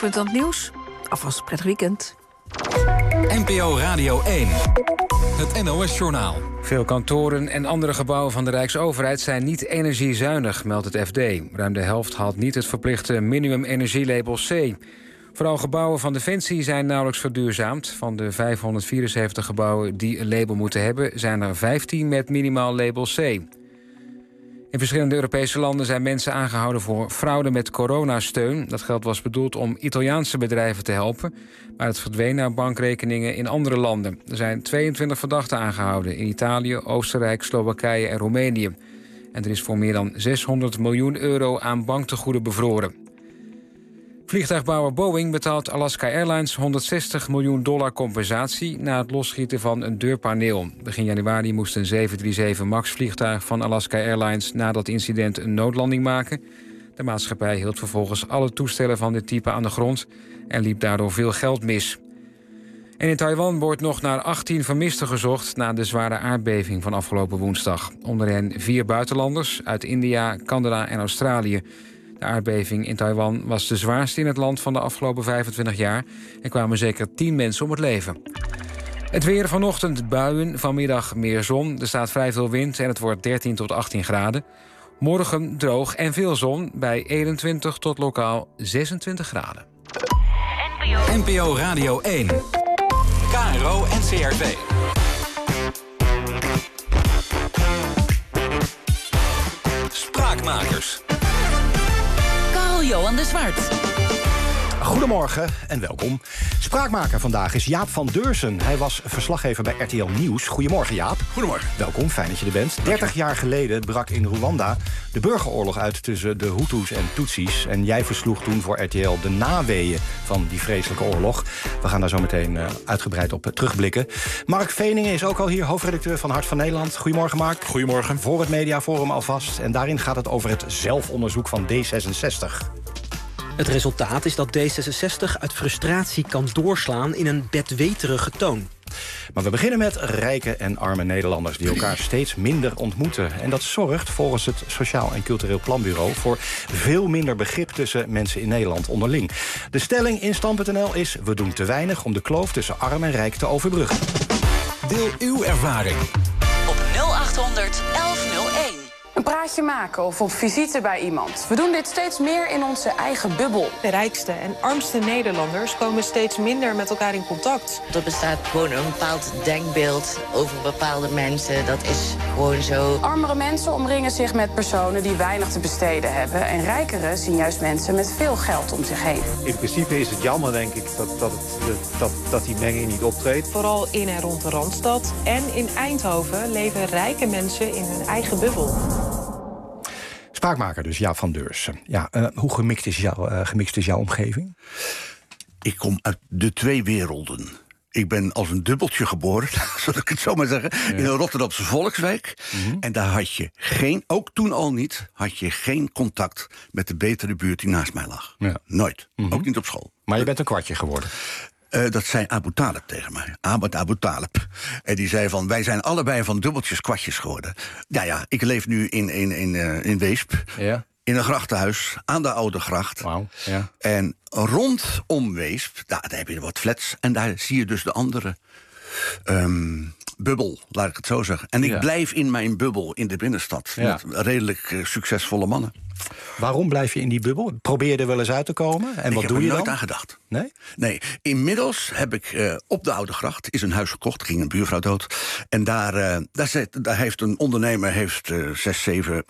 hoofdpunten aan het nieuws. Alvast een prettig weekend. NPO Radio 1. Het NOS-journaal. Veel kantoren en andere gebouwen van de Rijksoverheid zijn niet energiezuinig, meldt het FD. Ruim de helft haalt niet het verplichte minimum-energielabel C. Vooral gebouwen van Defensie zijn nauwelijks verduurzaamd. Van de 574 gebouwen die een label moeten hebben, zijn er 15 met minimaal label C. In verschillende Europese landen zijn mensen aangehouden voor fraude met coronasteun. Dat geld was bedoeld om Italiaanse bedrijven te helpen, maar het verdween naar bankrekeningen in andere landen. Er zijn 22 verdachten aangehouden in Italië, Oostenrijk, Slowakije en Roemenië. En er is voor meer dan 600 miljoen euro aan banktegoeden bevroren. Vliegtuigbouwer Boeing betaalt Alaska Airlines $160 miljoen compensatie na het losschieten van een deurpaneel. Begin januari moest een 737 MAX-vliegtuig van Alaska Airlines na dat incident een noodlanding maken. De maatschappij hield vervolgens alle toestellen van dit type aan de grond en liep daardoor veel geld mis. En in Taiwan wordt nog naar 18 vermisten gezocht na de zware aardbeving van afgelopen woensdag. Onder hen 4 buitenlanders uit India, Canada en Australië. De aardbeving in Taiwan was de zwaarste in het land van de afgelopen 25 jaar. Er kwamen zeker 10 mensen om het leven. Het weer vanochtend buien, vanmiddag meer zon. Er staat vrij veel wind en het wordt 13 tot 18 graden. Morgen droog en veel zon bij 21 tot lokaal 26 graden. NPO Radio 1. KRO NCRV. Spraakmakers. Johan de Zwart. Goedemorgen en welkom. Spraakmaker vandaag is Jaap van Deursen. Hij was verslaggever bij RTL Nieuws. Goedemorgen, Jaap. Goedemorgen. Welkom, fijn dat je er bent. 30 jaar geleden brak in Rwanda de burgeroorlog uit tussen de Hutus en Tutsis. En jij versloeg toen voor RTL de naweeën van die vreselijke oorlog. We gaan daar zo meteen uitgebreid op terugblikken. Mark Veningen is ook al hier, hoofdredacteur van Hart van Nederland. Goedemorgen, Mark. Goedemorgen. Voor het Mediaforum alvast. En daarin gaat het over het zelfonderzoek van D66. Het resultaat is dat D66 uit frustratie kan doorslaan in een bedweterige toon. Maar we beginnen met rijke en arme Nederlanders die elkaar steeds minder ontmoeten. En dat zorgt volgens het Sociaal en Cultureel Planbureau voor veel minder begrip tussen mensen in Nederland onderling. De stelling in Stand.nl is: we doen te weinig om de kloof tussen arm en rijk te overbruggen. Deel uw ervaring op 0800 1101. Een praatje maken of op visite bij iemand. We doen dit steeds meer in onze eigen bubbel. De rijkste en armste Nederlanders komen steeds minder met elkaar in contact. Er bestaat gewoon een bepaald denkbeeld over bepaalde mensen. Dat is gewoon zo. Armere mensen omringen zich met personen die weinig te besteden hebben. En rijkere zien juist mensen met veel geld om zich heen. In principe is het jammer, denk ik, dat die menging niet optreedt. Vooral in en rond de Randstad en in Eindhoven leven rijke mensen in hun eigen bubbel. Spraakmaker dus, Jaap van Deursen. Ja, hoe gemixt is jouw omgeving? Ik kom uit de twee werelden. Ik ben als een dubbeltje geboren, zal ik het zo maar zeggen, in een Rotterdamse volkswijk. En daar had je ook toen al niet, had je geen contact met de betere buurt die naast mij lag. Ja. Nooit. Ook niet op school. Maar je bent een kwartje geworden. Dat zei Abu Talib tegen mij. Abu Talib. En die zei van, wij zijn allebei van dubbeltjes kwartjes geworden. Ja, ik leef nu in Weesp. Ja. In een grachtenhuis aan de Oude Gracht. Wauw, ja. En rondom Weesp, daar heb je wat flats. En daar zie je dus de andere bubbel, laat ik het zo zeggen. En ik blijf in mijn bubbel in de binnenstad. Ja. Met redelijk succesvolle mannen. Waarom blijf je in die bubbel? Probeer je er wel eens uit te komen? En wat doe je dan? Ik heb er nooit aan gedacht. Nee? Nee. Inmiddels heb ik op de Oude Gracht is een huis gekocht. Er ging een buurvrouw dood. En daar heeft een ondernemer 6, 7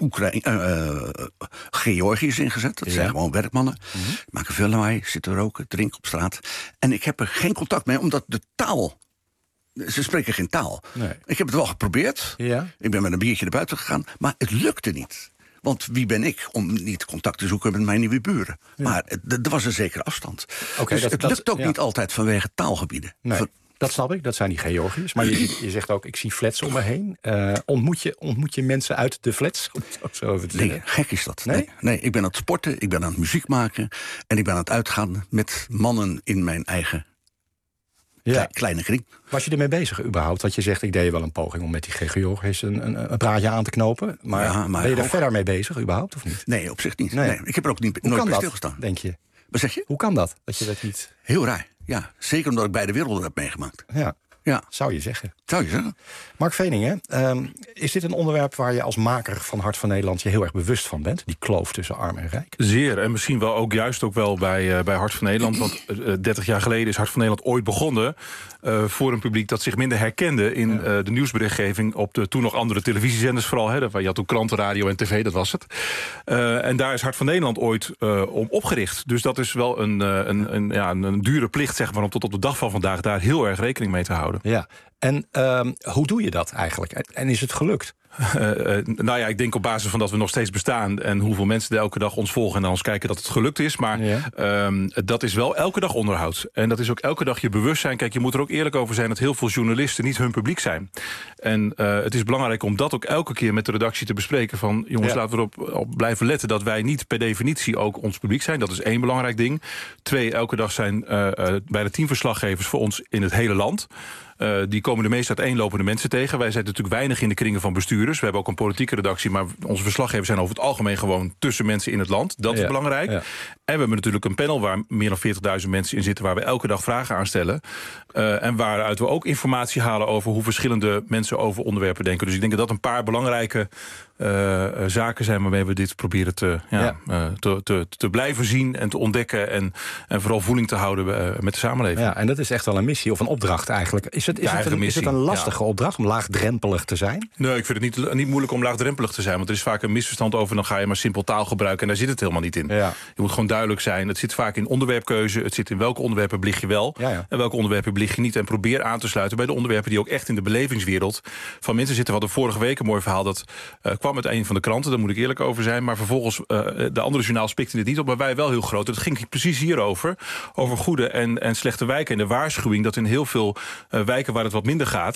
Georgiërs ingezet. Dat zijn gewoon werkmannen. Maken veel lawaai, zitten roken, drinken op straat. En ik heb er geen contact mee, omdat de taal... Ze spreken geen taal. Nee. Ik heb het wel geprobeerd. Ja. Ik ben met een biertje naar buiten gegaan. Maar het lukte niet. Want wie ben ik om niet contact te zoeken met mijn nieuwe buren? Ja. Maar er was een zekere afstand. Dus het lukt ook niet altijd vanwege taalgebieden. Nee, dat snap ik, dat zijn die Georgiërs. Maar je zegt ook, ik zie flats om me heen. Ontmoet je mensen uit de flats? Nee, gek is dat. Nee, ik ben aan het sporten, ik ben aan het muziek maken... en ik ben aan het uitgaan met mannen in mijn eigen... kleine kring. Was je ermee bezig überhaupt? Dat je zegt, ik deed wel een poging om met die Georgiërs een praatje aan te knopen. Maar ben je er verder mee bezig überhaupt, of niet? Nee, op zich niet. Nee. Ik heb er ook nooit bij stilgestaan. Denk je? Wat zeg je? Hoe kan dat je dat niet... Heel raar, ja. Zeker omdat ik beide werelden heb meegemaakt. Ja, zou je zeggen. Zou. Mark Veningen, is dit een onderwerp waar je als maker van Hart van Nederland je heel erg bewust van bent? Die kloof tussen arm en rijk? Zeer, en misschien wel ook juist ook wel bij Hart van Nederland. Want 30 jaar geleden is Hart van Nederland ooit begonnen voor een publiek dat zich minder herkende in de nieuwsberichtgeving op de toen nog andere televisiezenders vooral. Hè. Je had toen kranten, radio en tv, dat was het. En daar is Hart van Nederland ooit om opgericht. Dus dat is wel een dure plicht, zeg maar, om tot op de dag van vandaag daar heel erg rekening mee te houden. Ja, en hoe doe je dat eigenlijk? En is het gelukt? Ik denk op basis van dat we nog steeds bestaan en hoeveel mensen elke dag ons volgen en naar ons kijken dat het gelukt is. Maar dat is wel elke dag onderhoud. En dat is ook elke dag je bewustzijn. Kijk, je moet er ook eerlijk over zijn dat heel veel journalisten niet hun publiek zijn. En het is belangrijk om dat ook elke keer met de redactie te bespreken. Van jongens, laten we erop blijven letten dat wij niet per definitie ook ons publiek zijn. Dat is 1 belangrijk ding. 2, elke dag zijn bijna 10 verslaggevers voor ons in het hele land. Die komen de meest uiteenlopende mensen tegen. Wij zijn natuurlijk weinig in de kringen van bestuurders. We hebben ook een politieke redactie, maar onze verslaggevers zijn over het algemeen gewoon tussen mensen in het land. Dat is belangrijk. Ja. En we hebben natuurlijk een panel waar meer dan 40.000 mensen in zitten, waar we elke dag vragen aan stellen. En waaruit we ook informatie halen over hoe verschillende mensen over onderwerpen denken. Dus ik denk dat dat een paar belangrijke zaken zijn waarmee we dit proberen te blijven zien en te ontdekken en vooral voeling te houden met de samenleving. Ja, en dat is echt wel een missie of een opdracht eigenlijk. Is het een lastige opdracht om laagdrempelig te zijn? Nee, ik vind het niet moeilijk om laagdrempelig te zijn. Want er is vaak een misverstand over, dan ga je maar simpel taal gebruiken en daar zit het helemaal niet in. Ja. Je moet gewoon duidelijk zijn. Het zit vaak in onderwerpkeuze. Het zit in welke onderwerpen belicht je wel en welke onderwerpen belicht je niet. En probeer aan te sluiten bij de onderwerpen die ook echt in de belevingswereld van mensen zitten. We hadden vorige week een mooi verhaal dat kwam uit een van de kranten, daar moet ik eerlijk over zijn. Maar vervolgens, de andere journaals pikten dit niet op, maar wij wel heel groot. Het ging precies hierover, over goede en slechte wijken. En de waarschuwing dat in heel veel wijken waar het wat minder gaat,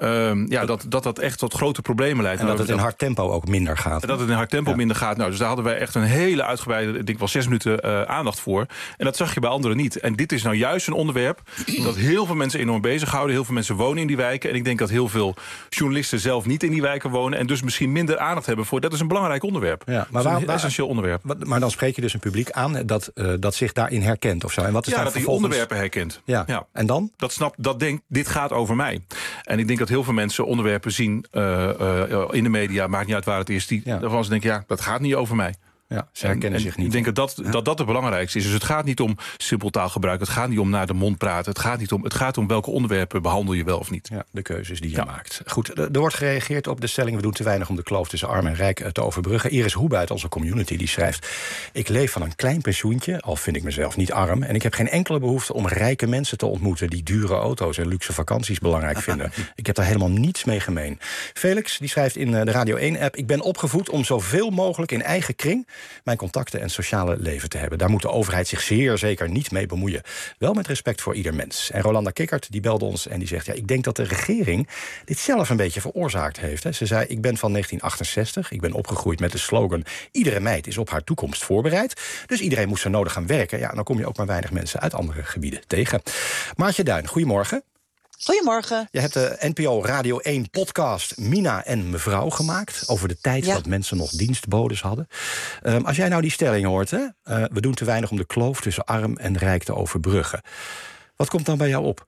dat echt tot grote problemen leidt. En dat het in hard tempo ook minder gaat. Dat het in hard tempo minder gaat. Nou, dus daar hadden wij echt een hele uitgebreide, ik denk wel 6 minuten aandacht voor. En dat zag je bij anderen niet. En dit is nou juist een onderwerp dat heel veel mensen enorm bezighouden. Heel veel mensen wonen in die wijken. En ik denk dat heel veel journalisten zelf niet in die wijken wonen en dus misschien minder aandacht hebben voor. Dat is een belangrijk onderwerp. Ja, maar een essentieel onderwerp. Maar dan spreek je dus een publiek aan dat zich daarin herkent of zo. En wat is daar dat vervolgens... die onderwerpen herkent. Ja. En dan? Dat denkt, dit gaat over mij. En ik denk dat heel veel mensen onderwerpen zien in de media, maakt niet uit waar het is, waarvan ze denken, dat gaat niet over mij. Ja, ze herkennen zich niet. Ik denk dat het belangrijkste is. Dus het gaat niet om simpel taalgebruik. Het gaat niet om naar de mond praten. Het gaat om welke onderwerpen behandel je wel of niet. Ja, de keuzes die je maakt. Goed, er wordt gereageerd op de stelling: we doen te weinig om de kloof tussen arm en rijk te overbruggen. Iris Hoebe uit onze community die schrijft: ik leef van een klein pensioentje, al vind ik mezelf niet arm, en ik heb geen enkele behoefte om rijke mensen te ontmoeten die dure auto's en luxe vakanties belangrijk vinden. Ik heb daar helemaal niets mee gemeen. Felix die schrijft in de Radio 1-app: ik ben opgevoed om zoveel mogelijk in eigen kring mijn contacten en sociale leven te hebben. Daar moet de overheid zich zeer zeker niet mee bemoeien. Wel met respect voor ieder mens. En Rolanda Kikkert die belde ons en die zegt: ik denk dat de regering dit zelf een beetje veroorzaakt heeft. Ze zei: ik ben van 1968. Ik ben opgegroeid met de slogan: iedere meid is op haar toekomst voorbereid. Dus iedereen moest zo nodig gaan werken. Ja, dan kom je ook maar weinig mensen uit andere gebieden tegen. Maartje Duin, goedemorgen. Goedemorgen. Je hebt de NPO Radio 1 podcast Mina en Mevrouw gemaakt over de tijd dat mensen nog dienstbodes hadden. Als jij nou die stelling hoort, we doen te weinig om de kloof tussen arm en rijk te overbruggen. Wat komt dan bij jou op?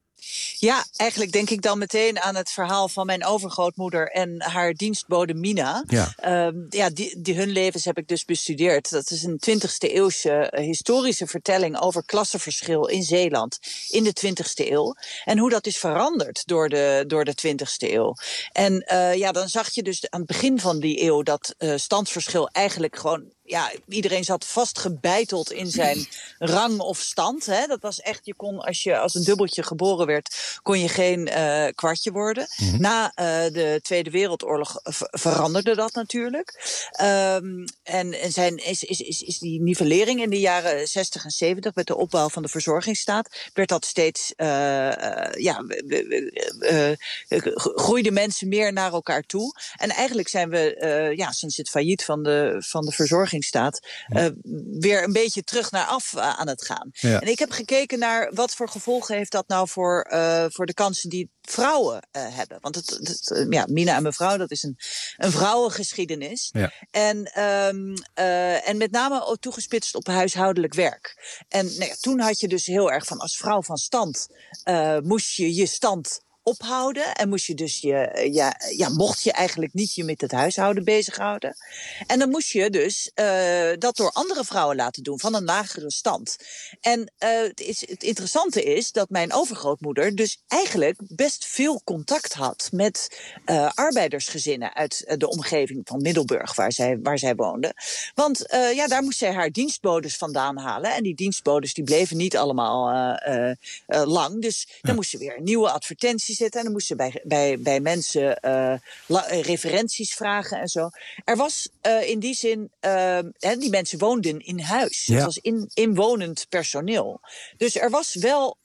Ja, eigenlijk denk ik dan meteen aan het verhaal van mijn overgrootmoeder en haar dienstbode Mina. Ja. Hun levens heb ik dus bestudeerd. Dat is een 20e eeuwse historische vertelling over klassenverschil in Zeeland in de 20e eeuw. En hoe dat is veranderd door de 20e eeuw. En dan zag je dus aan het begin van die eeuw dat standsverschil eigenlijk gewoon... Ja, iedereen zat vastgebeiteld in zijn rang of stand. Hè. Dat was echt, je kon als je als een dubbeltje geboren werd, kon je geen kwartje worden. Mm-hmm. Na de Tweede Wereldoorlog veranderde dat natuurlijk. Is die nivellering in de jaren 60 en 70 met de opbouw van de verzorgingsstaat, werd dat steeds, groeiden mensen meer naar elkaar toe. En eigenlijk zijn we sinds het failliet van de verzorgingsstaat omgeving staat, weer een beetje terug naar af aan het gaan. Ja. En ik heb gekeken naar wat voor gevolgen heeft dat nou voor de kansen die vrouwen hebben. Want Mina en mevrouw, dat is een vrouwengeschiedenis. Ja. En met name ook toegespitst op huishoudelijk werk. En toen had je dus heel erg van als vrouw van stand moest je stand ophouden en moest je dus mocht je eigenlijk niet je met het huishouden bezighouden. En dan moest je dus dat door andere vrouwen laten doen van een lagere stand. En het interessante is dat mijn overgrootmoeder dus eigenlijk best veel contact had met arbeidersgezinnen uit de omgeving van Middelburg waar zij woonde. Want daar moest zij haar dienstbodes vandaan halen. En die dienstbodes die bleven niet allemaal lang. Dus dan moest ze weer nieuwe advertenties zetten. En dan moesten ze bij mensen referenties vragen en zo. Er was in die zin, die mensen woonden in huis. Ja. Het was inwonend personeel. Dus er was wel,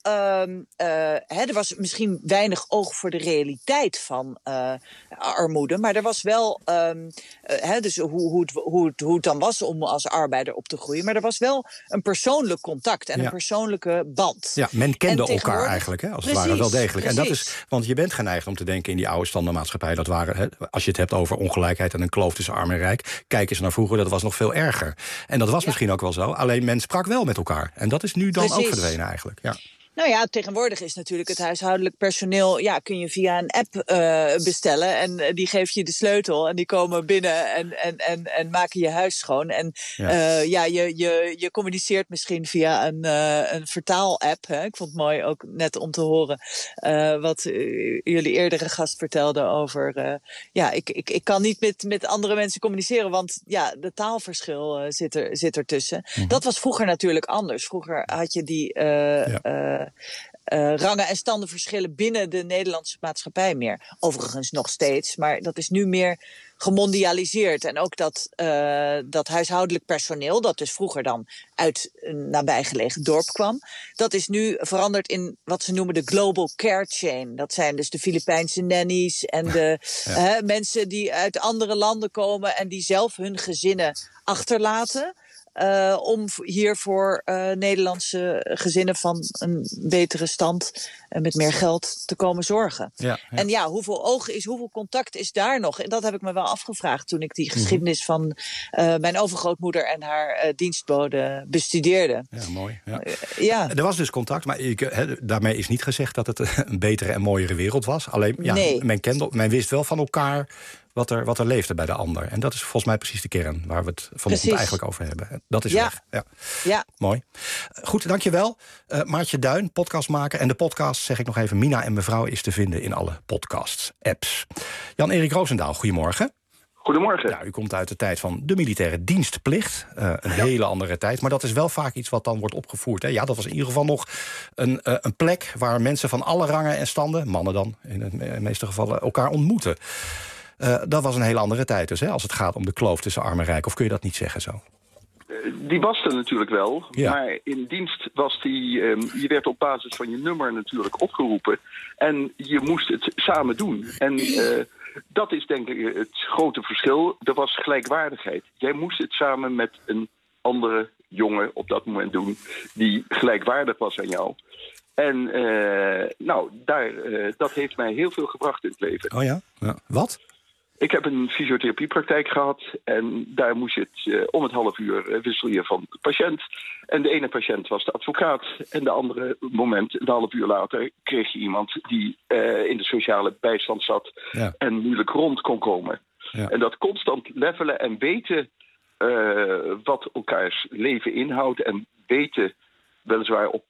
er was misschien weinig oog voor de realiteit van armoede. Maar er was wel, dus hoe het dan was om als arbeider op te groeien. Maar er was wel een persoonlijk contact en een persoonlijke band. Ja, men kende elkaar eigenlijk, als het ware wel degelijk. Precies. En dat is, want je bent geneigd om te denken in die oude standaardmaatschappij, dat waren, als je het hebt over ongelijkheid en een kloof tussen arm en rijk, kijk eens naar vroeger, dat was nog veel erger. En dat was misschien ook wel zo, alleen men sprak wel met elkaar. En dat is nu dan ook verdwenen eigenlijk. Ja. Nou ja, tegenwoordig is natuurlijk het huishoudelijk personeel, kun je via een app bestellen en die geeft je de sleutel en die komen binnen en maken je huis schoon. En je communiceert misschien via een vertaal-app. Hè? Ik vond het mooi ook net om te horen wat jullie eerdere gast vertelde over, ik kan niet met andere mensen communiceren, want de taalverschil zit ertussen. Mm-hmm. Dat was vroeger natuurlijk anders. Vroeger had je die rangen- en standenverschillen binnen de Nederlandse maatschappij meer. Overigens nog steeds, maar dat is nu meer gemondialiseerd. En ook dat huishoudelijk personeel, dat dus vroeger dan uit een nabijgelegen dorp kwam, dat is nu veranderd in wat ze noemen de global care chain. Dat zijn dus de Filipijnse nannies en de mensen die uit andere landen komen en die zelf hun gezinnen achterlaten. Om hier voor Nederlandse gezinnen van een betere stand en met meer geld te komen zorgen. Ja. En hoeveel oog is, hoeveel contact is daar nog? En dat heb ik me wel afgevraagd toen ik die geschiedenis van mijn overgrootmoeder en haar dienstbode bestudeerde. Ja, mooi. Ja. Er was dus contact, maar daarmee is niet gezegd dat het een betere en mooiere wereld was. Alleen, men wist wel van elkaar wat er leefde bij de ander. En dat is volgens mij precies de kern waar we het vanochtend eigenlijk over hebben. Dat is weg. Ja. Mooi. Goed, dankjewel. Maartje Duin, podcastmaker. En de podcast, zeg ik nog even, Mina en mevrouw, is te vinden in alle podcast-apps. Jan-Erik Roosendaal, goedemorgen. Goedemorgen. Ja, u komt uit de tijd van de militaire dienstplicht. Een hele andere tijd. Maar dat is wel vaak iets wat dan wordt opgevoerd. Hè? Ja, dat was in ieder geval nog een plek waar mensen van alle rangen en standen, mannen dan in de meeste gevallen, elkaar ontmoeten. Dat was een hele andere tijd dus, als het gaat om de kloof tussen arm en rijk. Of kun je dat niet zeggen zo? Die was er natuurlijk wel, maar in dienst was je werd op basis van je nummer natuurlijk opgeroepen. En je moest het samen doen. En dat is denk ik het grote verschil. Er was gelijkwaardigheid. Jij moest het samen met een andere jongen op dat moment doen die gelijkwaardig was aan jou. En dat heeft mij heel veel gebracht in het leven. Oh ja? Wat? Ik heb een fysiotherapiepraktijk gehad en daar moest je het om het half uur wisselen van de patiënt. En de ene patiënt was de advocaat en de andere moment, een half uur later, kreeg je iemand die in de sociale bijstand zat en moeilijk rond kon komen. Ja. En dat constant levelen en weten wat elkaars leven inhoudt en weten weliswaar op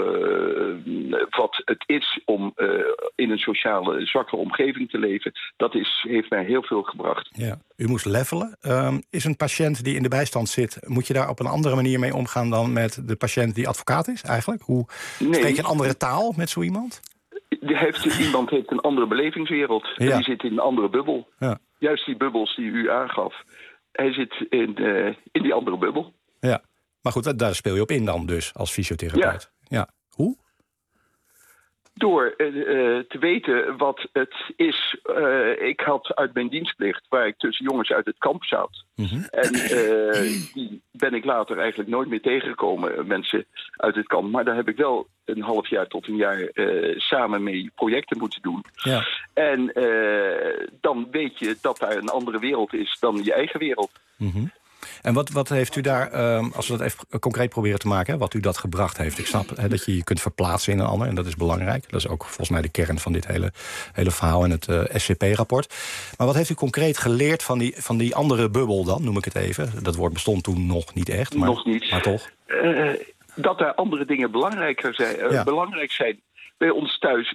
wat het is om in een sociale zwakke omgeving te leven. Dat heeft mij heel veel gebracht. Ja. U moest levelen. Is een patiënt die in de bijstand zit, moet je daar op een andere manier mee omgaan dan met de patiënt die advocaat is eigenlijk? Spreek je een andere taal met zo iemand? Iemand heeft een andere belevingswereld. Ja. En die zit in een andere bubbel. Ja. Juist die bubbels die u aangaf. Hij zit in die andere bubbel. Ja. Maar goed, daar speel je op in dan dus, als fysiotherapeut. Ja. Hoe? door te weten wat het is. Ik had uit mijn dienstplicht, waar ik tussen jongens uit het kamp zat. En die ben ik later eigenlijk nooit meer tegengekomen, mensen uit het kamp. Maar daar heb ik wel een half jaar tot een jaar samen mee projecten moeten doen. Ja. En dan weet je dat daar een andere wereld is dan je eigen wereld. En wat heeft u daar, als we dat even concreet proberen te maken, wat u dat gebracht heeft? Ik snap dat je je kunt verplaatsen in een ander, en dat is belangrijk. Dat is ook volgens mij de kern van dit hele verhaal en het SCP-rapport. Maar wat heeft u concreet geleerd van die andere bubbel dan, noem ik het even? Dat woord bestond toen nog niet echt, maar, nog niet. Maar toch? Dat er andere dingen belangrijk zijn. Bij ons thuis,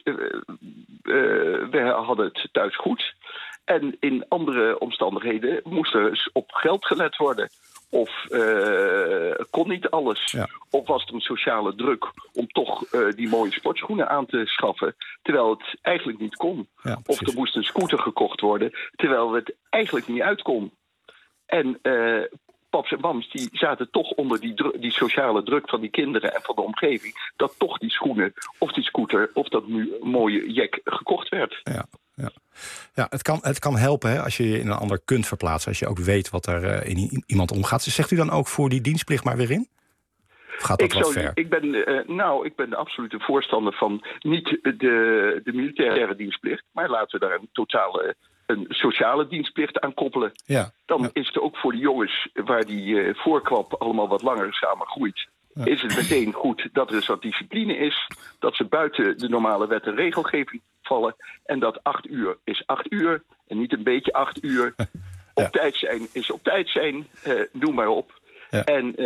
we hadden het thuis goed. En in andere omstandigheden moest er op geld gelet worden. Of kon niet alles. Ja. Of was er een sociale druk om toch die mooie sportschoenen aan te schaffen, terwijl het eigenlijk niet kon. Ja, of er moest een scooter gekocht worden, terwijl het eigenlijk niet uit kon. En paps en mams die zaten toch onder die sociale druk van die kinderen en van de omgeving, dat toch die schoenen of die scooter of dat nu mooie jack gekocht werd. Ja, het kan helpen hè, als je je in een ander kunt verplaatsen, als je ook weet wat er in iemand omgaat. Zegt u dan ook voor die dienstplicht maar weer in? Of gaat dat wat ver? Ik ben de absolute voorstander van niet de militaire dienstplicht, maar laten we daar een sociale dienstplicht aan koppelen. Ja. Dan is het ook voor de jongens waar die voorkwap allemaal wat langer samen groeit. Ja. Is het meteen goed dat er wat discipline is, dat ze buiten de normale wet en regelgeving vallen en dat 8 uur is 8 uur en niet een beetje 8 uur. Op tijd zijn is op tijd zijn, noem maar op. Ja. En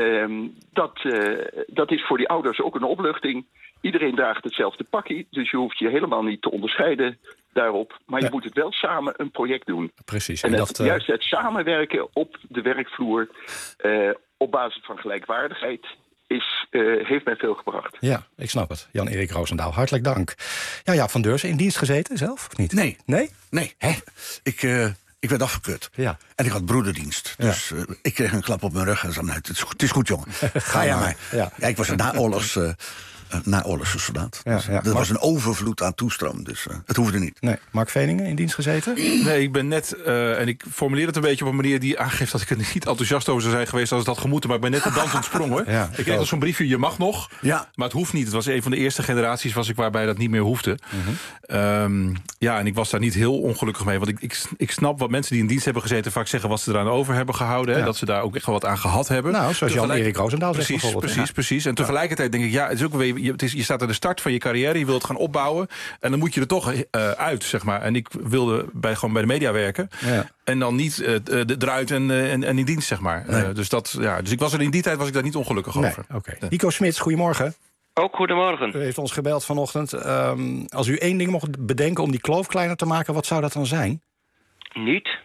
dat is voor die ouders ook een opluchting. Iedereen draagt hetzelfde pakje, dus je hoeft je helemaal niet te onderscheiden daarop. Maar je moet het wel samen een project doen. Precies. En juist het samenwerken op de werkvloer op basis van gelijkwaardigheid heeft mij veel gebracht. Ja, ik snap het. Jan-Erik Roosendaal, hartelijk dank. Ja, Van Deurzen, in dienst gezeten zelf, of niet? Nee. Hè? Ik werd afgekeurd. Ja. En ik had broederdienst. Dus ik kreeg een klap op mijn rug en zei, het is goed, jongen. Ga jij maar. Ja, ik was een naoorlogse soldaat. Er was een overvloed aan toestroom, dus het hoefde niet. Nee. Mark Veningen, in dienst gezeten? Nee, ik ben net, en ik formuleer het een beetje op een manier die aangeeft dat ik er niet enthousiast over zou zijn geweest als het had gemoeten, maar ik ben net de dans ontsprongen. Ik kreeg al zo'n briefje, je mag nog, maar het hoeft niet. Het was een van de eerste generaties waarbij dat niet meer hoefde. En ik was daar niet heel ongelukkig mee, want ik snap wat mensen die in dienst hebben gezeten vaak zeggen wat ze eraan over hebben gehouden. Hè, dat ze daar ook echt wel wat aan gehad hebben. Nou, zoals Jan-Erik Roosendaal zegt bijvoorbeeld. Precies. En tegelijkertijd denk ik, het is ook weer, je staat aan de start van je carrière, je wilt het gaan opbouwen en dan moet je er toch uit, zeg maar. En ik wilde gewoon bij de media werken en dan niet eruit en in dienst, zeg maar. Nee. Dus ik was er in die tijd was ik daar niet ongelukkig over. Okay. Nico Smits, goedemorgen. Ook goedemorgen. U heeft ons gebeld vanochtend. Als u één ding mocht bedenken om die kloof kleiner te maken, wat zou dat dan zijn? Niet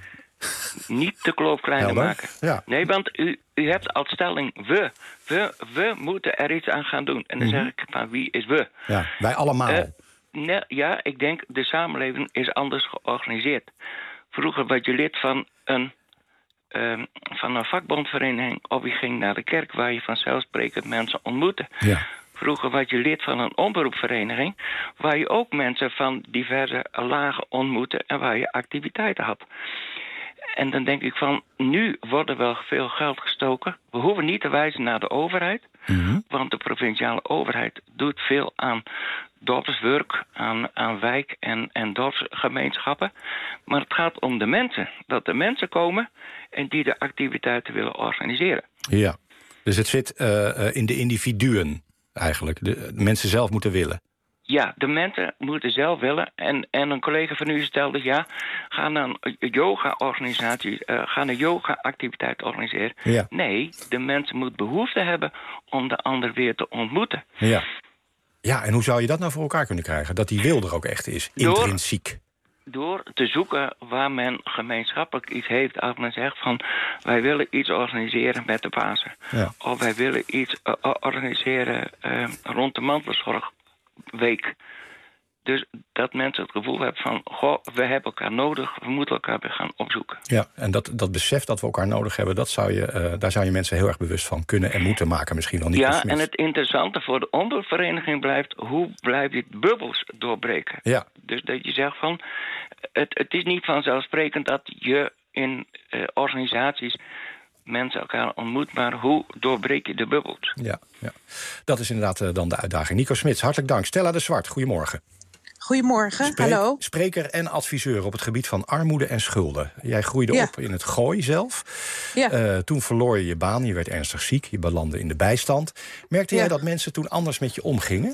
de kloof kleiner maken. Ja. Nee, want u hebt als stelling we moeten er iets aan gaan doen. En dan zeg ik van wie is we? Ja, wij allemaal. Ik denk de samenleving is anders georganiseerd. Vroeger was je lid van een vakbondvereniging of je ging naar de kerk waar je vanzelfsprekend mensen ontmoette. Ja. Vroeger was je lid van een omroepvereniging waar je ook mensen van diverse lagen ontmoette en waar je activiteiten had. En dan denk ik van, nu wordt er wel veel geld gestoken. We hoeven niet te wijzen naar de overheid, want de provinciale overheid doet veel aan dorpswerk, aan wijk- en dorpsgemeenschappen. Maar het gaat om de mensen, dat de mensen komen en die de activiteiten willen organiseren. Ja, dus het zit in de individuen eigenlijk. De mensen zelf moeten willen. Ja, de mensen moeten zelf willen. En een collega van u stelde, ga naar een yoga-organisatie, ga een yoga-activiteit organiseren. Ja. Nee, de mensen moeten behoefte hebben om de ander weer te ontmoeten. Ja, en hoe zou je dat nou voor elkaar kunnen krijgen? Dat die wil er ook echt is, intrinsiek. Door te zoeken waar men gemeenschappelijk iets heeft. Als men zegt van, wij willen iets organiseren met de Pasen. Ja. Of wij willen iets organiseren rond de mantelzorgweek. Dus dat mensen het gevoel hebben van, goh, we hebben elkaar nodig, we moeten elkaar weer gaan opzoeken. Ja, en dat besef dat we elkaar nodig hebben, daar zou je mensen heel erg bewust van kunnen en moeten maken, misschien wel niet. Ja, en het interessante voor de omroepvereniging blijft, hoe blijf je bubbels doorbreken? Ja. Dus dat je zegt van, het is niet vanzelfsprekend dat je in organisaties mensen elkaar ontmoet, maar hoe doorbreek je de bubbels? Ja. Dat is inderdaad dan de uitdaging. Nico Smits, hartelijk dank. Stella de Zwart, goedemorgen. Goedemorgen, hallo. Spreker en adviseur op het gebied van armoede en schulden. Jij groeide op in het Gooi zelf. Ja. Toen verloor je je baan, je werd ernstig ziek, je belandde in de bijstand. Merkte jij dat mensen toen anders met je omgingen?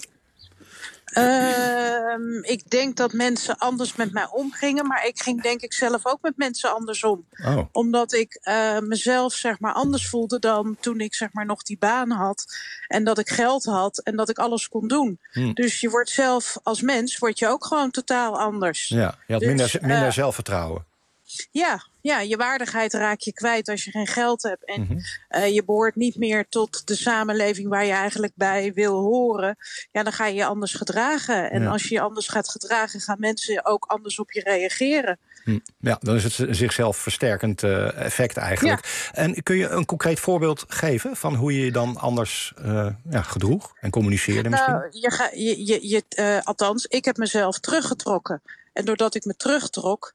Ik denk dat mensen anders met mij omgingen, maar ik ging denk ik zelf ook met mensen andersom. Oh. Omdat ik mezelf zeg maar anders voelde dan toen ik zeg maar nog die baan had en dat ik geld had en dat ik alles kon doen. Dus je wordt zelf als mens word je ook gewoon totaal anders. Ja, je had minder zelfvertrouwen. Ja, je waardigheid raak je kwijt als je geen geld hebt. En je behoort niet meer tot de samenleving waar je eigenlijk bij wil horen. Ja, dan ga je je anders gedragen. En als je je anders gaat gedragen, gaan mensen ook anders op je reageren. Ja, dan is het een zichzelf versterkend effect eigenlijk. Ja. En kun je een concreet voorbeeld geven van hoe je je dan anders gedroeg en communiceerde misschien? Althans, ik heb mezelf teruggetrokken. En doordat ik me terugtrok,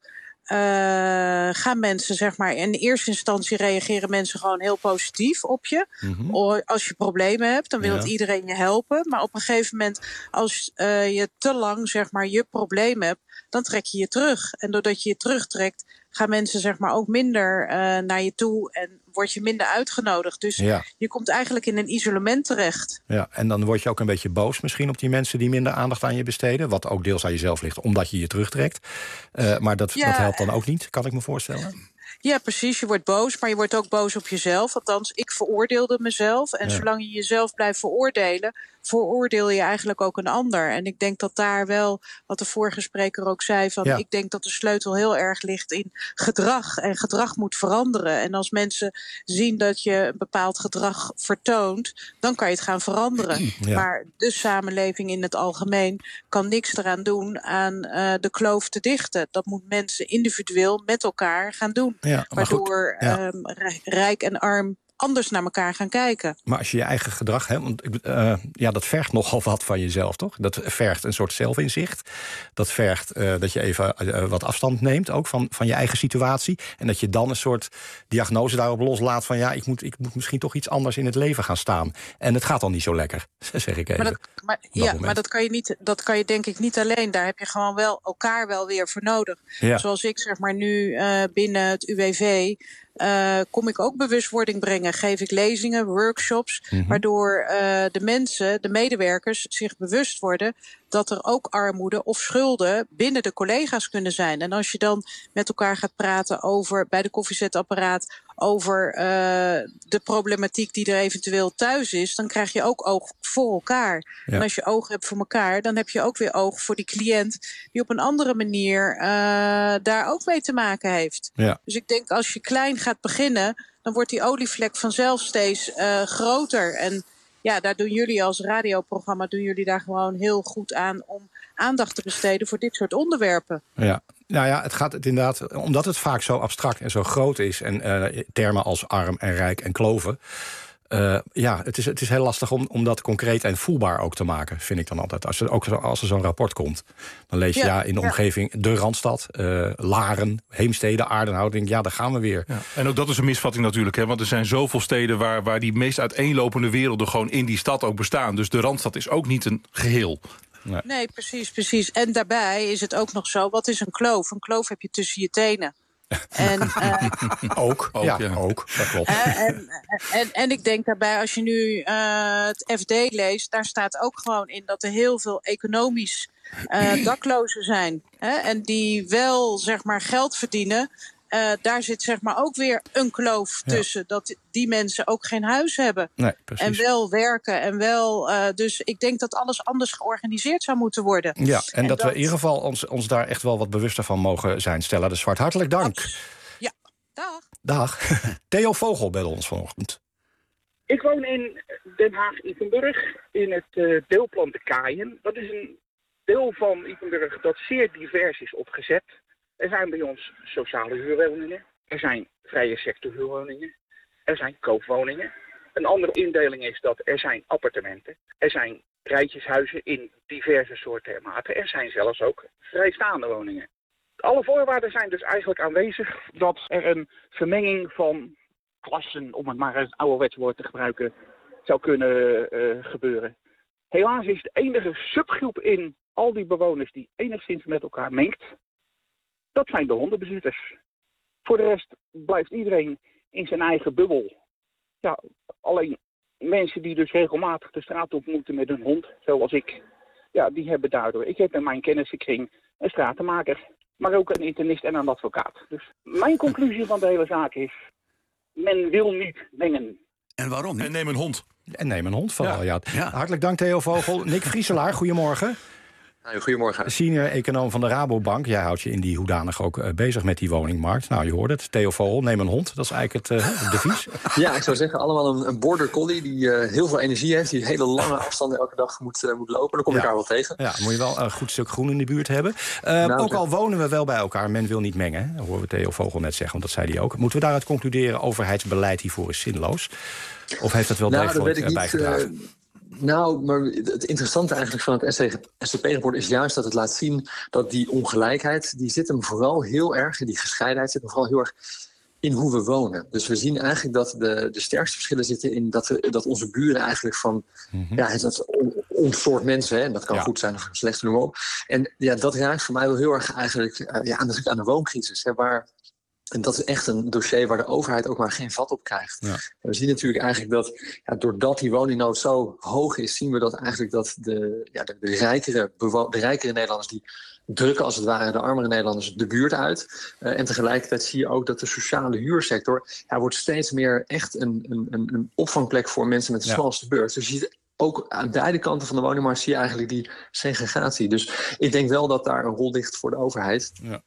gaan mensen, zeg maar, in eerste instantie reageren mensen gewoon heel positief op je. Als je problemen hebt, dan wil iedereen je helpen. Maar op een gegeven moment, als je te lang, zeg maar, je probleem hebt, dan trek je je terug. En doordat je je terugtrekt, gaan mensen, zeg maar, ook minder naar je toe en word je minder uitgenodigd. Dus je komt eigenlijk in een isolement terecht. Ja, en dan word je ook een beetje boos misschien op die mensen die minder aandacht aan je besteden. Wat ook deels aan jezelf ligt, omdat je je terugtrekt. Maar dat helpt dan ook niet, kan ik me voorstellen. Ja, precies. Je wordt boos, maar je wordt ook boos op jezelf. Althans, ik veroordeelde mezelf. En zolang je jezelf blijft veroordelen, veroordeel je eigenlijk ook een ander. En ik denk dat daar wel, wat de vorige spreker ook zei, van ik denk dat de sleutel heel erg ligt in gedrag. En gedrag moet veranderen. En als mensen zien dat je een bepaald gedrag vertoont, dan kan je het gaan veranderen. Maar de samenleving in het algemeen kan niks eraan doen aan de kloof te dichten. Dat moet mensen individueel met elkaar gaan doen. Waardoor rijk en arm anders naar elkaar gaan kijken. Maar als je je eigen gedrag hebt, want dat vergt nogal wat van jezelf, toch? Dat vergt een soort zelfinzicht. Dat vergt dat je even wat afstand neemt, ook van je eigen situatie. En dat je dan een soort diagnose daarop loslaat van ik moet misschien toch iets anders in het leven gaan staan. En het gaat dan niet zo lekker, zeg ik even. Maar dat kan je denk ik niet alleen. Daar heb je gewoon wel elkaar wel weer voor nodig. Ja. Zoals ik zeg maar nu binnen het UWV kom ik ook bewustwording brengen. Geef ik lezingen, workshops, waardoor de mensen, de medewerkers zich bewust worden dat er ook armoede of schulden binnen de collega's kunnen zijn. En als je dan met elkaar gaat praten over, bij de koffiezetapparaat, over de problematiek die er eventueel thuis is, dan krijg je ook oog voor elkaar. Ja. En als je oog hebt voor elkaar, dan heb je ook weer oog voor die cliënt die op een andere manier daar ook mee te maken heeft. Ja. Dus ik denk als je klein gaat beginnen, dan wordt die olievlek vanzelf steeds groter. En ja, daar doen jullie als radioprogramma daar gewoon heel goed aan om aandacht te besteden voor dit soort onderwerpen. Ja. Nou ja, het gaat inderdaad, omdat het vaak zo abstract en zo groot is en termen als arm en rijk en kloven. Het is heel lastig om dat concreet en voelbaar ook te maken, vind ik dan altijd. Als er zo'n rapport komt, dan lees je in de omgeving de Randstad, Laren, Heemstede, Aardenhout. Denk daar gaan we weer. Ja. En ook dat is een misvatting natuurlijk, hè, want er zijn zoveel steden waar die meest uiteenlopende werelden gewoon in die stad ook bestaan. Dus de Randstad is ook niet een geheel. Nee, precies. En daarbij is het ook nog zo, wat is een kloof? Een kloof heb je tussen je tenen. Ook, dat klopt. En ik denk daarbij, als je nu het FD leest, daar staat ook gewoon in dat er heel veel economisch daklozen zijn. En die wel, zeg maar, geld verdienen. Daar zit zeg maar ook weer een kloof tussen. Dat die mensen ook geen huis hebben. Nee, en wel werken. En wel, dus ik denk dat alles anders georganiseerd zou moeten worden. Ja, en dat we in ieder geval ons daar echt wel wat bewuster van mogen zijn. Stella de Zwart, hartelijk dank. Ja, dag. Dag. Theo Vogel belde ons vanochtend. Ik woon in Den Haag-Ipenburg in het deelplan de Kaaien. Dat is een deel van Ypenburg dat zeer divers is opgezet. Er zijn bij ons sociale huurwoningen. Er zijn vrije sector huurwoningen. Er zijn koopwoningen. Een andere indeling is dat er zijn appartementen. Er zijn rijtjeshuizen in diverse soorten en maten. Er zijn zelfs ook vrijstaande woningen. Alle voorwaarden zijn dus eigenlijk aanwezig dat er een vermenging van klassen, om het maar een ouderwets woord te gebruiken, zou kunnen gebeuren. Helaas is de enige subgroep in al die bewoners die enigszins met elkaar mengt, dat zijn de hondenbezitters. Voor de rest blijft iedereen in zijn eigen bubbel. Ja, alleen mensen die dus regelmatig de straat op moeten met hun hond, zoals ik, ja, die hebben daardoor. Ik heb in mijn kennissenkring een stratenmaker, maar ook een internist en een advocaat. Dus mijn conclusie van de hele zaak is, men wil niet mengen. En waarom niet? En neem een hond. En neem een hond vooral, ja. Hartelijk dank, Theo Vogel. Nick Vrieselaar, goedemorgen. Goedemorgen. Senior econoom van de Rabobank. Jij houdt je in die hoedanig ook bezig met die woningmarkt. Nou, je hoort het. Theo Vogel, neem een hond. Dat is eigenlijk het devies. Ja, ik zou zeggen, allemaal een border collie die heel veel energie heeft. Die hele lange afstanden elke dag moet lopen. Dan kom je elkaar wel tegen. Ja, moet je wel een goed stuk groen in de buurt hebben. Ook al wonen we wel bij elkaar, men wil niet mengen. Dat horen we Theo Vogel net zeggen, want dat zei hij ook. Moeten we daaruit concluderen, overheidsbeleid hiervoor is zinloos? Of heeft het wel degelijk bijgedragen? Nou, maar het interessante eigenlijk van het SCP-rapport is juist dat het laat zien dat die ongelijkheid, die zit hem vooral heel erg, die gescheidenheid zit hem vooral heel erg in hoe we wonen. Dus we zien eigenlijk dat de sterkste verschillen zitten in dat onze buren eigenlijk van ons soort mensen, hè, en dat kan goed zijn of slecht, noem maar op. En ja, dat raakt voor mij wel heel erg eigenlijk aan de wooncrisis, hè, en dat is echt een dossier waar de overheid ook maar geen vat op krijgt. Ja. We zien natuurlijk eigenlijk dat, doordat die woningnood zo hoog is, zien we dat eigenlijk dat de rijkere Nederlanders, die drukken als het ware de armere Nederlanders de buurt uit. En tegelijkertijd zie je ook dat de sociale huursector wordt steeds meer echt een opvangplek voor mensen met de smalste beurs. Dus je ziet ook aan beide kanten van de woningmarkt zie je eigenlijk die segregatie. Dus ik denk wel dat daar een rol ligt voor de overheid. Ja.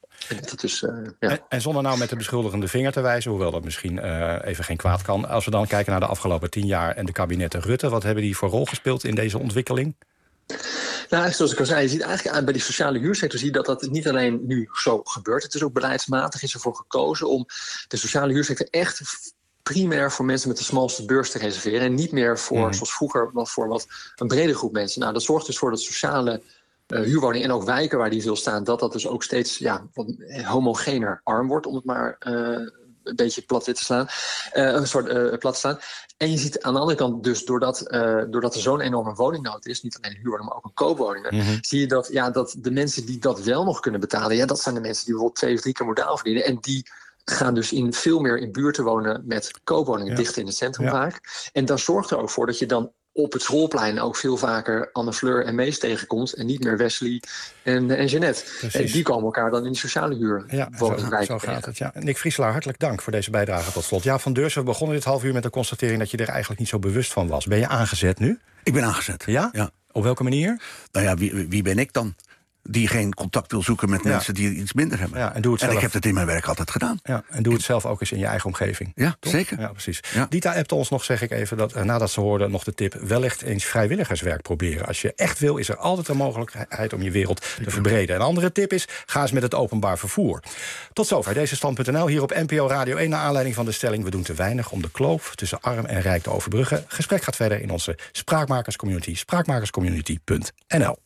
En zonder nou met de beschuldigende vinger te wijzen, hoewel dat misschien even geen kwaad kan. Als we dan kijken naar de afgelopen 10 jaar en de kabinetten Rutte, wat hebben die voor rol gespeeld in deze ontwikkeling? Nou, zoals ik al zei, je ziet eigenlijk bij die sociale huursector zie je dat niet alleen nu zo gebeurt. Het is ook beleidsmatig is ervoor gekozen om de sociale huursector echt primair voor mensen met de smalste beurs te reserveren. En niet meer voor, zoals vroeger, voor wat een brede groep mensen. Nou, dat zorgt dus voor dat sociale huurwoningen en ook wijken waar die veel staan, dat dus ook steeds wat homogener arm wordt, om het maar een beetje plat te slaan. Plat te slaan. En je ziet aan de andere kant dus, doordat er zo'n enorme woningnood is, niet alleen huurwoningen, maar ook een koopwoningen, zie je dat de mensen die dat wel nog kunnen betalen, dat zijn de mensen die bijvoorbeeld 2 of 3 keer modaal verdienen. En die gaan dus veel meer in buurten wonen met koopwoningen dicht in het centrum vaak. En dat zorgt er ook voor dat je dan op het schoolplein ook veel vaker Anne Fleur en Mees tegenkomt en niet meer Wesley en Jeannette. En die komen elkaar dan in die sociale huur. Ja, zo gaat het. Ja. Nick Vrieselaar, hartelijk dank voor deze bijdrage tot slot. Ja, Van Deursen, we begonnen dit half uur met de constatering dat je er eigenlijk niet zo bewust van was. Ben je aangezet nu? Ik ben aangezet. Ja? Op welke manier? Nou ja, wie ben ik dan? Die geen contact wil zoeken met mensen die iets minder hebben. Ja, en ik heb het in mijn werk altijd gedaan. Ja, en doe het zelf ook eens in je eigen omgeving. Ja, toch? Zeker. Ja, precies. Ja. Dita appte ons nog, zeg ik even, dat nadat ze hoorde nog de tip, wellicht eens vrijwilligerswerk proberen. Als je echt wil, is er altijd een mogelijkheid om je wereld te verbreden. Een andere tip is, ga eens met het openbaar vervoer. Tot zover deze Stand.nl hier op NPO Radio 1... naar aanleiding van de stelling, we doen te weinig om de kloof tussen arm en rijk te overbruggen. Gesprek gaat verder in onze Spraakmakerscommunity, spraakmakerscommunity.nl.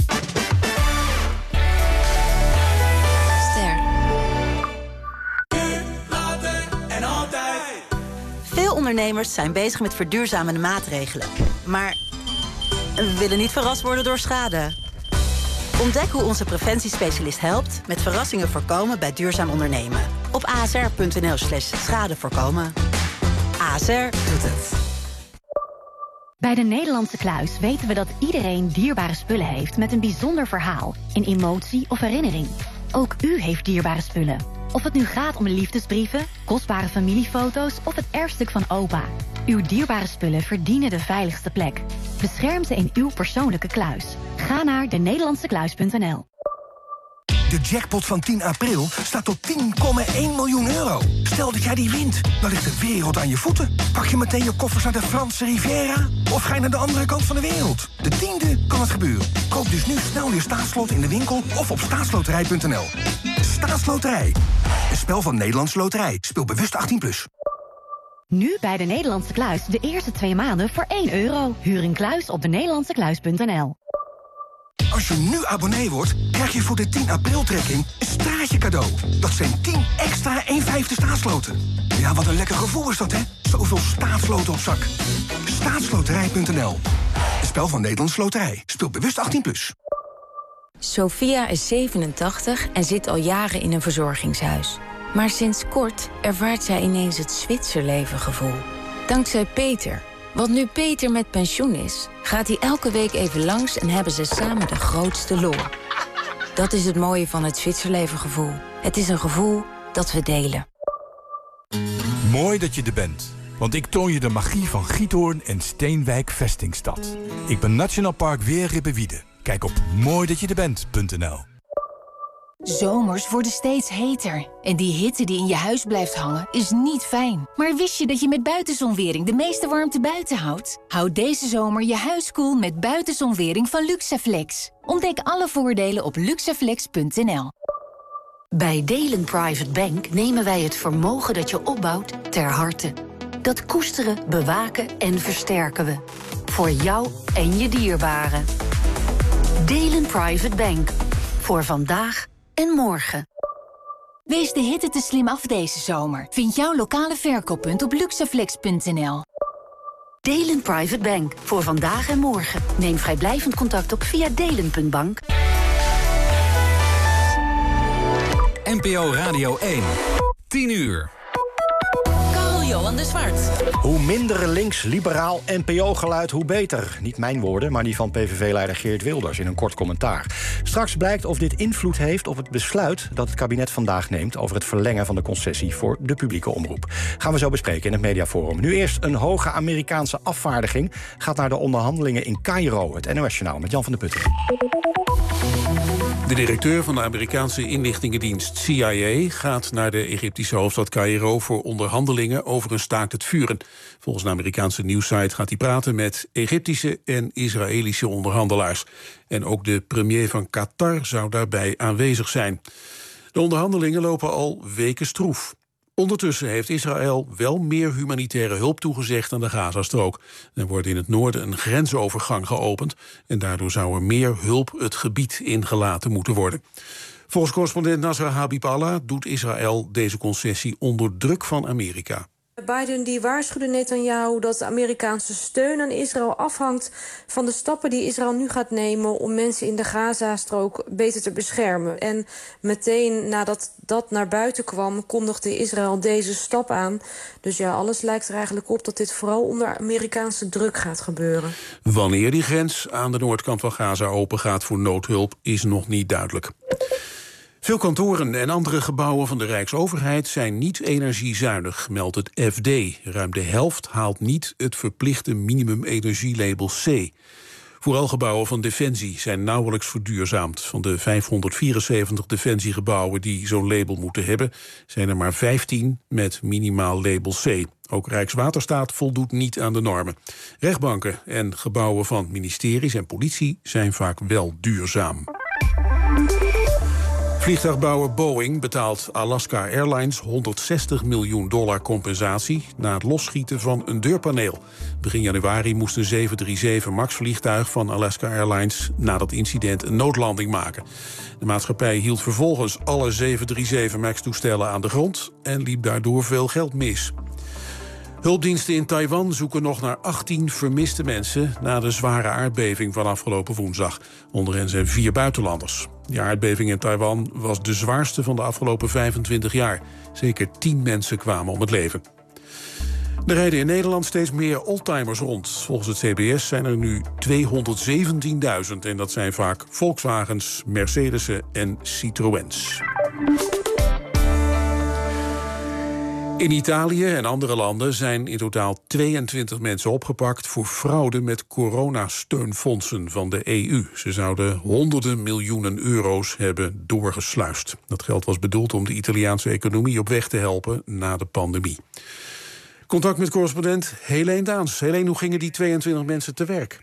Veel ondernemers zijn bezig met verduurzamende maatregelen. Maar we willen niet verrast worden door schade. Ontdek hoe onze preventiespecialist helpt met verrassingen voorkomen bij duurzaam ondernemen. Op asr.nl/schade voorkomen. ASR doet het. Bij de Nederlandse Kluis weten we dat iedereen dierbare spullen heeft met een bijzonder verhaal, een emotie of herinnering. Ook u heeft dierbare spullen. Of het nu gaat om liefdesbrieven, kostbare familiefoto's of het erfstuk van opa. Uw dierbare spullen verdienen de veiligste plek. Bescherm ze in uw persoonlijke kluis. Ga naar denederlandsekluis.nl. De jackpot van 10 april staat op 10,1 miljoen euro. Stel dat jij die wint, dan ligt de wereld aan je voeten. Pak je meteen je koffers naar de Franse Riviera? Of ga je naar de andere kant van de wereld? De 10e kan het gebeuren. Koop dus nu snel je staatslot in de winkel of op staatsloterij.nl. Staatsloterij. Een spel van Nederlandse Loterij. Speel bewust 18+. Nu bij de Nederlandse Kluis de eerste 2 maanden voor €1. Huur een kluis op denederlandsekluis.nl. Als je nu abonnee wordt, krijg je voor de 10 april-trekking een straatje cadeau. Dat zijn 10 extra 1/5 staatsloten. Ja, wat een lekker gevoel is dat, hè? Zoveel staatsloten op zak. Staatsloterij.nl. Een spel van Nederlandse Loterij. Speel bewust 18+. Sophia is 87 en zit al jaren in een verzorgingshuis. Maar sinds kort ervaart zij ineens het Zwitserleven-gevoel. Dankzij Peter. Want nu Peter met pensioen is, gaat hij elke week even langs en hebben ze samen de grootste lol. Dat is het mooie van het Zwitserleven-gevoel. Het is een gevoel dat we delen. Mooi dat je er bent. Want ik toon je de magie van Giethoorn en Steenwijk Vestingstad. Ik ben Nationaal Park Weerribbewiede. Kijk op mooidатjeerbent.nl. Zomers worden steeds heter. En die hitte die in je huis blijft hangen is niet fijn. Maar wist je dat je met buitenzonwering de meeste warmte buiten houdt? Houd deze zomer je huis koel met buitenzonwering van Luxaflex. Ontdek alle voordelen op luxaflex.nl. Bij Delen Private Bank nemen wij het vermogen dat je opbouwt ter harte. Dat koesteren, bewaken en versterken we. Voor jou en je dierbaren. Delen Private Bank. Voor vandaag en morgen. Wees de hitte te slim af deze zomer. Vind jouw lokale verkooppunt op luxaflex.nl. Delen Private Bank. Voor vandaag en morgen. Neem vrijblijvend contact op via delen.bank. NPO Radio 1. 10 uur. Johan de Zwart. Hoe minder links-liberaal NPO-geluid, hoe beter. Niet mijn woorden, maar die van PVV-leider Geert Wilders in een kort commentaar. Straks blijkt of dit invloed heeft op het besluit dat het kabinet vandaag neemt over het verlengen van de concessie voor de publieke omroep. Gaan we zo bespreken in het Mediaforum. Nu eerst een hoge Amerikaanse afvaardiging gaat naar de onderhandelingen in Cairo. Het NOS-journaal met Jan van der Putten. De directeur van de Amerikaanse inlichtingendienst CIA gaat naar de Egyptische hoofdstad Cairo voor onderhandelingen over een staakt het vuren. Volgens een Amerikaanse nieuwssite gaat hij praten met Egyptische en Israëlische onderhandelaars. En ook de premier van Qatar zou daarbij aanwezig zijn. De onderhandelingen lopen al weken stroef. Ondertussen heeft Israël wel meer humanitaire hulp toegezegd aan de Gazastrook. Er wordt in het noorden een grensovergang geopend en daardoor zou er meer hulp het gebied ingelaten moeten worden. Volgens correspondent Nasra Habib-Allah doet Israël deze concessie onder druk van Amerika. Biden die waarschuwde Netanyahu dat de Amerikaanse steun aan Israël afhangt van de stappen die Israël nu gaat nemen om mensen in de Gazastrook beter te beschermen. En meteen nadat dat naar buiten kwam, kondigde Israël deze stap aan. Dus ja, alles lijkt er eigenlijk op dat dit vooral onder Amerikaanse druk gaat gebeuren. Wanneer die grens aan de noordkant van Gaza open gaat voor noodhulp is nog niet duidelijk. Veel kantoren en andere gebouwen van de Rijksoverheid zijn niet energiezuinig, meldt het FD. Ruim de helft haalt niet het verplichte minimumenergielabel C. Vooral gebouwen van Defensie zijn nauwelijks verduurzaamd. Van de 574 Defensiegebouwen die zo'n label moeten hebben, zijn er maar 15 met minimaal label C. Ook Rijkswaterstaat voldoet niet aan de normen. Rechtbanken en gebouwen van ministeries en politie zijn vaak wel duurzaam. Vliegtuigbouwer Boeing betaalt Alaska Airlines $160 miljoen compensatie na het losschieten van een deurpaneel. Begin januari moest een 737 MAX-vliegtuig van Alaska Airlines na dat incident een noodlanding maken. De maatschappij hield vervolgens alle 737 MAX-toestellen aan de grond en liep daardoor veel geld mis. Hulpdiensten in Taiwan zoeken nog naar 18 vermiste mensen na de zware aardbeving van afgelopen woensdag. Onder hen zijn 4 buitenlanders. De aardbeving in Taiwan was de zwaarste van de afgelopen 25 jaar. Zeker 10 mensen kwamen om het leven. Er rijden in Nederland steeds meer oldtimers rond. Volgens het CBS zijn er nu 217.000 en dat zijn vaak Volkswagens, Mercedes'en en Citroëns. In Italië en andere landen zijn in totaal 22 mensen opgepakt voor fraude met coronasteunfondsen van de EU. Ze zouden honderden miljoenen euro's hebben doorgesluist. Dat geld was bedoeld om de Italiaanse economie op weg te helpen na de pandemie. Contact met correspondent Helene Daans. Helene, hoe gingen die 22 mensen te werk?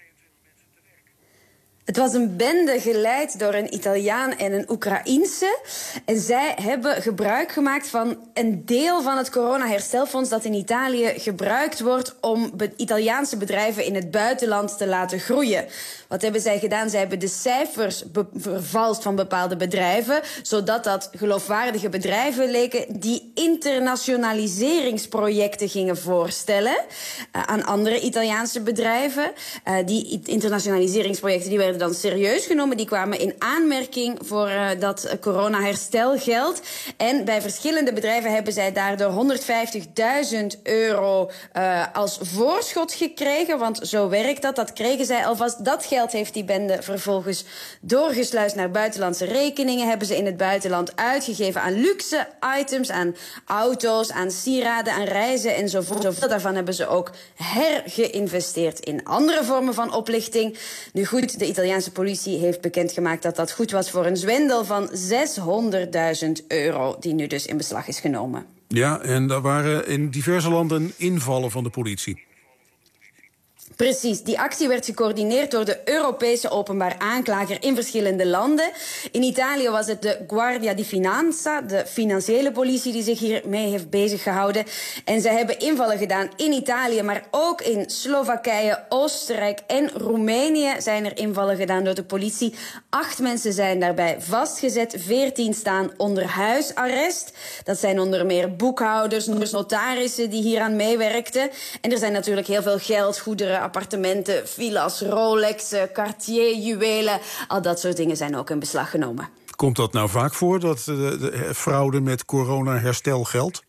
Het was een bende geleid door een Italiaan en een Oekraïense. En zij hebben gebruik gemaakt van een deel van het coronaherstelfonds dat in Italië gebruikt wordt om Italiaanse bedrijven in het buitenland te laten groeien. Wat hebben zij gedaan? Zij hebben de cijfers vervalst van bepaalde bedrijven, zodat dat geloofwaardige bedrijven leken die internationaliseringsprojecten gingen voorstellen aan andere Italiaanse bedrijven. Die internationaliseringsprojecten die werden dan serieus genomen. Die kwamen in aanmerking voor dat coronaherstelgeld. En bij verschillende bedrijven hebben zij daardoor €150.000 als voorschot gekregen. Want zo werkt dat. Dat kregen zij alvast. Dat geld heeft die bende vervolgens doorgesluist naar buitenlandse rekeningen. Hebben ze in het buitenland uitgegeven aan luxe items, aan auto's, aan sieraden, aan reizen enzovoort. Zoveel daarvan hebben ze ook hergeïnvesteerd in andere vormen van oplichting. Nu goed, de Italiaanse politie heeft bekendgemaakt dat dat goed was voor een zwendel van €600.000, die nu dus in beslag is genomen. Ja, en daar waren in diverse landen invallen van de politie. Precies, die actie werd gecoördineerd door de Europese openbaar aanklager in verschillende landen. In Italië was het de Guardia di Finanza, de financiële politie, die zich hiermee heeft bezig gehouden. En zij hebben invallen gedaan in Italië, maar ook in Slowakije, Oostenrijk en Roemenië zijn er invallen gedaan door de politie. 8 mensen zijn daarbij vastgezet, 14 staan onder huisarrest. Dat zijn onder meer boekhouders, notarissen die hieraan meewerkten. En er zijn natuurlijk heel veel geld, goederen, appartementen, villa's, Rolex, Cartier, juwelen. Al dat soort dingen zijn ook in beslag genomen. Komt dat nou vaak voor, dat de fraude met corona-herstelgeld?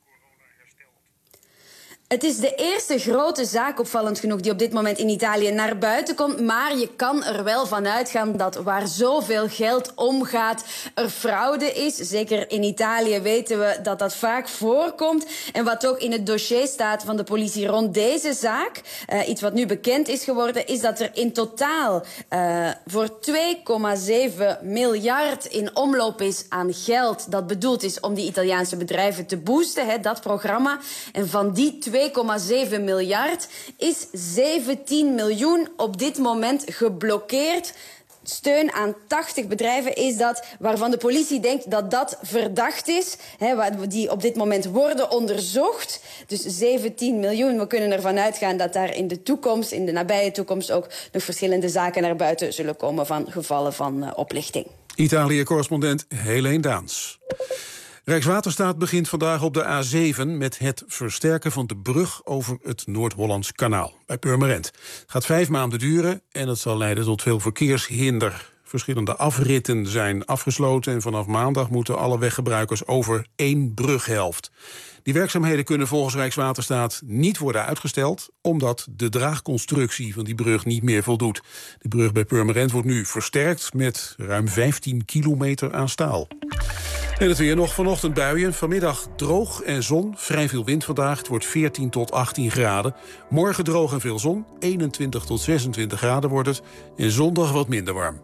Het is de eerste grote zaak, opvallend genoeg, die op dit moment in Italië naar buiten komt. Maar je kan er wel van uitgaan dat waar zoveel geld omgaat, er fraude is. Zeker in Italië weten we dat dat vaak voorkomt. En wat ook in het dossier staat van de politie rond deze zaak, iets wat nu bekend is geworden, is dat er in totaal voor 2,7 miljard in omloop is aan geld dat bedoeld is om die Italiaanse bedrijven te boosten, dat programma. En van die 2,7 miljard is 17 miljoen op dit moment geblokkeerd. Steun aan 80 bedrijven is dat, waarvan de politie denkt dat dat verdacht is, die op dit moment worden onderzocht. Dus 17 miljoen, we kunnen ervan uitgaan dat daar in de toekomst, in de nabije toekomst, ook nog verschillende zaken naar buiten zullen komen van gevallen van oplichting. Italië-correspondent Helene Daans. Rijkswaterstaat begint vandaag op de A7 met het versterken van de brug over het Noord-Hollands Kanaal bij Purmerend. Het gaat 5 maanden duren en het zal leiden tot veel verkeershinder. Verschillende afritten zijn afgesloten en vanaf maandag moeten alle weggebruikers over 1 brughelft. Die werkzaamheden kunnen volgens Rijkswaterstaat niet worden uitgesteld, omdat de draagconstructie van die brug niet meer voldoet. De brug bij Purmerend wordt nu versterkt met ruim 15 kilometer aan staal. En het weer nog vanochtend buien, vanmiddag droog en zon, vrij veel wind vandaag. Het wordt 14 tot 18 graden. Morgen droog en veel zon, 21 tot 26 graden wordt het. En zondag wat minder warm.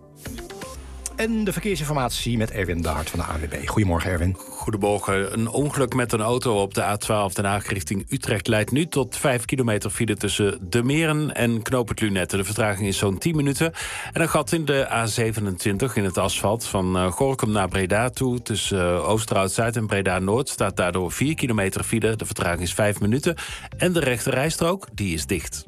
En de verkeersinformatie met Erwin de Hart van de ANWB. Goedemorgen, Erwin. Goedemorgen. Een ongeluk met een auto op de A12 Den Haag richting Utrecht leidt nu tot 5 kilometer file tussen De Meren en Knoopert Lunette. De vertraging is zo'n 10 minuten. En een gat in de A27 in het asfalt van Gorinchem naar Breda toe. Tussen Oosterhout-Zuid en Breda-Noord staat daardoor 4 kilometer file. De vertraging is 5 minuten. En de rechte rijstrook, die is dicht.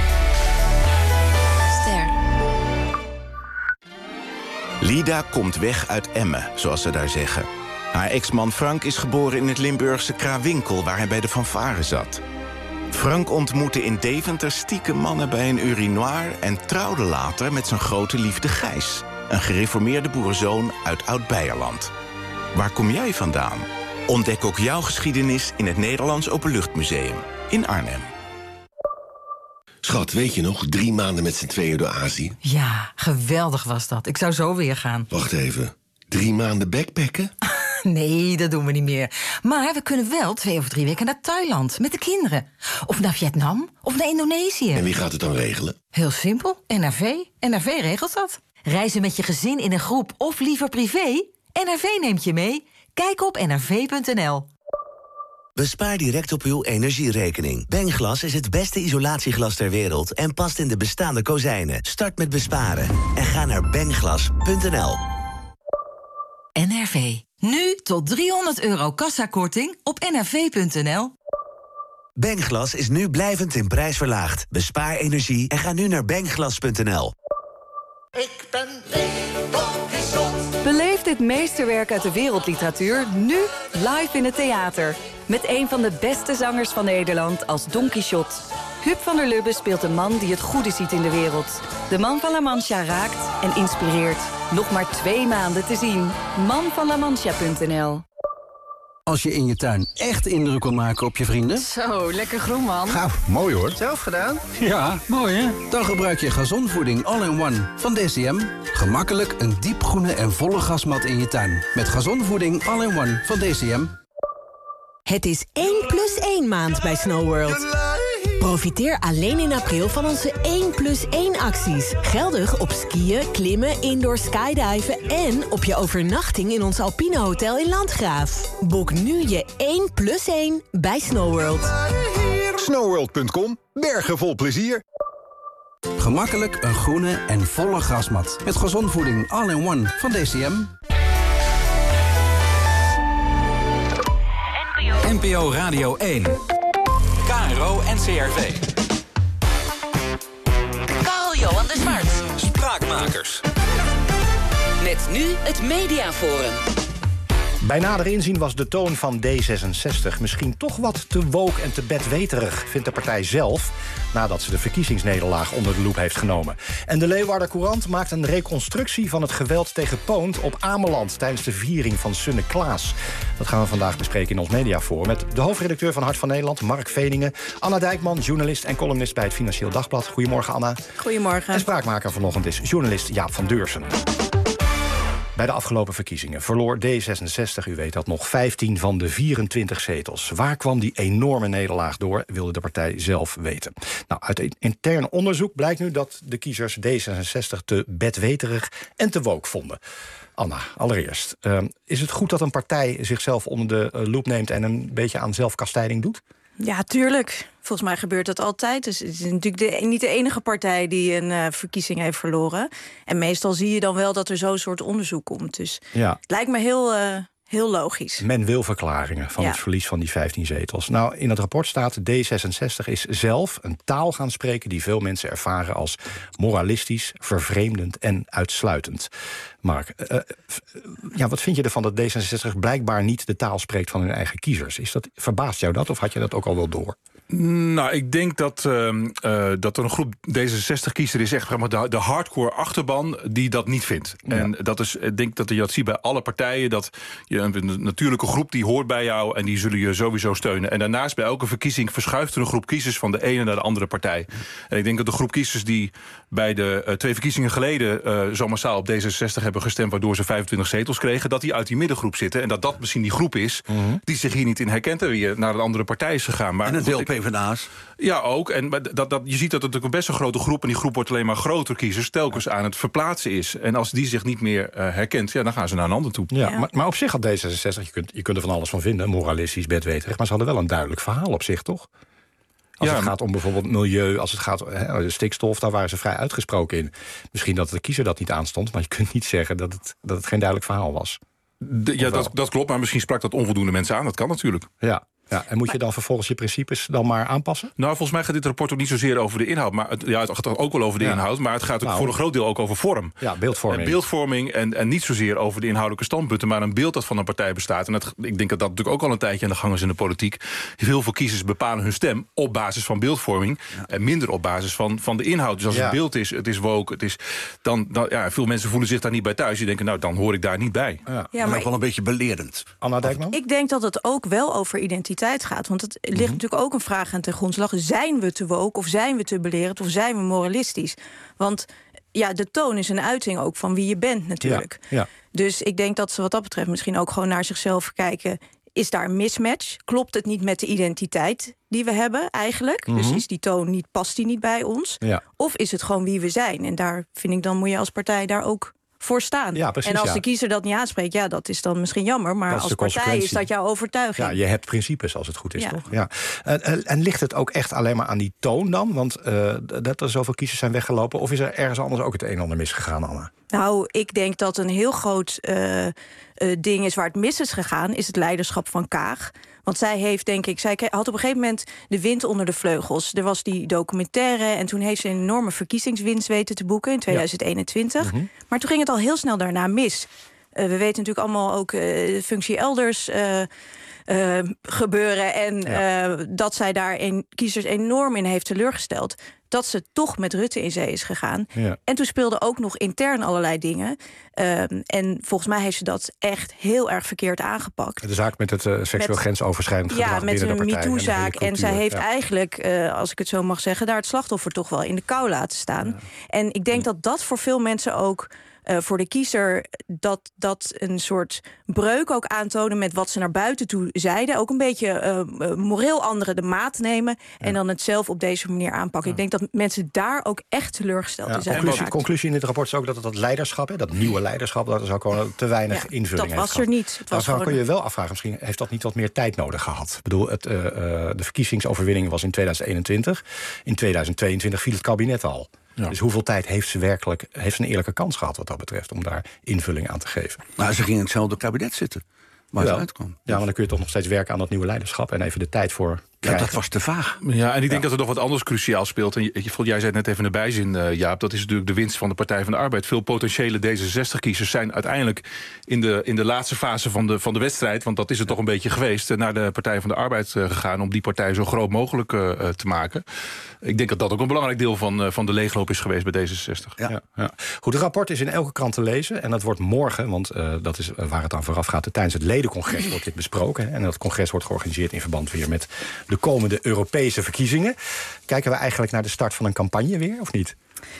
Lida komt weg uit Emmen, zoals ze daar zeggen. Haar ex-man Frank is geboren in het Limburgse Krawinkel, waar hij bij de fanfare zat. Frank ontmoette in Deventer stiekem mannen bij een urinoir en trouwde later met zijn grote liefde Gijs, een gereformeerde boerenzoon uit Oud-Beierland. Waar kom jij vandaan? Ontdek ook jouw geschiedenis in het Nederlands Openluchtmuseum in Arnhem. Schat, weet je nog, 3 maanden met z'n tweeën door Azië? Ja, geweldig was dat. Ik zou zo weer gaan. Wacht even, 3 maanden backpacken? Nee, dat doen we niet meer. Maar we kunnen wel 2 of 3 weken naar Thailand met de kinderen. Of naar Vietnam, of naar Indonesië. En wie gaat het dan regelen? Heel simpel, NRV. NRV regelt dat. Reizen met je gezin in een groep of liever privé? NRV neemt je mee. Kijk op nrv.nl. Bespaar direct op uw energierekening. Bengglas is het beste isolatieglas ter wereld en past in de bestaande kozijnen. Start met besparen en ga naar bengglas.nl. NRV. Nu tot €300 kassakorting op nrv.nl. Bengglas is nu blijvend in prijs verlaagd. Bespaar energie en ga nu naar bengglas.nl. Ik ben Don Quixote. Beleef dit meesterwerk uit de wereldliteratuur nu live in het theater. Met een van de beste zangers van Nederland als Don Quixote. Huub van der Lubbe speelt een man die het goede ziet in de wereld. De man van La Mancha raakt en inspireert. Nog maar 2 maanden te zien. manvanlamancha.nl. Als je in je tuin echt indruk wil maken op je vrienden... Zo, lekker groen, man. Nou, mooi hoor. Zelf gedaan? Ja, mooi hè? Dan gebruik je gazonvoeding All-in-One van DCM. Gemakkelijk een diepgroene en volle grasmat in je tuin. Met gazonvoeding All-in-One van DCM. Het is 1+1 maand bij Snow World. Profiteer alleen in april van onze 1+1 acties. Geldig op skiën, klimmen, indoor skydiven en op je overnachting in ons Alpine Hotel in Landgraaf. Boek nu je 1+1 bij Snow World. Snowworld.com. Bergen vol plezier. Gemakkelijk een groene en volle grasmat. Met gazonvoeding All-in-One van DCM. NPO Radio 1. KRO NCRV. Carl-Johan de Zwart. Spraakmakers. Met nu het Mediaforum. Bij nader inzien was de toon van D66 misschien toch wat te woke en te bedweterig, vindt de partij zelf, nadat ze de verkiezingsnederlaag onder de loep heeft genomen. En de Leeuwarder Courant maakt een reconstructie van het geweld tegen Poont op Ameland tijdens de viering van Sunne Klaas. Dat gaan we vandaag bespreken in ons Mediaforum met de hoofdredacteur van Hart van Nederland, Mark Veningen, Anna Dijkman, journalist en columnist bij het Financieel Dagblad. Goedemorgen, Anna. Goedemorgen. En spraakmaker vanochtend is journalist Jaap van Deursen. Bij de afgelopen verkiezingen verloor D66, u weet dat, nog 15 van de 24 zetels. Waar kwam die enorme nederlaag door, wilde de partij zelf weten. Nou, uit een intern onderzoek blijkt nu dat de kiezers D66 te bedweterig en te woke vonden. Anna, allereerst, is het goed dat een partij zichzelf onder de loep neemt en een beetje aan zelfkastijding doet? Ja, tuurlijk. Volgens mij gebeurt dat altijd. Dus het is natuurlijk niet de enige partij die een verkiezing heeft verloren. En meestal zie je dan wel dat er zo'n soort onderzoek komt. Dus ja. Het lijkt me heel logisch. Men wil verklaringen van het verlies van die 15 zetels. Nou, in het rapport staat: D66 is zelf een taal gaan spreken die veel mensen ervaren als moralistisch, vervreemdend en uitsluitend. Mark, wat vind je ervan dat D66 blijkbaar niet de taal spreekt van hun eigen kiezers? Verbaast jou dat of had je dat ook al wel door? Nou, ik denk dat er een groep D66-kiezer is, echt de hardcore achterban, die dat niet vindt. Ja. En dat is, ik denk dat je dat ziet bij alle partijen, dat je een natuurlijke groep die hoort bij jou en die zullen je sowieso steunen. En daarnaast bij elke verkiezing verschuift er een groep kiezers van de ene naar de andere partij. En ik denk dat de groep kiezers die bij de 2 verkiezingen geleden zo massaal op D66 hebben gestemd, waardoor ze 25 zetels kregen, dat die uit die middengroep zitten. En dat misschien die groep is die zich hier niet in herkent en weer naar een andere partij is gegaan. Maar en het deel PvdA's. Ja, ook. En je ziet dat het natuurlijk een best een grote groep, en die groep wordt alleen maar groter kiezers, telkens aan het verplaatsen is. En als die zich niet meer herkent, dan gaan ze naar een ander toe. Ja. Maar op zich had D66, je kunt er van alles van vinden, moralistisch, bedweterig, maar ze hadden wel een duidelijk verhaal op zich, toch? Als het gaat om bijvoorbeeld milieu, als het gaat om stikstof, daar waren ze vrij uitgesproken in. Misschien dat de kiezer dat niet aanstond, maar je kunt niet zeggen dat het geen duidelijk verhaal was. Dat klopt, maar misschien sprak dat onvoldoende mensen aan. Dat kan natuurlijk. Ja. Ja, en moet je dan vervolgens je principes dan maar aanpassen? Nou, volgens mij gaat dit rapport ook niet zozeer over de inhoud. Maar het gaat ook wel over de inhoud. Maar het gaat ook voor een groot deel ook over vorm. Ja, beeldvorming. Beeldvorming en niet zozeer over de inhoudelijke standpunten, maar een beeld dat van een partij bestaat. En ik denk dat dat natuurlijk ook al een tijdje aan de gang is in de politiek. Heel veel kiezers bepalen hun stem op basis van beeldvorming. En minder op basis van de inhoud. Dus als het beeld is, het is woke, veel mensen voelen zich daar niet bij thuis. Die denken, nou, dan hoor ik daar niet bij. Ja, maar ook wel een beetje belerend. Anna Dijkman? Ik denk dat het ook wel over identiteit gaat. Want het ligt natuurlijk ook een vraag aan ten grondslag. Zijn we te woke of zijn we te belerend of zijn we moralistisch? Want de toon is een uiting ook van wie je bent natuurlijk. Ja. Dus ik denk dat ze wat dat betreft misschien ook gewoon naar zichzelf kijken. Is daar een mismatch? Klopt het niet met de identiteit die we hebben eigenlijk? Dus is die toon niet, past die niet bij ons? Ja. Of is het gewoon wie we zijn? En daar vind ik dan moet je als partij daar ook voor staan. Ja, precies, en als de kiezer dat niet aanspreekt, dat is dan misschien jammer. Maar als partij is dat jouw overtuiging. Ja, je hebt principes als het goed is, toch? Ja. En ligt het ook echt alleen maar aan die toon dan? Want dat er zoveel kiezers zijn weggelopen. Of is er ergens anders ook het een en ander misgegaan, Anna? Nou, ik denk dat een heel groot ding is waar het mis is gegaan, is het leiderschap van Kaag. Want zij heeft, denk ik, zij had op een gegeven moment de wind onder de vleugels. Er was die documentaire en toen heeft ze een enorme verkiezingswinst weten te boeken in 2021. Maar toen ging het al heel snel daarna mis. We weten natuurlijk allemaal ook de functie elders gebeuren. En dat zij daar kiezers enorm in heeft teleurgesteld. Dat ze toch met Rutte in zee is gegaan. Ja. En toen speelden ook nog intern allerlei dingen. En volgens mij heeft ze dat echt heel erg verkeerd aangepakt. De zaak met het seksueel grensoverschrijdend gedrag binnen de partij. Ja, met een MeToo-zaak. En zij heeft eigenlijk, als ik het zo mag zeggen, daar het slachtoffer toch wel in de kou laten staan. Ja. En ik denk dat dat voor veel mensen ook voor de kiezer dat een soort breuk ook aantonen met wat ze naar buiten toe zeiden. Ook een beetje moreel anderen de maat nemen en dan het zelf op deze manier aanpakken. Ik denk dat mensen daar ook echt teleurgesteld in zijn. De conclusie in dit rapport is ook dat leiderschap, dat nieuwe leiderschap, dat is ook gewoon te weinig invulling heeft. Dat was er niet. Daarvan kun je wel afvragen, misschien heeft dat niet wat meer tijd nodig gehad. Ik bedoel, de verkiezingsoverwinning was in 2021. In 2022 viel het kabinet al. Ja. Dus hoeveel tijd heeft ze een eerlijke kans gehad wat dat betreft om daar invulling aan te geven? Nou, ze ging in hetzelfde kabinet zitten. Waar ze uitkwam. Ja, maar dan kun je toch nog steeds werken aan dat nieuwe leiderschap en even de tijd voor krijgen. Dat was te vaag. Ja, en ik denk dat er nog wat anders cruciaal speelt. En jij zei het net even in de bijzin, Jaap. Dat is natuurlijk de winst van de Partij van de Arbeid. Veel potentiële D66-kiezers zijn uiteindelijk in de laatste fase van de wedstrijd, want dat is het toch een beetje geweest, naar de Partij van de Arbeid gegaan om die partij zo groot mogelijk te maken. Ik denk dat dat ook een belangrijk deel van de leegloop is geweest bij D66. Ja. Goed, het rapport is in elke krant te lezen. En dat wordt morgen, want dat is waar het aan vooraf gaat, tijdens het ledencongres wordt dit besproken. En dat congres wordt georganiseerd in verband weer met de komende Europese verkiezingen. Kijken we eigenlijk naar de start van een campagne weer, of niet?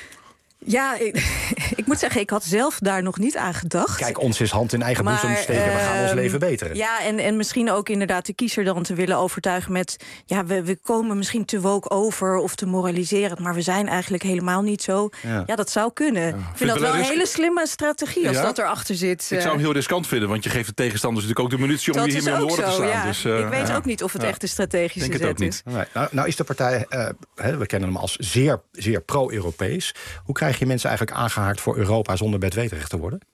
Ja, ik moet zeggen, ik had zelf daar nog niet aan gedacht. Kijk, ons is hand in eigen boezem steken. We gaan ons leven beteren. Ja, en misschien ook inderdaad de kiezer dan te willen overtuigen met, ja, we komen misschien te woke over of te moraliserend, maar we zijn eigenlijk helemaal niet zo. Ja, dat zou kunnen. Ik vind dat wel een hele slimme strategie als dat erachter zit. Ik zou hem heel riskant vinden, want je geeft de tegenstanders natuurlijk ook de munitie om hiermee aan de orde te slaan. Ja. Dus, ik weet ook niet of het echt een strategische zet is. Nou is de partij, we kennen hem als zeer, zeer pro-Europees. Hoe krijg je mensen eigenlijk aangehaakt voor Europa zonder bedweterig te worden?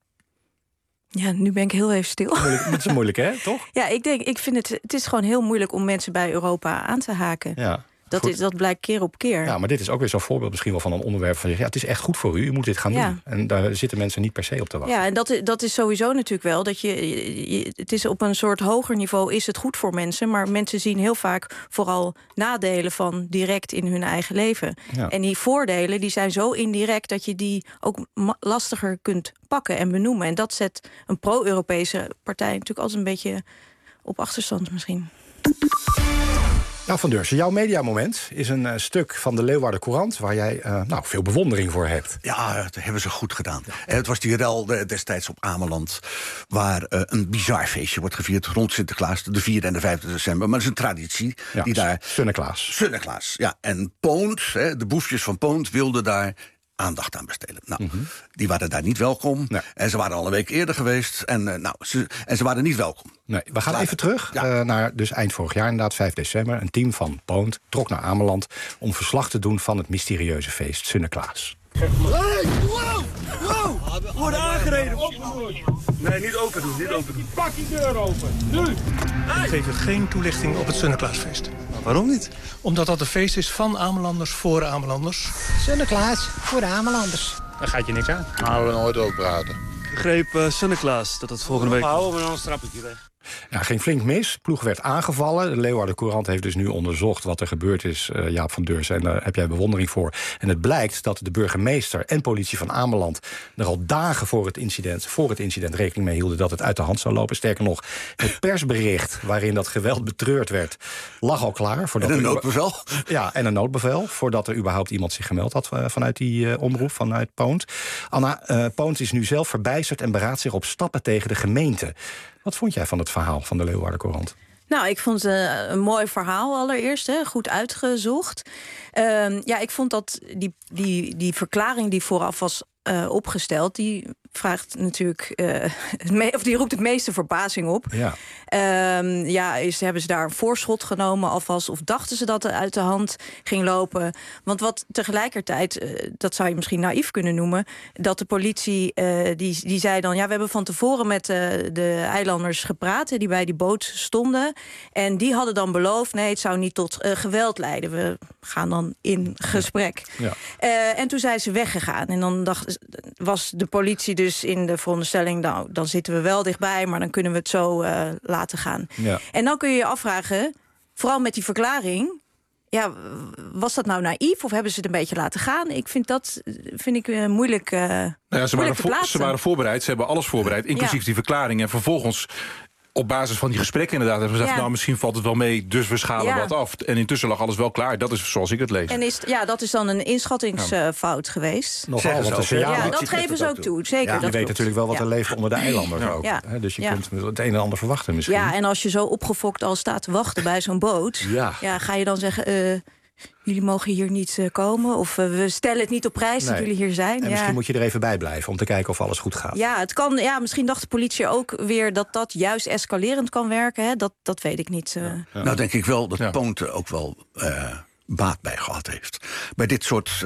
Ja, nu ben ik heel even stil. Dat is moeilijk, hè? Toch? Ja, ik vind het is gewoon heel moeilijk om mensen bij Europa aan te haken. Ja. Dat blijkt keer op keer. Ja, maar dit is ook weer zo'n voorbeeld misschien wel van een onderwerp van het is echt goed voor u moet dit gaan doen. En daar zitten mensen niet per se op te wachten. Ja, en dat is sowieso natuurlijk wel dat het is op een soort hoger niveau is het goed voor mensen, maar mensen zien heel vaak vooral nadelen van direct in hun eigen leven. Ja. En die voordelen die zijn zo indirect dat je die ook lastiger kunt pakken en benoemen. En dat zet een pro-Europese partij natuurlijk altijd een beetje op achterstand misschien. Nou, Van Deursen, jouw mediamoment is een stuk van de Leeuwarden Courant waar jij veel bewondering voor hebt. Ja, dat hebben ze goed gedaan. Het was die rel destijds op Ameland, waar een bizar feestje wordt gevierd rond Sinterklaas, de 4e en de 5e december. Maar dat is een traditie. Ja, die daar Sinterklaas, ja. En Poont, de boefjes van Poont, wilden daar aandacht aan besteden. Nou, die waren daar niet welkom. Nee. En ze waren al een week eerder geweest. En ze waren niet welkom. Nee, we gaan even terug naar dus eind vorig jaar, inderdaad 5 december. Een team van Poont trok naar Ameland om verslag te doen van het mysterieuze feest Sinterklaas. Hey, wow! We worden aangereden. Nee, niet open doen, Pak die deur open, nu! We geven geen toelichting op het Sinterklaasfeest. Waarom niet? Omdat dat een feest is van Amelanders voor Amelanders. Sinterklaas voor de Amelanders. Daar gaat je niks aan. Nou, we nooit over praten. Ik begreep Sinterklaas dat het volgende week... Houden we dan een strappetje weg. Ja, ging flink mis. De ploeg werd aangevallen. De Leeuwarden Courant heeft dus nu onderzocht wat er gebeurd is, Jaap van Deurzen. En daar heb jij bewondering voor. En het blijkt dat de burgemeester en politie van Ameland er al dagen voor het incident rekening mee hielden dat het uit de hand zou lopen. Sterker nog, het persbericht waarin dat geweld betreurd werd, lag al klaar. En een noodbevel? Ja, en een noodbevel. Voordat er überhaupt iemand zich gemeld had vanuit die omroep, vanuit Poont. Anna, Poont is nu zelf verbijsterd en beraadt zich op stappen tegen de gemeente. Wat vond jij van het verhaal van de Leeuwarden Courant? Nou, ik vond het een mooi verhaal allereerst, hè, goed uitgezocht. Ik vond dat die verklaring die vooraf was opgesteld, die vraagt natuurlijk, die roept het meeste verbazing op. Ja. Hebben ze daar een voorschot genomen alvast, of dachten ze dat het uit de hand ging lopen? Want wat tegelijkertijd, dat zou je misschien naïef kunnen noemen, dat de politie die zei dan, we hebben van tevoren met de eilanders gepraat, die bij die boot stonden, en die hadden dan beloofd, nee, het zou niet tot geweld leiden. We gaan dan in gesprek. Ja. En toen zijn ze weggegaan. En dan was de politie dus in de veronderstelling, nou, dan zitten we wel dichtbij, maar dan kunnen we het zo laten gaan. Ja. En dan kun je je afvragen, vooral met die verklaring, was dat nou naïef of hebben ze het een beetje laten gaan? Ik vind moeilijk. Ze waren voorbereid, ze hebben alles voorbereid, inclusief die verklaring. En vervolgens, op basis van die gesprekken inderdaad, hebben we gezegd, nou, misschien valt het wel mee, dus we schalen wat af. En intussen lag alles wel klaar. Dat is zoals ik het lees. En dat is dan een inschattingsfout geweest. Nogal, want dat geven ze ook toe. Zeker. Ja, je weet natuurlijk wel wat er leeft onder de eilanders ook. Ja. Dus je kunt het een en ander verwachten misschien. Ja, en als je zo opgefokt al staat te wachten bij zo'n boot, ga je dan zeggen, jullie mogen hier niet komen, of we stellen het niet op prijs dat jullie hier zijn. En misschien moet je er even bij blijven om te kijken of alles goed gaat. Ja, het kan. Ja, misschien dacht de politie ook weer dat juist escalerend kan werken. Hè? Dat weet ik niet. Nou, denk ik wel dat Poont er ook wel baat bij gehad heeft. Bij dit soort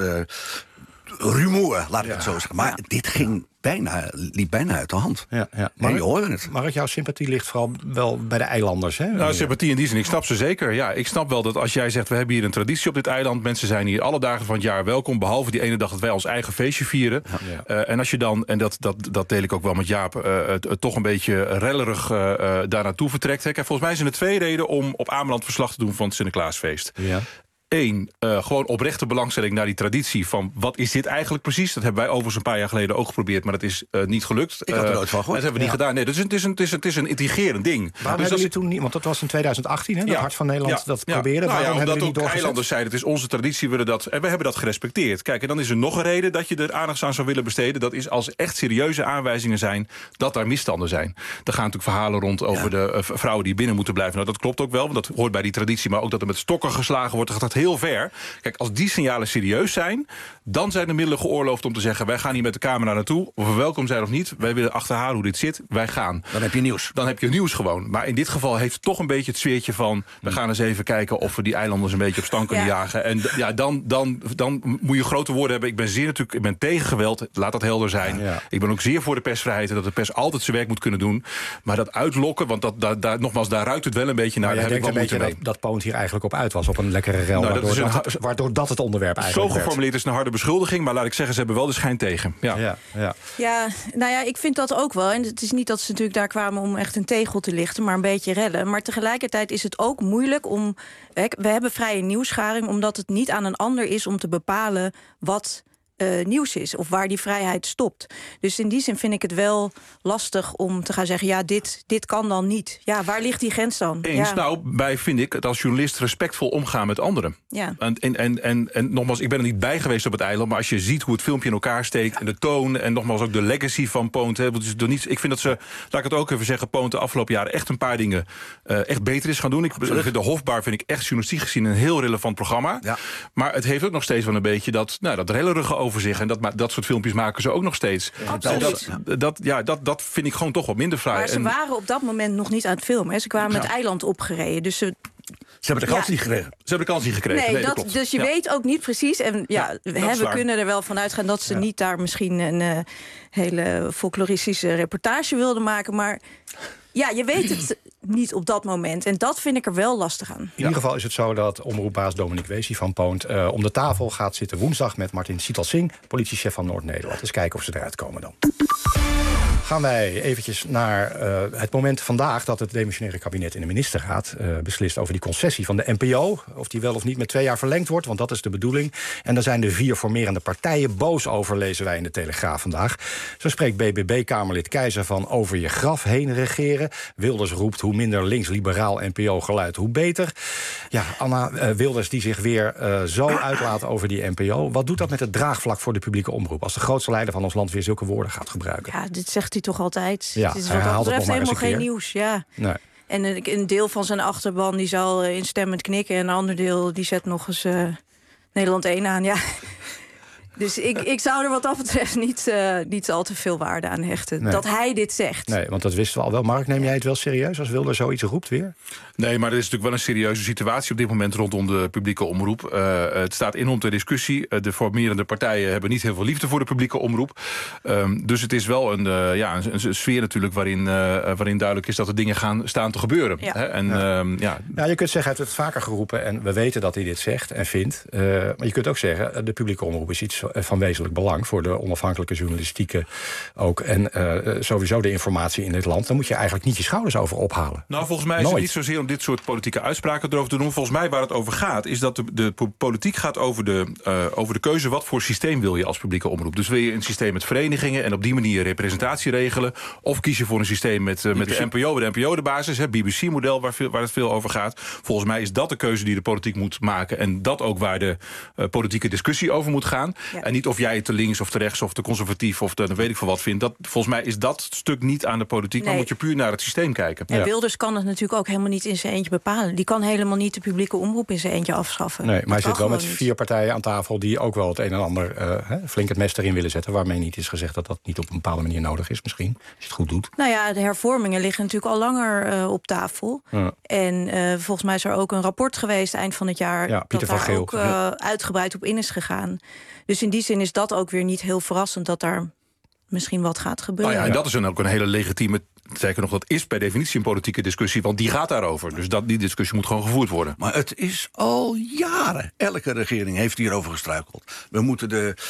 rumoer, laat ik het zo zeggen. Maar dit liep bijna uit de hand. Ja. Maar je hoorde het. Maar jouw sympathie ligt vooral wel bij de eilanders, hè? Nou, sympathie in die zin, ik snap ze zeker. Ja, ik snap wel dat als jij zegt, we hebben hier een traditie op dit eiland, mensen zijn hier alle dagen van het jaar welkom, behalve die ene dag dat wij ons eigen feestje vieren. Ja. En als je dan, en dat deel ik ook wel met Jaap, toch een beetje rellerig daar naartoe vertrekt. Kijk, volgens mij zijn er 2 redenen om op Ameland verslag te doen van het Sinterklaasfeest. Ja. 1, gewoon oprechte belangstelling naar die traditie van wat is dit eigenlijk precies? Dat hebben wij overigens een paar jaar geleden ook geprobeerd, maar dat is niet gelukt. Ik had er nooit van gehoord. Dat hebben we niet gedaan. Nee, het is een intrigerend ding. Waarom hebben jullie toen niet? Want dat was in 2018, hè? Dat Hart van Nederland dat probeerde. Waarom omdat ook de eilanders zeiden, het is onze traditie, en we hebben dat gerespecteerd. Kijk, en dan is er nog een reden dat je er aandacht aan zou willen besteden. Dat is als echt serieuze aanwijzingen zijn dat daar misstanden zijn. Er gaan natuurlijk verhalen rond over de vrouwen die binnen moeten blijven. Nou, dat klopt ook wel, want dat hoort bij die traditie. Maar ook dat er met stokken geslagen wordt, dat gaat heel ver. Kijk, als die signalen serieus zijn, dan zijn de middelen geoorloofd om te zeggen, wij gaan hier met de camera naartoe, of we welkom zijn of niet, wij willen achterhalen hoe dit zit, wij gaan. Dan heb je nieuws. Dan heb je nieuws gewoon. Maar in dit geval heeft het toch een beetje het sfeertje van, we gaan eens even kijken of we die eilanders een beetje op stand kunnen jagen. En dan moet je grote woorden hebben. Ik ben tegen geweld, laat dat helder zijn. Ja. Ik ben ook zeer voor de persvrijheid en dat de pers altijd zijn werk moet kunnen doen. Maar dat uitlokken, want nogmaals, daar ruikt het wel een beetje naar. Maar jij denkt een beetje dat Poont hier eigenlijk op uit was, op een lekkere rel. Nou, waardoor dat het onderwerp eigenlijk zo geformuleerd is een harde beschuldiging, maar laat ik zeggen, ze hebben wel de schijn tegen. Ik vind dat ook wel. En het is niet dat ze natuurlijk daar kwamen om echt een tegel te lichten, maar een beetje rellen. Maar tegelijkertijd is het ook moeilijk om. We hebben vrije nieuwsgaring, omdat het niet aan een ander is om te bepalen wat nieuws is, of waar die vrijheid stopt. Dus in die zin vind ik het wel lastig om te gaan zeggen, dit kan dan niet. Ja, waar ligt die grens dan? Eens, vind ik het als journalist respectvol omgaan met anderen. Ja. En nogmaals, ik ben er niet bij geweest op het eiland, maar als je ziet hoe het filmpje in elkaar steekt en de toon en nogmaals ook de legacy van Poont. Ik vind dat ze, laat ik het ook even zeggen, Poont de afgelopen jaren echt een paar dingen echt beter is gaan doen. De Hofbar vind ik echt journalistiek gezien een heel relevant programma. Ja. Maar het heeft ook nog steeds wel een beetje dat rellerige over zich. En dat soort filmpjes maken ze ook nog steeds. Dat vind ik gewoon toch wat minder fraai. Maar ze waren op dat moment nog niet aan het filmen. Hè. Ze kwamen het eiland opgereden. Dus ze hebben de kans niet gekregen. Ze hebben de kans niet gekregen. Nee, dat dus je weet ook niet precies. En we kunnen er wel van uitgaan dat ze niet daar misschien een hele folkloristische reportage wilden maken. Maar je weet het niet op dat moment. En dat vind ik er wel lastig aan. In ieder geval is het zo dat omroepbaas Dominique Weesie van Poont om de tafel gaat zitten woensdag met Martin Sietal-Singh, politiechef van Noord-Nederland. Dus kijken of ze eruit komen dan. gaan wij eventjes naar het moment vandaag dat het demissionaire kabinet in de ministerraad beslist over die concessie van de NPO. Of die wel of niet met 2 jaar verlengd wordt, want dat is de bedoeling. En daar zijn de 4 formerende partijen boos over, lezen wij in de Telegraaf vandaag. Zo spreekt BBB-Kamerlid Keizer van over je graf heen regeren. Wilders roept hoe minder links-liberaal NPO-geluid, hoe beter. Ja, Anna, Wilders die zich weer zo uitlaat over die NPO. Wat doet dat met het draagvlak voor de publieke omroep als de grootste leider van ons land weer zulke woorden gaat gebruiken? Ja, dit zegt hij toch altijd. Ja, het is wat dat betreft helemaal geen nieuws. Ja. Nee. En een deel van zijn achterban die zal instemmend knikken. En een ander deel die zet nog eens Nederland 1 aan. Ja. Dus ik zou er wat dat betreft niet al te veel waarde aan hechten. Nee. Dat hij dit zegt. Nee, want dat wisten we al wel. Mark, neem jij het wel serieus als Wilders zoiets roept weer? Nee, maar er is natuurlijk wel een serieuze situatie op dit moment rondom de publieke omroep. Het staat enorm ter discussie. De formerende partijen hebben niet heel veel liefde voor de publieke omroep. Dus het is wel een sfeer natuurlijk waarin duidelijk is dat er dingen staan te gebeuren. Ja. Hè? En, ja, je kunt zeggen, hij heeft het vaker geroepen en we weten dat hij dit zegt en vindt. Maar je kunt ook zeggen, de publieke omroep is iets van wezenlijk belang voor de onafhankelijke journalistieke ook. En sowieso de informatie in dit land. Daar moet je eigenlijk niet je schouders over ophalen. Nou, volgens mij is het niet zozeer om dit soort politieke uitspraken erover te doen. Volgens mij waar het over gaat, is dat de politiek gaat over de keuze wat voor systeem wil je als publieke omroep. Dus wil je een systeem met verenigingen en op die manier representatie regelen, of kies je voor een systeem met de NPO, de NPO de basis, het BBC-model waar het veel over gaat. Volgens mij is dat de keuze die de politiek moet maken en dat ook waar de politieke discussie over moet gaan. Ja. En niet of jij te links of te rechts of te conservatief of te weet ik veel wat vindt. Volgens mij is dat stuk niet aan de politiek, maar moet je puur naar het systeem kijken. En Wilders kan het natuurlijk ook helemaal niet in zijn eentje bepalen. Die kan helemaal niet de publieke omroep in zijn eentje afschaffen. Nee, maar hij zit wel met 4 partijen aan tafel die ook wel het een en ander flink het mes erin willen zetten. Waarmee niet is gezegd dat dat niet op een bepaalde manier nodig is misschien. Als je het goed doet. Nou ja, de hervormingen liggen natuurlijk al langer op tafel. Ja. En volgens mij is er ook een rapport geweest eind van het jaar. Ja, Pieter dat van daar Geel. ook uitgebreid op in is gegaan. Dus in die zin is dat ook weer niet heel verrassend dat daar misschien wat gaat gebeuren. Nou ja, en dat is dan ook een hele legitieme, zeker nog, dat is per definitie een politieke discussie, want die gaat daarover. Dus die discussie moet gewoon gevoerd worden. Maar het is al jaren. Elke regering heeft hierover gestruikeld. We moeten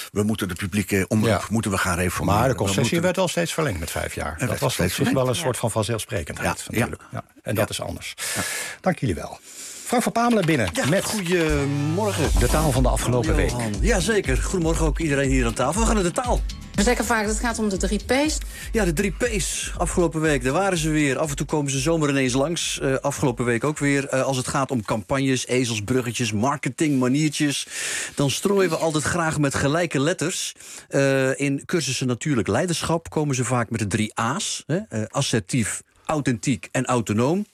de publieke omroep moeten we gaan reformeren. Maar de concessie werd al steeds verlengd met 5 jaar. Dat was op zich wel een soort van vanzelfsprekendheid. Natuurlijk. Ja. En dat is anders. Ja. Dank jullie wel. Frank van Pamelen binnen met goedemorgen. De taal van de afgelopen week. Jazeker, goedemorgen ook iedereen hier aan tafel. We gaan naar de taal. We zeggen vaak dat het gaat om de 3 P's. Ja, de 3 P's. Afgelopen week, daar waren ze weer. Af en toe komen ze zomaar ineens langs. Afgelopen week ook weer. Als het gaat om campagnes, ezelsbruggetjes, marketing, maniertjes, dan strooien we altijd graag met gelijke letters. In cursussen natuurlijk leiderschap komen ze vaak met de 3 A's. Assertief, authentiek en autonoom.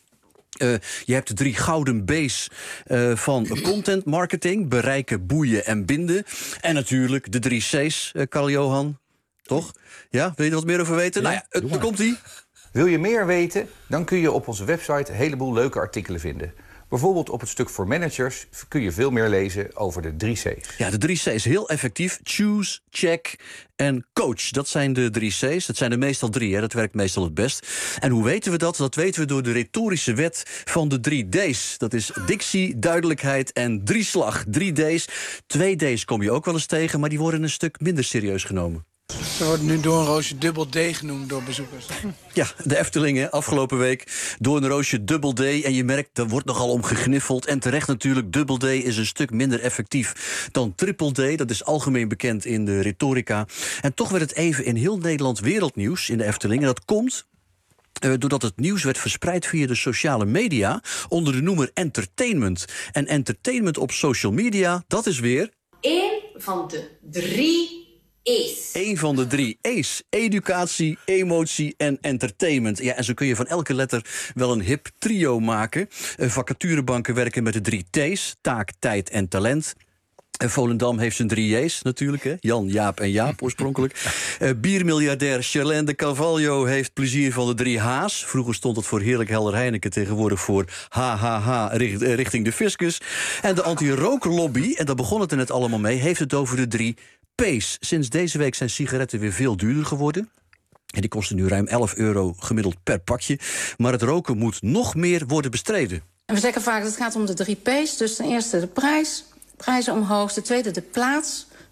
Je hebt de 3 gouden B's van content marketing. Bereiken, boeien en binden. En natuurlijk de 3 C's, Karl-Johan. Toch? Ja, wil je er wat meer over weten? Ja, nou ja, daar komt-ie. Wil je meer weten? Dan kun je op onze website een heleboel leuke artikelen vinden. Bijvoorbeeld op het stuk voor managers kun je veel meer lezen over de 3 C's. Ja, de 3 C's, heel effectief. Choose, check en coach. Dat zijn de 3 C's. Dat zijn er meestal 3, hè? Dat werkt meestal het best. En hoe weten we dat? Dat weten we door de retorische wet van de 3 D's. Dat is dictie, duidelijkheid en drieslag. 3 D's. 2 D's kom je ook wel eens tegen, maar die worden een stuk minder serieus genomen. Ze worden nu Doornroosje dubbel D genoemd door bezoekers. Ja, de Eftelingen afgelopen week. Doornroosje dubbel D. En je merkt, er wordt nogal om gegniffeld. En terecht natuurlijk, dubbel D is een stuk minder effectief dan triple D. Dat is algemeen bekend in de retorica. En toch werd het even in heel Nederland wereldnieuws in de Eftelingen. Dat komt doordat het nieuws werd verspreid via de sociale media onder de noemer entertainment. En entertainment op social media, dat is weer 1 van de 3 E's. 1 van de 3 E's. Educatie, emotie en entertainment. Ja, en zo kun je van elke letter wel een hip trio maken. Vacaturebanken werken met de 3 T's. Taak, tijd en talent. Volendam heeft zijn 3 J's natuurlijk, hè? Jan, Jaap en Jaap oorspronkelijk. Biermiljardair Charlène de Carvalho heeft plezier van de 3 H's. Vroeger stond het voor Heerlijk Helder Heineken, tegenwoordig voor HHH richting de fiscus. En de anti-rooklobby, en daar begon het er net allemaal mee, heeft het over de 3 P's. Sinds deze week zijn sigaretten weer veel duurder geworden. En die kosten nu ruim €11 gemiddeld per pakje. Maar het roken moet nog meer worden bestreden. En we zeggen vaak dat het gaat om de 3 P's. Dus ten eerste de prijs. Prijzen omhoog. De tweede de plaats.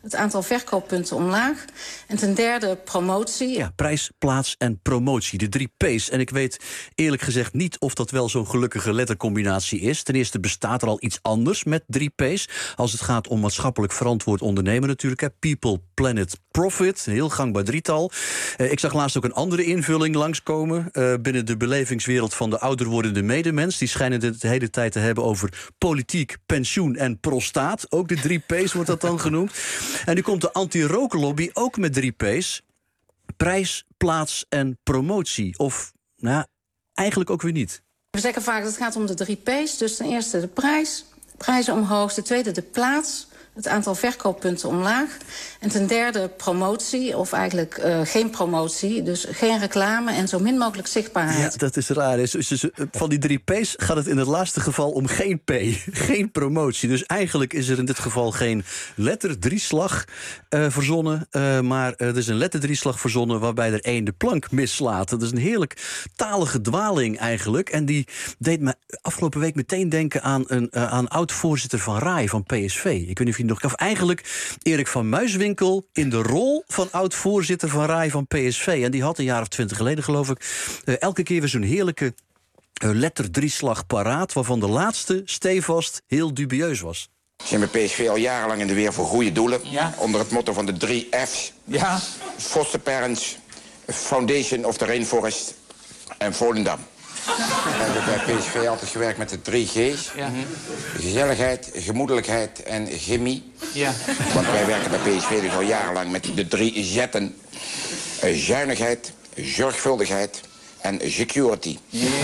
het aantal verkooppunten omlaag. En ten derde promotie. Ja, prijs, plaats en promotie, de 3 P's. En ik weet eerlijk gezegd niet of dat wel zo'n gelukkige lettercombinatie is. Ten eerste bestaat er al iets anders met 3 P's. Als het gaat om maatschappelijk verantwoord ondernemen natuurlijk. Hè. People, Planet, Profit. Een heel gangbaar drietal. Ik zag laatst ook een andere invulling langskomen. Binnen de belevingswereld van de ouder wordende medemens. Die schijnen het de hele tijd te hebben over politiek, pensioen en prostaat. Ook de 3 P's wordt dat dan genoemd. En nu komt de anti-rokenlobby ook met 3 P's. Prijs, plaats en promotie. Of, nou, eigenlijk ook weer niet. We zeggen vaak dat het gaat om de 3 P's. Dus ten eerste de prijzen omhoog. Ten tweede de plaats. Het aantal verkooppunten omlaag. En ten derde promotie, of eigenlijk geen promotie. Dus geen reclame en zo min mogelijk zichtbaarheid. Ja, dat is raar. Van die 3 P's gaat het in het laatste geval om geen P. Geen promotie. Dus eigenlijk is er in dit geval geen letterdrieslag verzonnen. Maar er is een letterdrieslag verzonnen waarbij er 1 de plank misslaat. Dat is een heerlijk talige dwaling eigenlijk. En die deed me afgelopen week meteen denken aan oud-voorzitter van RAI van PSV. Ik weet niet of je nog... Of eigenlijk Erik van Muiswinkel in de rol van oud-voorzitter van RAI van PSV. En die had een jaar of 20 geleden, geloof ik, elke keer weer zo'n heerlijke letterdrieslag paraat, waarvan de laatste stevast heel dubieus was. We zijn bij PSV al jarenlang in de weer voor goede doelen. Ja. Onder het motto van de 3 F's. Ja. Foster Parents, Foundation of the Rainforest en Volendam. We hebben bij PSV altijd gewerkt met de 3 G's. Ja. Gezelligheid, gemoedelijkheid en chemie. Ja. Want wij werken bij PSV dus al jarenlang met de 3 Z'en. Zuinigheid, zorgvuldigheid en security.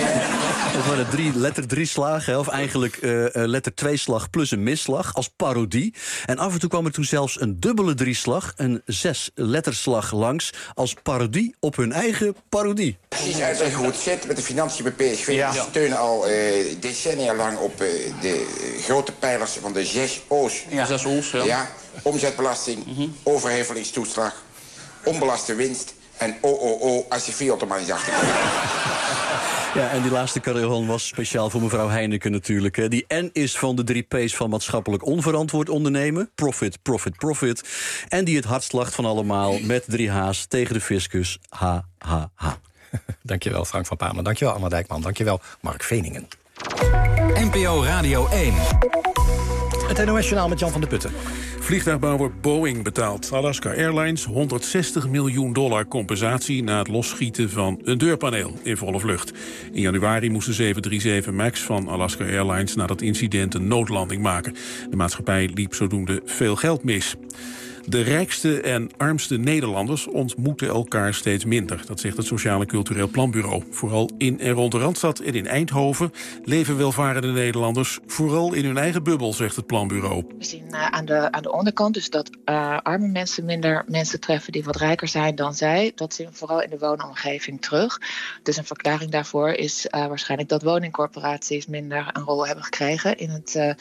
Dat waren 3 letter-3-slagen, of eigenlijk letter-2-slag plus een misslag, als parodie. En af en toe kwam er toen zelfs een dubbele 3-slag, een 6-letterslag langs, als parodie op hun eigen parodie. Precies uitleggen hoe het zit met de financiën bij PSV. Ja. We steunen al decennia lang op de grote pijlers van de 6 O's. Ja, 6 O's, ja. Ja, omzetbelasting, overhevelingstoeslag, onbelaste winst en OOO als je Fiat-automaat achterkomt. Ja, en die laatste Karel was speciaal voor mevrouw Heineken natuurlijk. Die N is van de 3 P's van maatschappelijk onverantwoord ondernemen. Profit, profit, profit. En die het hardst lacht van allemaal met 3 H's tegen de fiscus. Ha, ha, ha. Dankjewel Frank van Pamen. Dankjewel Anna Dijkman. Dankjewel Mark Veningen. NPO Radio 1. Het NOS-journaal met Jan van der Putten. Vliegtuigbouwer Boeing betaalt Alaska Airlines $160 miljoen compensatie na het losschieten van een deurpaneel in volle vlucht. In januari moest de 737 MAX van Alaska Airlines na dat incident een noodlanding maken. De maatschappij liep zodoende veel geld mis. De rijkste en armste Nederlanders ontmoeten elkaar steeds minder. Dat zegt het Sociaal en Cultureel Planbureau. Vooral in en rond de Randstad en in Eindhoven leven welvarende Nederlanders vooral in hun eigen bubbel, zegt het planbureau. We zien aan de onderkant dus dat arme mensen minder mensen treffen die wat rijker zijn dan zij. Dat zien we vooral in de woonomgeving terug. Dus een verklaring daarvoor is waarschijnlijk dat woningcorporaties minder een rol hebben gekregen in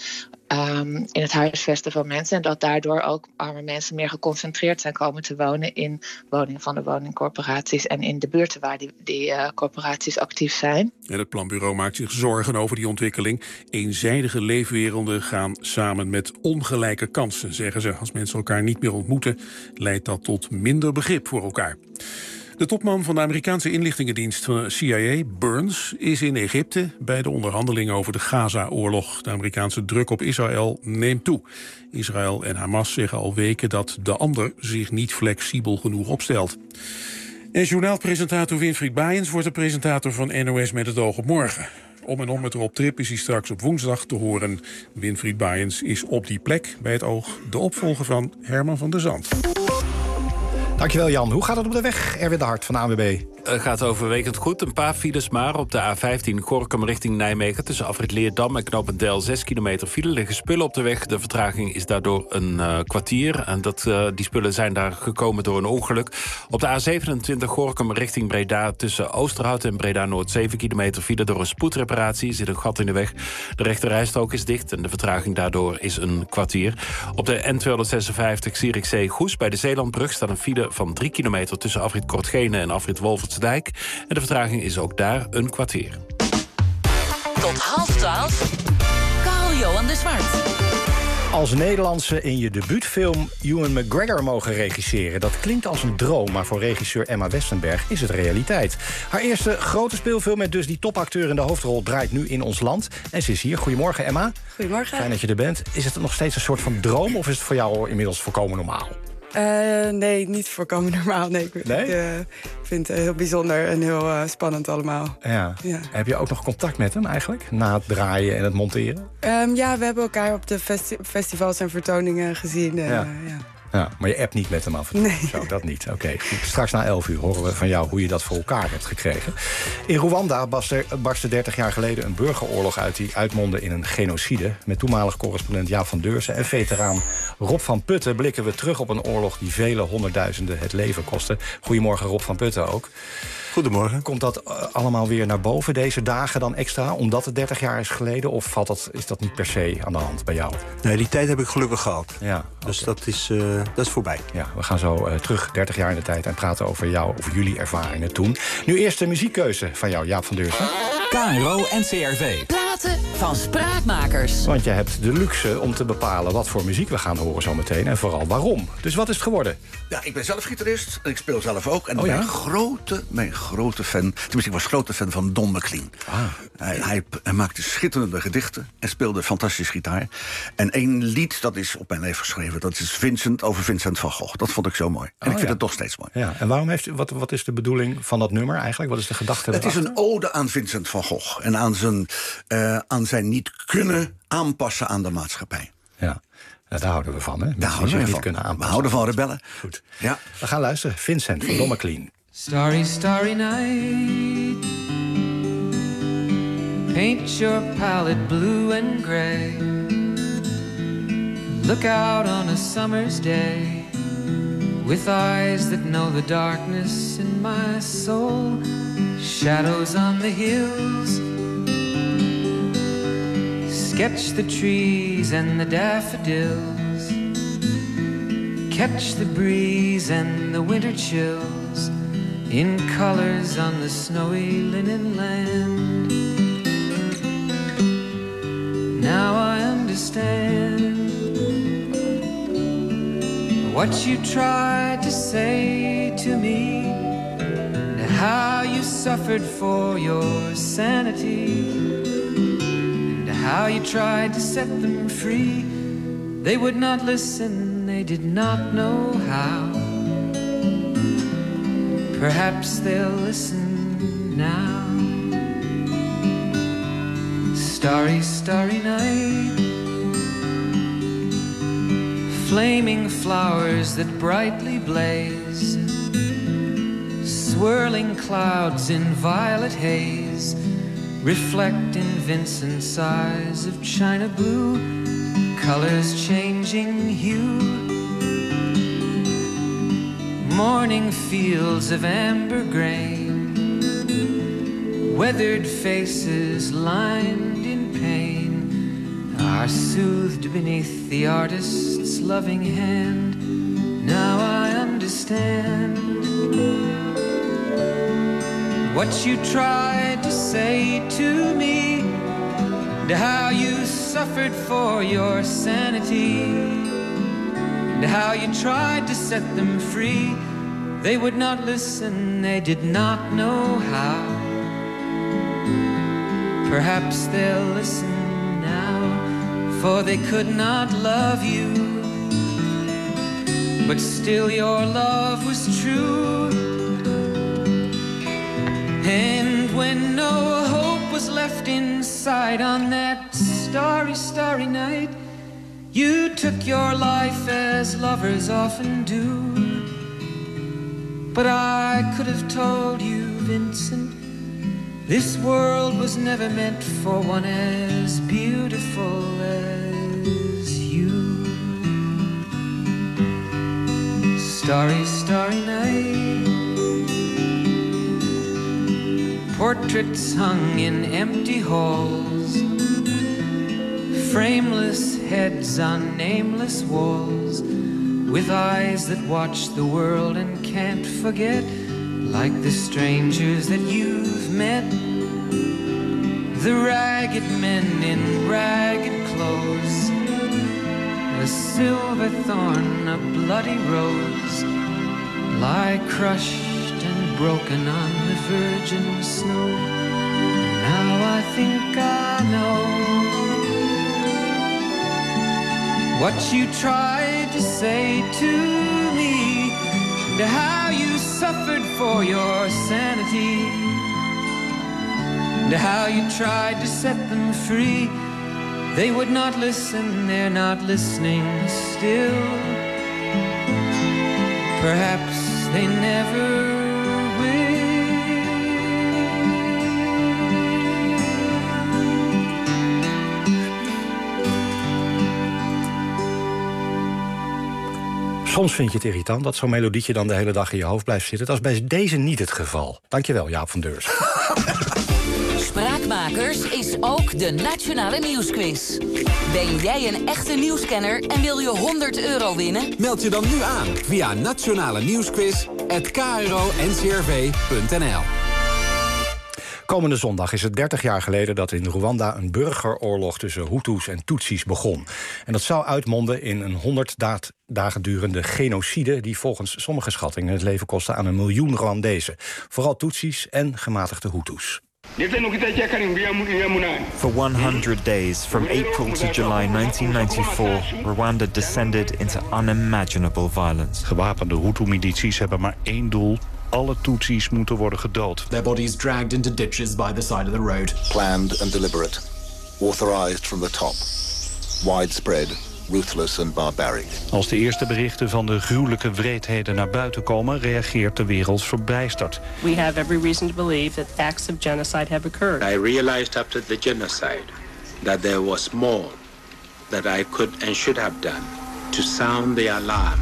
het huisvesten van mensen. En dat daardoor ook arme mensen meer geconcentreerd zijn komen te wonen in woningen van de woningcorporaties en in de buurten waar die corporaties actief zijn. En het planbureau maakt zich zorgen over die ontwikkeling. Eenzijdige leefwerelden gaan samen met ongelijke kansen, zeggen ze. Als mensen elkaar niet meer ontmoeten, leidt dat tot minder begrip voor elkaar. De topman van de Amerikaanse inlichtingendienst van CIA, Burns, is in Egypte bij de onderhandelingen over de Gaza-oorlog. De Amerikaanse druk op Israël neemt toe. Israël en Hamas zeggen al weken dat de ander zich niet flexibel genoeg opstelt. En journaalpresentator Winfried Baijens wordt de presentator van NOS met het oog op morgen. Om en om met Rob Trip is hij straks op woensdag te horen. Winfried Baijens is op die plek bij het oog, de opvolger van Herman van der Zand. Dankjewel Jan. Hoe gaat het op de weg? Erwin de Hart van de ANWB. Het gaat overwegend goed. Een paar files maar. Op de A15 Gorinchem richting Nijmegen tussen afrit Leerdam en knooppunt Deil 6 kilometer file. Liggen spullen op de weg. De vertraging is daardoor een kwartier. En die spullen zijn daar gekomen door een ongeluk. Op de A27 Gorinchem richting Breda tussen Oosterhout en Breda Noord 7 kilometer file door een spoedreparatie. Zit een gat in de weg. De rechterrijstrook is dicht en de vertraging daardoor is een kwartier. Op de N256 Zierikzee-Goes bij de Zeelandbrug staat een file van 3 kilometer tussen afrit Kortgene en afrit Wolfertsdijk. En de vertraging is ook daar een kwartier. Tot 11:30. Carl-Johan de Zwart. Als Nederlandse in je debuutfilm Ewan McGregor mogen regisseren. Dat klinkt als een droom, maar voor regisseur Emma Westenberg is het realiteit. Haar eerste grote speelfilm met dus die topacteur in de hoofdrol draait nu in ons land. En ze is hier. Goedemorgen, Emma. Goedemorgen. Fijn dat je er bent. Is het nog steeds een soort van droom of is het voor jou inmiddels volkomen normaal? Nee, niet voorkomen normaal. Nee, ik vind het heel bijzonder en heel spannend allemaal. Ja. Heb je ook nog contact met hem eigenlijk? Na het draaien en het monteren? Ja, we hebben elkaar op de festivals en vertoningen gezien. Ja, maar je appt niet met hem af en toe? Nee. Zo, dat niet. Oké. Straks na 11 uur horen we van jou hoe je dat voor elkaar hebt gekregen. In Rwanda barstte 30 jaar geleden een burgeroorlog uit die uitmondde in een genocide. Met toenmalig correspondent Jaap van Deursen en veteraan Rob van Putten blikken we terug op een oorlog die vele honderdduizenden het leven kostte. Goedemorgen Rob van Putten ook. Goedemorgen. Komt dat allemaal weer naar boven deze dagen dan extra, omdat het 30 jaar is geleden? Of is dat niet per se aan de hand bij jou? Nee, die tijd heb ik gelukkig gehad. Ja, dus dat is voorbij. Ja, we gaan zo terug 30 jaar in de tijd en praten over jullie ervaringen toen. Nu eerst de muziekkeuze van jou, Jaap van Deursen. KRO NCRV. Platen van Spraakmakers. Want jij hebt de luxe om te bepalen wat voor muziek we gaan horen zometeen. En vooral waarom. Dus wat is het geworden? Ja, ik ben zelf gitarist en ik speel zelf ook. En mijn grote fan, tenminste ik was grote fan van Don McLean. Hij maakte schitterende gedichten en speelde fantastisch gitaar. En één lied, dat is op mijn leven geschreven, dat is over Vincent van Gogh. Dat vond ik zo mooi. En ik vind het nog steeds mooi. Ja, en waarom wat is de bedoeling van dat nummer eigenlijk? Wat is de gedachte erachter? Het is een ode aan Vincent van Gogh. En aan zijn niet kunnen aanpassen aan de maatschappij. Ja. Daar houden we van, hè? Daar houden we niet van. Kunnen aanpassen. We houden van rebellen. Goed. Ja. We gaan luisteren. Vincent van Don McLean. Starry, starry night. Paint your palette blue and gray. Look out on a summer's day. With eyes that know the darkness in my soul. Shadows on the hills. Sketch the trees and the daffodils. Catch the breeze and the winter chills. In colors on the snowy linen land. Now I understand what you tried to say to me, and how you suffered for your sanity, and how you tried to set them free. They would not listen, they did not know how. Perhaps they'll listen now. Starry, starry night. Flaming flowers that brightly blaze. Swirling clouds in violet haze. Reflect in Vincent's eyes of china blue. Colors changing hue. Morning fields of amber grain. Weathered faces lined in pain are soothed beneath the artist's loving hand. Now I understand what you tried to say to me, and how you suffered for your sanity, and how you tried to set them free. They would not listen, they did not know how. Perhaps they'll listen now, for they could not love you, but still your love was true. And when no hope was left inside on that starry, starry night, you took your life as lovers often do. But I could have told you, Vincent, this world was never meant for one as beautiful as you. Starry, starry night. Portraits hung in empty halls. Frameless heads on nameless walls. With eyes that watch the world and can't forget. Like the strangers that you've met. The ragged men in ragged clothes. a silver thorn, a bloody rose, lie crushed and broken on the virgin snow. Now I think I know what you tried to say to me, and how you suffered for your sanity, and how you tried to set them free. They would not listen, they're not listening still. Perhaps they never will. Soms vind je het irritant dat zo'n melodietje dan de hele dag in je hoofd blijft zitten. Dat is bij deze niet het geval. Dankjewel, Jaap van Deurs. Spraakmakers is ook de Nationale Nieuwsquiz. Ben jij een echte nieuwskenner en wil je 100 euro winnen? Meld je dan nu aan via nationalenieuwsquiz@kro-ncrv.nl. Komende zondag is het 30 jaar geleden dat in Rwanda een burgeroorlog tussen Hutus en Tutsis begon. En dat zou uitmonden in een 100 dagen durende genocide die volgens sommige schattingen het leven kostte aan 1 miljoen Rwandezen. Vooral Tutsis en gematigde Hutus. For 100 days, from April to July 1994, Rwanda descended into unimaginable violence. Gewapende Hutu-milities hebben maar één doel: alle Tutsis moeten worden gedood. Their bodies dragged into ditches by the side of the road. Planned and deliberate, authorized from the top, widespread, ruthless and barbaric. Als de eerste berichten van de gruwelijke wreedheden naar buiten komen, reageert de wereld verbijsterd. We have every reason to believe that acts of genocide have occurred. I realized after the genocide that there was more that I could and should have done to sound the alarm.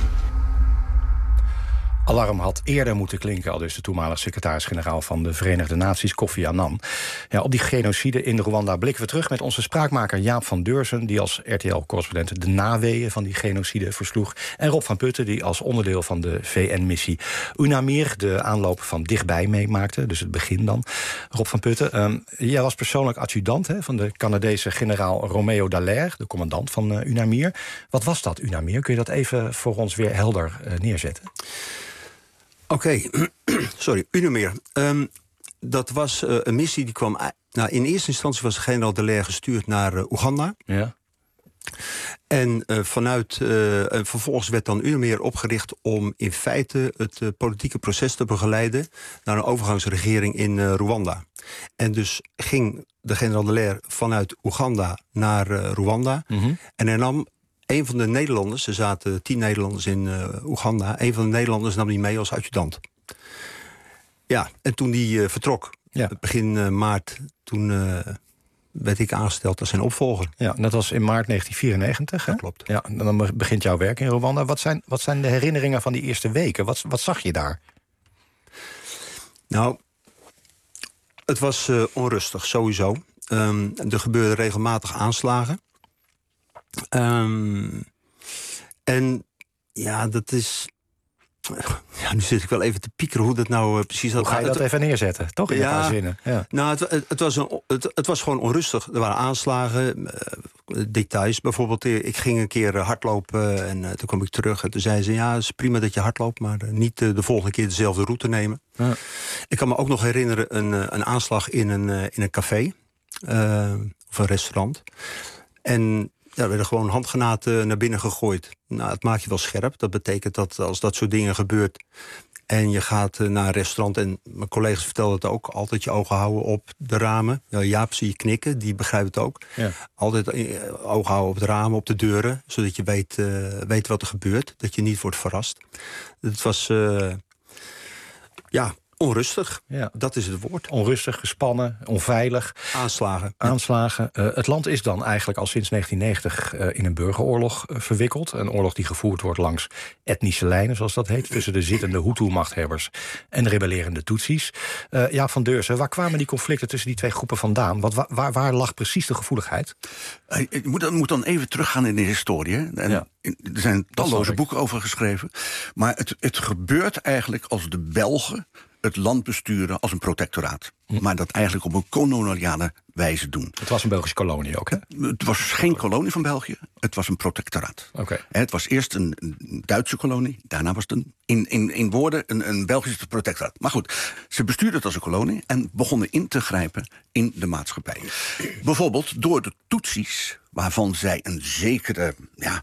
Alarm had eerder moeten klinken, aldus de toenmalig secretaris-generaal van de Verenigde Naties, Kofi Annan. Ja, op die genocide in Rwanda blikken we terug met onze spraakmaker Jaap van Deurzen, die als RTL-correspondent de naweeën van die genocide versloeg, en Rob van Putten, die als onderdeel van de VN-missie UNAMIR de aanloop van dichtbij meemaakte, dus het begin dan. Rob van Putten, jij was persoonlijk adjudant van de Canadese generaal Romeo Dallaire, de commandant van UNAMIR. Wat was dat, UNAMIR? Kun je dat even voor ons weer helder neerzetten? Oké, sorry, UNAMIR. Dat was een missie die kwam... in eerste instantie was generaal Dallaire gestuurd naar Oeganda. Ja. En vervolgens werd dan UNAMIR opgericht om in feite het politieke proces te begeleiden naar een overgangsregering in Rwanda. En dus ging de generaal Dallaire vanuit Oeganda naar Rwanda. Mm-hmm. En hij nam een van de Nederlanders, er zaten 10 Nederlanders in Oeganda, een van de Nederlanders nam die mee als adjudant. Ja, en toen die vertrok, begin maart, toen werd ik aangesteld als zijn opvolger. Ja, dat was in maart 1994, hè? Dat klopt. Ja, en dan begint jouw werk in Rwanda. Wat zijn de herinneringen van die eerste weken? Wat zag je daar? Nou, het was onrustig, sowieso. Er gebeurden regelmatig aanslagen. En ja, dat is... Ja, nu zit ik wel even te piekeren hoe dat nou precies... Hoe ga je dat even neerzetten, toch? In een paar zinnen. Ja. Nou, het was gewoon onrustig. Er waren aanslagen, details. Bijvoorbeeld, ik ging een keer hardlopen en toen kwam ik terug. En toen zei ze, ja, het is prima dat je hardloopt, maar niet de volgende keer dezelfde route nemen. Ja. Ik kan me ook nog herinneren een aanslag in een café. Of een restaurant. En... ja, er werden gewoon handgranaten naar binnen gegooid. Nou, het maakt je wel scherp. Dat betekent dat als dat soort dingen gebeurt en je gaat naar een restaurant, en mijn collega's vertelden het ook, altijd je ogen houden op de ramen. Ja, Jaap zie je knikken, die begrijpt het ook. Ja. Altijd ogen houden op de ramen, op de deuren, zodat je weet wat er gebeurt. Dat je niet wordt verrast. Het was... onrustig, dat is het woord. Onrustig, gespannen, onveilig. Aanslagen. Het land is dan eigenlijk al sinds 1990 in een burgeroorlog verwikkeld. Een oorlog die gevoerd wordt langs etnische lijnen, zoals dat heet, tussen de zittende Hutu-machthebbers en de rebellerende Tutsis. Jaap van Deurzen, waar kwamen die conflicten tussen die twee groepen vandaan? Waar lag precies de gevoeligheid? Je moet dan even teruggaan in de historie. En er zijn talloze boeken over geschreven. Maar het gebeurt eigenlijk als de Belgen het land besturen als een protectoraat. maar dat eigenlijk op een koloniale wijze doen. Het was een Belgische kolonie ook, hè? Het was geen kolonie van België, het was een protectoraat. Okay. Het was eerst een Duitse kolonie, daarna was het in woorden een Belgische protectoraat. Maar goed, ze bestuurden het als een kolonie en begonnen in te grijpen in de maatschappij. Bijvoorbeeld door de Tutsis, waarvan zij een zekere...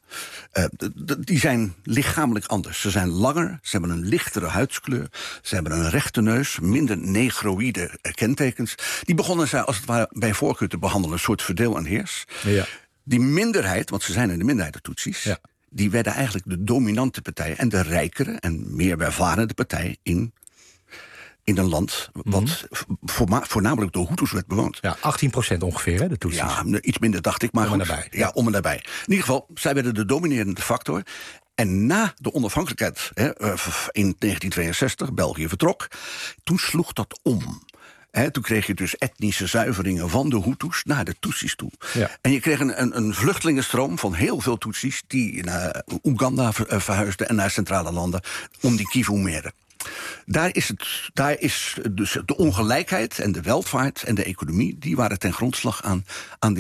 die zijn lichamelijk anders. Ze zijn langer, ze hebben een lichtere huidskleur, ze hebben een rechte neus, minder negroïde kentekens. Die begonnen zij als het ware bij voorkeur te behandelen, een soort verdeel en heers. Ja. Die minderheid, want ze zijn in de minderheid de Tutsis, die werden eigenlijk de dominante partij en de rijkere en meer ervarende partij in een land wat voornamelijk door Hutus werd bewoond. Ja, 18% ongeveer, hè, de Tutsis. Ja, iets minder dacht ik, maar om en nabij. In ieder geval, zij werden de dominerende factor. En na de onafhankelijkheid in 1962, België vertrok, toen sloeg dat om. Toen kreeg je dus etnische zuiveringen van de Hutus naar de Tutsis toe. Ja. En je kreeg een vluchtelingenstroom van heel veel Tutsis die naar Oeganda verhuisden en naar centrale landen om die Kivu-meren. Daar is dus de ongelijkheid en de welvaart en de economie, die waren ten grondslag aan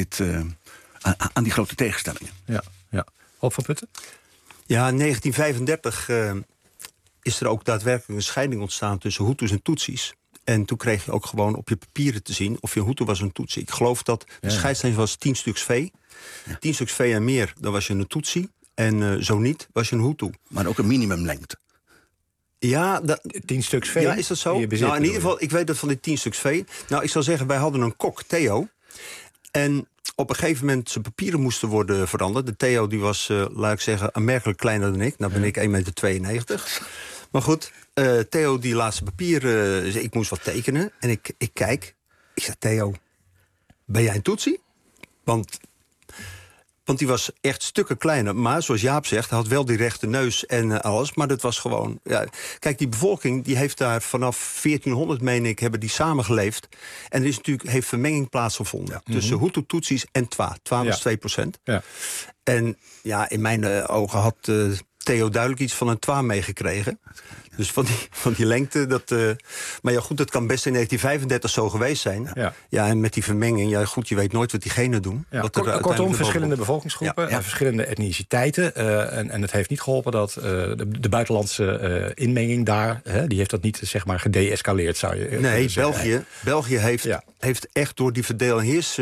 die grote tegenstellingen. Ja. Rob van Putten? Ja, in 1935 is er ook daadwerkelijk een scheiding ontstaan tussen Hutus en Tutsis. En toen kreeg je ook gewoon op je papieren te zien of je een Hutu was een Tutsi. Ik geloof dat de scheidslijn was 10 stuks vee. 10 stuks vee en meer, dan was je een Tutsi. En zo niet, was je een Hutu. Maar ook een minimumlengte. Ja, 10 stuks vee. Ja, is dat zo? Nou, in ieder geval, ik weet dat van die 10 stuks vee. Nou, ik zal zeggen, wij hadden een kok, Theo. En op een gegeven moment zijn papieren moesten worden veranderd. De Theo die was, laat ik zeggen, aanmerkelijk kleiner dan ik. Nou ben ik 1,92 meter. Maar goed, Theo die laat zijn papieren, ik moest wat tekenen. En ik kijk, ik zeg, Theo, ben jij een Tutsi? Want die was echt stukken kleiner. Maar zoals Jaap zegt, hij had wel die rechte neus en alles. Maar dat was gewoon... Ja. Kijk, die bevolking die heeft daar vanaf 1400, meen ik, hebben die samengeleefd. En er is natuurlijk, heeft vermenging plaatsgevonden. Ja. Tussen Hutu, Tutsis en Twa. Twa was 2%. Ja. En ja, in mijn ogen had Theo duidelijk iets van een Twa meegekregen. Dus van die lengte, maar ja goed, dat kan best in 1935 zo geweest zijn. Ja, en met die vermenging, ja goed, je weet nooit wat diegenen doen. Ja, kortom, verschillende bevolkingsgroepen, verschillende etniciteiten. En het heeft niet geholpen dat de buitenlandse inmenging daar, die heeft dat niet, zeg maar, gedeescaleerd, zou je zeggen. België heeft echt door die verdeel- en heers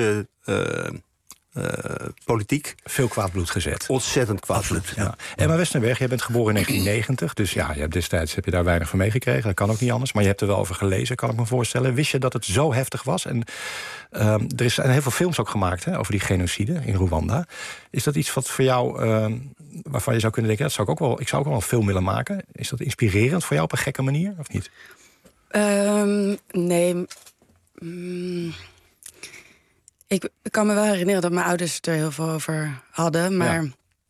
politiek veel kwaad bloed gezet. Ontzettend kwaad bloed. Ja. Emma Westenberg, jij bent geboren in 1990, dus ja, destijds heb je daar weinig van meegekregen. Dat kan ook niet anders, maar je hebt er wel over gelezen, kan ik me voorstellen. Wist je dat het zo heftig was? En er zijn heel veel films ook gemaakt over die genocide in Rwanda. Is dat iets wat voor jou, waarvan je zou kunnen denken, ik zou ook wel een film willen maken? Is dat inspirerend voor jou op een gekke manier, of niet? Nee. Ik kan me wel herinneren dat mijn ouders er heel veel over hadden. Maar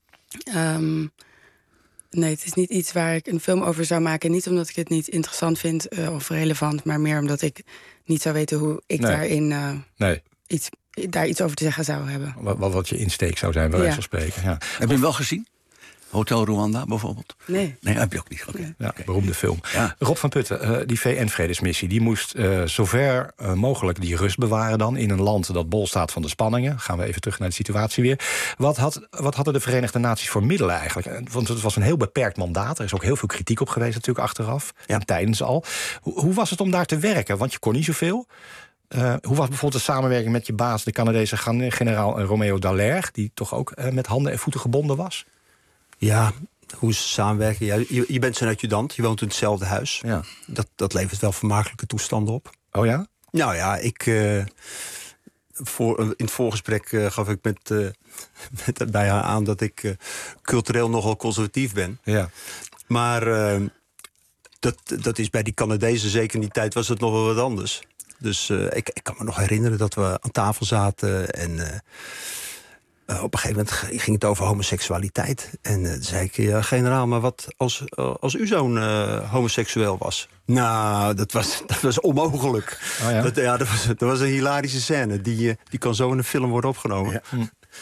nee, het is niet iets waar ik een film over zou maken. Niet omdat ik het niet interessant vind of relevant, maar meer omdat ik niet zou weten hoe ik daarin daar iets over te zeggen zou hebben. Wat je insteek zou zijn, bij wijze van spreken. Ja. Heb je hem wel gezien? Hotel Rwanda bijvoorbeeld? Nee, heb je ook niet. Okay. Ja, beroemde film. Ja. Rob van Putten, die VN-vredesmissie, die moest zover mogelijk die rust bewaren dan in een land dat bol staat van de spanningen. Gaan we even terug naar de situatie weer. Wat hadden de Verenigde Naties voor middelen eigenlijk? Want het was een heel beperkt mandaat. Er is ook heel veel kritiek op geweest natuurlijk achteraf. En tijdens al. Hoe was het om daar te werken? Want je kon niet zoveel. Hoe was bijvoorbeeld de samenwerking met je baas, de Canadese generaal Romeo Dallaire, die toch ook met handen en voeten gebonden was? Ja, hoe is samenwerken? Ja, je bent zijn adjudant, je woont in hetzelfde huis. Ja. Dat levert wel vermakelijke toestanden op. Oh ja? Nou ja, in het voorgesprek gaf ik bij haar aan dat ik cultureel nogal conservatief ben. Ja. Maar dat is bij die Canadezen, zeker in die tijd, was het nog wel wat anders. Dus ik kan me nog herinneren dat we aan tafel zaten en op een gegeven moment ging het over homoseksualiteit. En zei ik, ja, generaal, maar wat als uw zoon homoseksueel was? Nou, dat was onmogelijk. Oh ja? Dat was een hilarische scène. Die kan zo in een film worden opgenomen. Ja.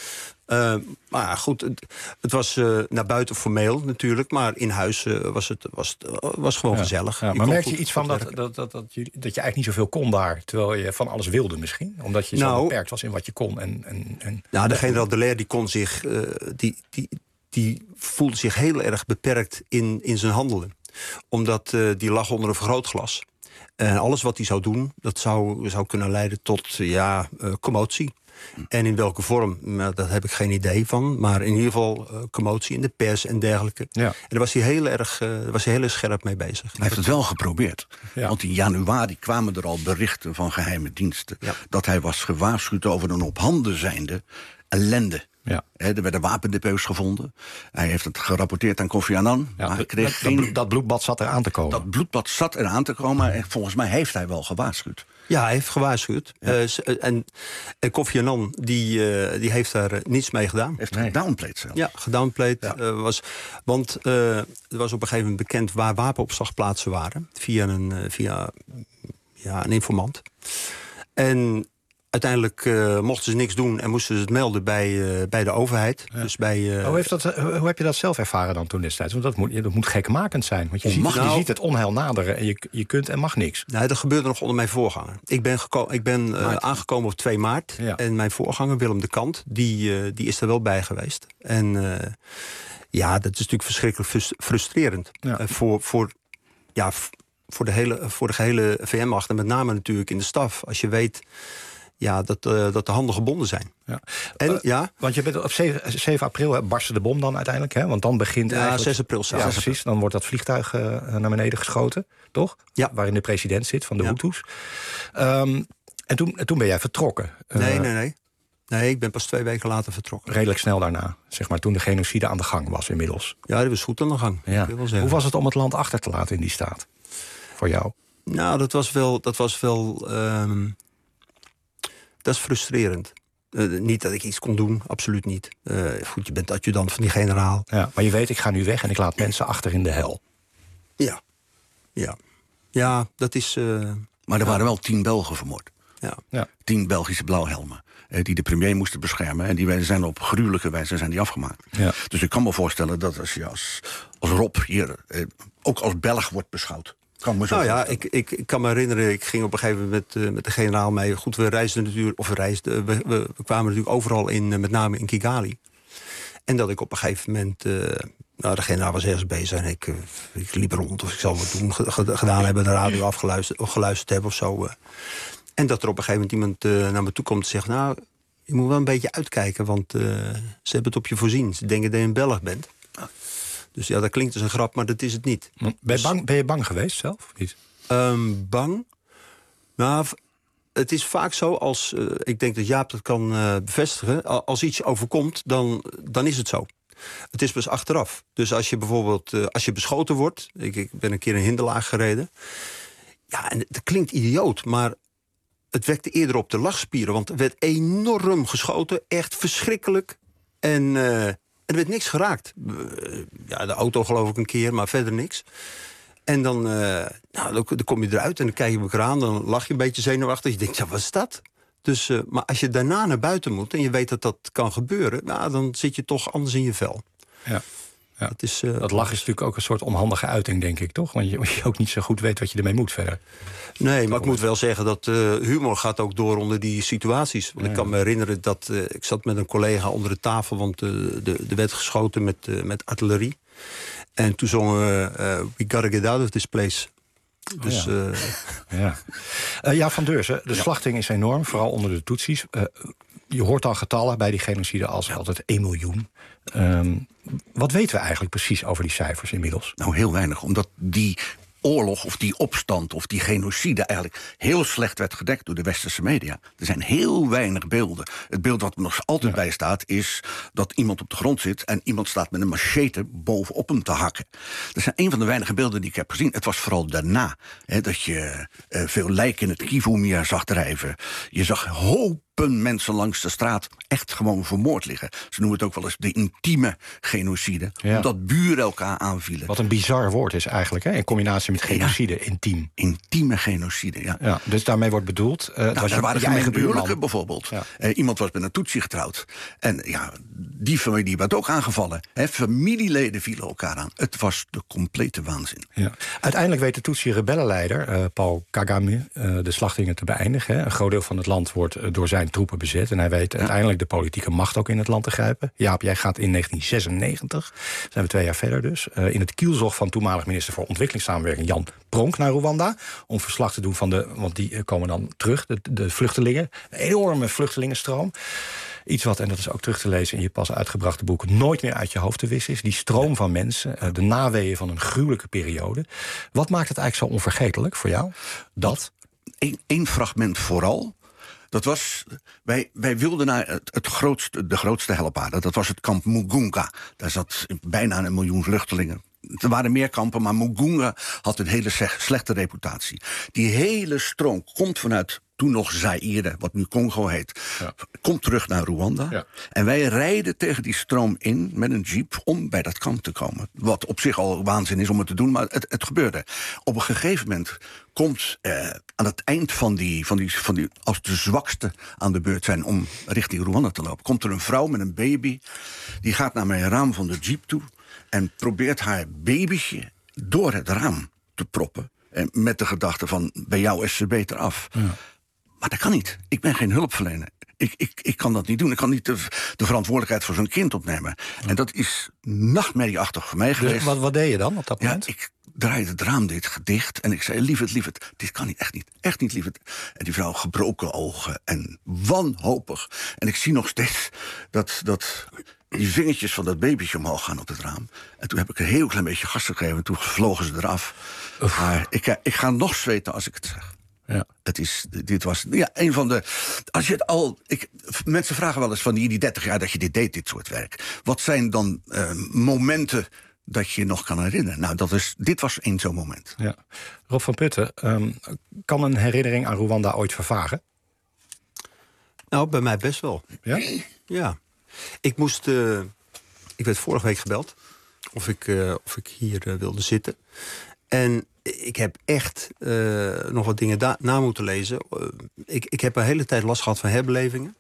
Maar goed, het was naar buiten formeel natuurlijk. Maar in huis was gewoon gezellig. Ja, maar merk je iets van dat je eigenlijk niet zoveel kon daar... terwijl je van alles wilde misschien? Omdat je zo beperkt was in wat je kon. Nou, de generaal Dallaire die kon zich... Die voelde zich heel erg beperkt in zijn handelen. Omdat die lag onder een vergrootglas. En alles wat hij zou doen, dat zou kunnen leiden tot commotie. En in welke vorm, dat heb ik geen idee van. Maar in ieder geval commotie in de pers en dergelijke. Ja. En daar was hij heel erg scherp mee bezig. Hij heeft het wel geprobeerd. Ja. Want in januari kwamen er al berichten van geheime diensten... dat hij was gewaarschuwd over een op handen zijnde ellende. Ja. Er werden wapendepots gevonden. Hij heeft het gerapporteerd aan Kofi Annan. Ja, maar hij kreeg dat bloedbad zat eraan te komen. Dat bloedbad zat eraan te komen. En volgens mij heeft hij wel gewaarschuwd. Ja, hij heeft gewaarschuwd. Ja. En Kofi Annan die heeft daar niets mee gedaan. Heeft gedownplayed zelfs. Ja, gedownplayed. Ja. Want er was op een gegeven moment bekend waar wapenopslagplaatsen waren. Via een informant. En uiteindelijk mochten ze niks doen en moesten ze het melden bij de overheid. Ja. Dus hoe heb je dat zelf ervaren dan toen destijds? Want dat moet gekmakend zijn. Want je ziet het onheil naderen en je kunt en mag niks. Nee, dat gebeurde nog onder mijn voorganger. Ik ben aangekomen op 2 maart. Ja. En mijn voorganger, Willem de Kant, die is er wel bij geweest. En dat is natuurlijk verschrikkelijk frustrerend. Ja. Voor de gehele VM-macht. En met name natuurlijk in de staf. Als je weet... dat de handen gebonden zijn. Ja. Want je bent op 7 april barstte de bom dan uiteindelijk, hè? Want dan begint eigenlijk... 6 april. Ja, precies. Dan wordt dat vliegtuig naar beneden geschoten, toch? Ja. Waarin de president zit van de Hutus. En toen ben jij vertrokken. Nee, ik ben pas 2 weken later vertrokken. Redelijk snel daarna, zeg maar, toen de genocide aan de gang was inmiddels. Ja, die was goed aan de gang. Ja. Hoe was het om het land achter te laten in die staat? Voor jou? Nou, dat was wel dat is frustrerend. Niet dat ik iets kon doen, absoluut niet. Goed, je bent adjudant van die generaal. Ja, maar je weet, ik ga nu weg en ik laat mensen achter in de hel. Ja, dat is... maar er waren wel 10 Belgen vermoord. Ja. 10 Belgische blauwhelmen. Die de premier moesten beschermen. En die zijn op gruwelijke wijze afgemaakt. Ja. Dus ik kan me voorstellen dat als je als Rob hier ook als Belg wordt beschouwd. Ik kan me herinneren, ik ging op een gegeven moment met de generaal mee. Goed, we kwamen natuurlijk overal in, met name in Kigali. En dat ik op een gegeven moment... de generaal was ergens bezig en ik liep rond of ik zal wat doen gedaan hebben, de radio geluisterd hebben of zo. En dat er op een gegeven moment iemand naar me toe komt en zegt... nou, je moet wel een beetje uitkijken, want ze hebben het op je voorzien. Ze denken dat je een Belg bent. Dus ja, dat klinkt als een grap, maar dat is het niet. Ben je bang geweest zelf? Of niet? Bang? Nou, het is vaak zo als... ik denk dat Jaap dat kan bevestigen. Als iets overkomt, dan is het zo. Het is pas achteraf. Dus als je bijvoorbeeld als je beschoten wordt... Ik ben een keer in Hinderlaag gereden. Ja, en het klinkt idioot, maar... het wekte eerder op de lachspieren, want er werd enorm geschoten. Echt verschrikkelijk. En... er werd niks geraakt. De auto geloof ik een keer, maar verder niks. En dan kom je eruit en dan kijk je elkaar aan. Dan lach je een beetje zenuwachtig. Je denkt, wat is dat? Dus, maar als je daarna naar buiten moet en je weet dat dat kan gebeuren... dan zit je toch anders in je vel. Ja. Dat lach is natuurlijk ook een soort onhandige uiting, denk ik, toch? Want je ook niet zo goed weet wat je ermee moet verder. Nee, maar ik moet wel zeggen dat humor gaat ook door onder die situaties. Want ik kan me herinneren dat ik zat met een collega onder de tafel... want er werd geschoten met artillerie. En toen zongen we We Gotta Get Out of This Place. Dus, Van Deurzen, de slachting is enorm, vooral onder de Tutsis. Je hoort dan getallen bij die genocide als altijd 1 miljoen. Wat weten we eigenlijk precies over die cijfers inmiddels? Nou, heel weinig, omdat die oorlog of die opstand of die genocide eigenlijk heel slecht werd gedekt door de westerse media. Er zijn heel weinig beelden. Het beeld wat er nog altijd bij staat is dat iemand op de grond zit en iemand staat met een machete bovenop hem te hakken. Dat zijn een van de weinige beelden die ik heb gezien. Het was vooral daarna dat je veel lijken in het Kivu-meer zag drijven. Je zag mensen langs de straat echt gewoon vermoord liggen. Ze noemen het ook wel eens de intieme genocide. Ja. Omdat buren elkaar aanvielen. Wat een bizar woord is eigenlijk, hè? In combinatie met genocide, intiem. Intieme genocide, ja. Dus daarmee wordt bedoeld... er waren gemengde huwelijken bijvoorbeeld. Ja. Iemand was met een Tutsi getrouwd. En die familie werd ook aangevallen. Familieleden vielen elkaar aan. Het was de complete waanzin. Ja. Uiteindelijk weet de Tutsi-rebellenleider, Paul Kagame, de slachtingen te beëindigen. Een groot deel van het land wordt door zijn troepen bezet. En hij weet uiteindelijk de politieke macht ook in het land te grijpen. Jaap, jij gaat in 1996, zijn we 2 jaar verder dus, in het kielzog van toenmalig minister voor ontwikkelingssamenwerking Jan Pronk naar Rwanda. Om verslag te doen van want die komen dan terug, de vluchtelingen. Een enorme vluchtelingenstroom. Iets wat, en dat is ook terug te lezen in je pas uitgebrachte boek, nooit meer uit je hoofd te wissen is. Die stroom van mensen, de naweeën van een gruwelijke periode. Wat maakt het eigenlijk zo onvergetelijk voor jou? Dat? Eén fragment vooral. Dat was, wij wilden naar de grootste helpaarde. Dat was het kamp Mugunga. Daar zat bijna 1 miljoen vluchtelingen. Er waren meer kampen, maar Mugunga had een hele slechte reputatie. Die hele stroom komt vanuit toen nog Zaïre, wat nu Congo heet, komt terug naar Rwanda. Ja. En wij rijden tegen die stroom in met een jeep om bij dat kamp te komen. Wat op zich al waanzin is om het te doen, maar het gebeurde. Op een gegeven moment komt aan het eind van die, als de zwakste aan de beurt zijn om richting Rwanda te lopen, komt er een vrouw met een baby. Die gaat naar mijn raam van de jeep toe en probeert haar babytje door het raam te proppen. En met de gedachte van, bij jou is ze beter af. Ja. Maar dat kan niet. Ik ben geen hulpverlener. Ik kan dat niet doen. Ik kan niet de verantwoordelijkheid voor zo'n kind opnemen. Ja. En dat is nachtmerrieachtig voor mij geweest. Dus wat deed je dan op dat moment? Ik draaide het raam dicht en ik zei, lieverd, dit kan niet, echt niet, lieverd. En die vrouw gebroken ogen en wanhopig. En ik zie nog steeds dat die vingertjes van dat babytje omhoog gaan op het raam. En toen heb ik een heel klein beetje gas gegeven en toen vlogen ze eraf. Maar ik ga nog zweten als ik het zeg. Ja. Dit was een van de. Als je het al. Mensen vragen wel eens van die 30 jaar dat je dit deed, dit soort werk. Wat zijn dan momenten dat je nog kan herinneren? Nou, dit was één zo'n moment. Ja. Rob van Putten, kan een herinnering aan Rwanda ooit vervagen? Nou, bij mij best wel. Ja? Ja. Ik werd vorige week gebeld of ik hier wilde zitten. En ik heb echt nog wat dingen na moeten lezen. Ik heb een hele tijd last gehad van herbelevingen.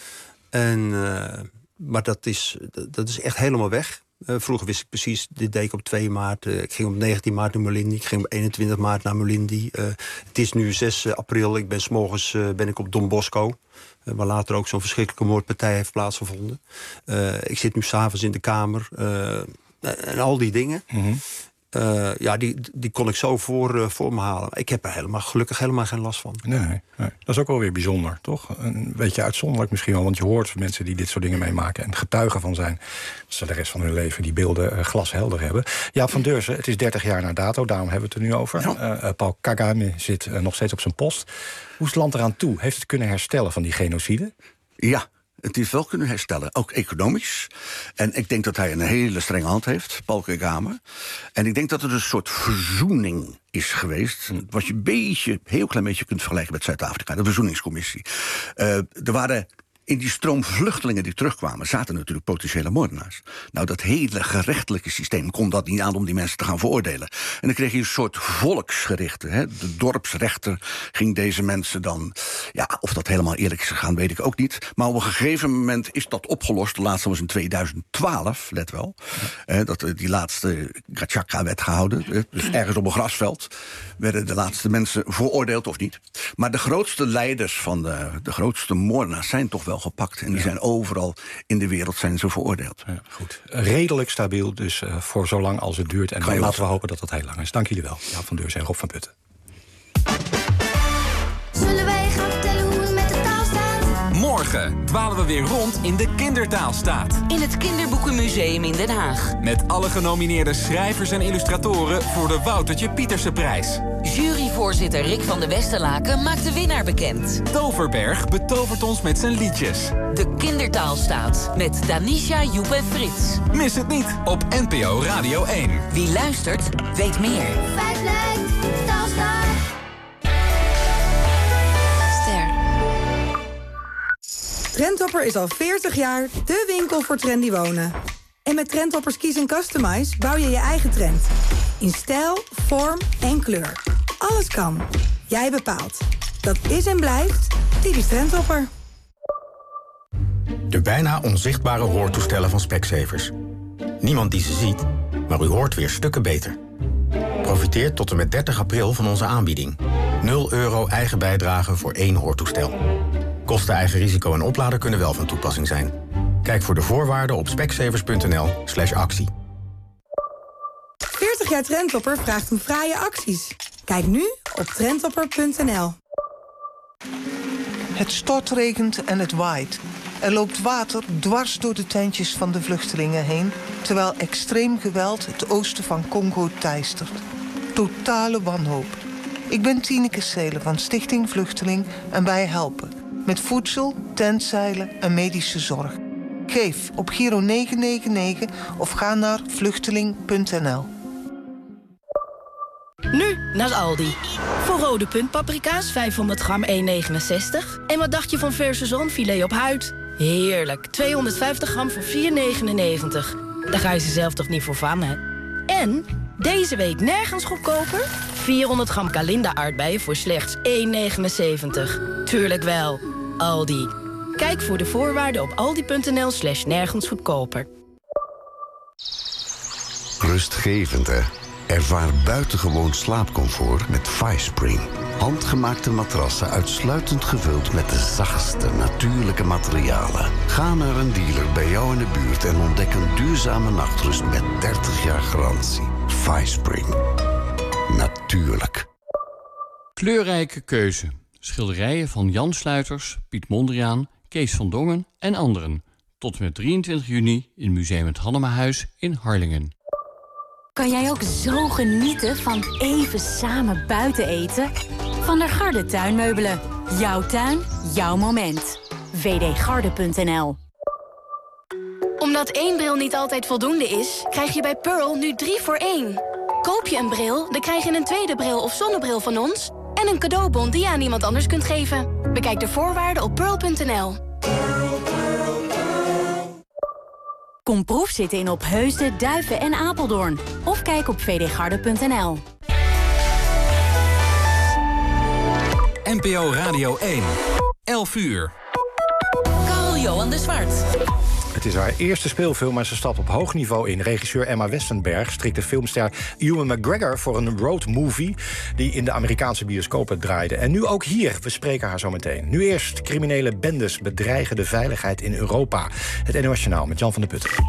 Maar dat is echt helemaal weg. Vroeger wist ik precies, dit deed ik op 2 maart. Ik ging op 19 maart naar Mulindi. Ik ging op 21 maart naar Mulindi. Het is nu 6 april. Ik ben 's morgens op Don Bosco. Waar later ook zo'n verschrikkelijke moordpartij heeft plaatsgevonden. Ik zit nu 's avonds in de kamer. En al die dingen. Mm-hmm. Die kon ik zo voor me halen. Ik heb er gelukkig helemaal geen last van. Nee. Dat is ook wel weer bijzonder, toch? Een beetje uitzonderlijk misschien wel. Want je hoort van mensen die dit soort dingen meemaken en getuigen van zijn. Dat ze de rest van hun leven die beelden glashelder hebben. Jaap van Deurzen, het is 30 jaar na dato. Daarom hebben we het er nu over. Ja. Paul Kagame zit nog steeds op zijn post. Hoe is het land eraan toe? Heeft het kunnen herstellen van die genocide? Ja. Het heeft wel kunnen herstellen, ook economisch. En ik denk dat hij een hele strenge hand heeft, Paul Kagame. En ik denk dat er een soort verzoening is geweest. Wat je heel klein beetje kunt vergelijken met Zuid-Afrika, de verzoeningscommissie. Er waren in die stroom vluchtelingen die terugkwamen, zaten natuurlijk potentiële moordenaars. Nou, dat hele gerechtelijke systeem kon dat niet aan om die mensen te gaan veroordelen. En dan kreeg je een soort volksgerichte. Hè? De dorpsrechter ging deze mensen dan. Ja, of dat helemaal eerlijk is gegaan, weet ik ook niet. Maar op een gegeven moment is dat opgelost. De laatste was in 2012, let wel. Dat die laatste Gacaca werd gehouden. Dus ergens op een grasveld werden de laatste mensen veroordeeld of niet. Maar de grootste leiders van de grootste moordenaars zijn toch wel gepakt. En die zijn overal in de wereld zijn ze veroordeeld. Ja, goed. Redelijk stabiel, dus voor zolang als het duurt. En dan laten we hopen dat dat heel lang is. Dank jullie wel. Jaap van Deurzen en Rob van Putten. Zullen wij gaan vertellen hoe het met de taal staat? Morgen dwalen we weer rond in de Kindertaalstaat. In het Kinderboekenmuseum in Den Haag. Met alle genomineerde schrijvers en illustratoren voor de Woutertje Pietersenprijs. Juryvoorzitter Rick van de Westerlaken maakt de winnaar bekend. Toverberg betovert ons met zijn liedjes. De Kindertaalstaat met Danisha, Joep en Frits. Mis het niet op NPO Radio 1. Wie luistert, weet meer. 5 lijkt taalstaat. Ster. Trendhopper is al 40 jaar de winkel voor trendy wonen. En met Trendhoppers Kies & Customize bouw je je eigen trend. In stijl, vorm en kleur. Alles kan. Jij bepaalt. Dat is en blijft typisch Trendhopper. De bijna onzichtbare hoortoestellen van Specsavers. Niemand die ze ziet, maar u hoort weer stukken beter. Profiteer tot en met 30 april van onze aanbieding. €0 eigen bijdrage voor 1 hoortoestel. Kosten, eigen risico en oplader kunnen wel van toepassing zijn. Kijk voor de voorwaarden op specsavers.nl/actie. 40 jaar Trendhopper vraagt om fraaie acties. Kijk nu op trendhopper.nl. Het stortregent en het waait. Er loopt water dwars door de tentjes van de vluchtelingen heen, terwijl extreem geweld het oosten van Congo teistert. Totale wanhoop. Ik ben Tineke Seelen van Stichting Vluchteling en wij helpen. Met voedsel, tentzeilen en medische zorg. Geef op Giro 999 of ga naar vluchteling.nl. Nu naar Aldi. Voor rode puntpaprika's 500 gram 1,69. En wat dacht je van verse zonfilet op huid? Heerlijk, 250 gram voor 4,99. Daar ga je ze zelf toch niet voor van, hè? En deze week nergens goedkoper? 400 gram Kalinda aardbeien voor slechts 1,79. Tuurlijk wel. Aldi. Kijk voor de voorwaarden op aldi.nl/nergens goedkoper. Rustgevend, hè? Ervaar buitengewoon slaapcomfort met FiSpring. Handgemaakte matrassen uitsluitend gevuld met de zachtste natuurlijke materialen. Ga naar een dealer bij jou in de buurt en ontdek een duurzame nachtrust met 30 jaar garantie. FiSpring. Natuurlijk. Kleurrijke keuze. Schilderijen van Jan Sluiters, Piet Mondriaan, Kees van Dongen en anderen. Tot en met 23 juni in Museum het Hannemahuis in Harlingen. Kan jij ook zo genieten van even samen buiten eten? Van der Garde Tuinmeubelen. Jouw tuin, jouw moment. wdgarde.nl. Omdat 1 bril niet altijd voldoende is, krijg je bij Pearl nu 3 voor 1. Koop je een bril, dan krijg je een tweede bril of zonnebril van ons en een cadeaubon die je aan iemand anders kunt geven. Bekijk de voorwaarden op pearl.nl. Kom proefzitten in Opheusden, Duiven en Apeldoorn. Of kijk op vdgarde.nl. NPO Radio 1. 11 uur. Carl-Johan de Zwart. Het is haar eerste speelfilm, maar ze stapt op hoog niveau in. Regisseur Emma Westenberg strikte filmster Ewan McGregor voor een roadmovie die in de Amerikaanse bioscopen draaide. En nu ook hier, we spreken haar zo meteen. Nu eerst, criminele bendes bedreigen de veiligheid in Europa. Het NOS Journaal met Jan van der Putten.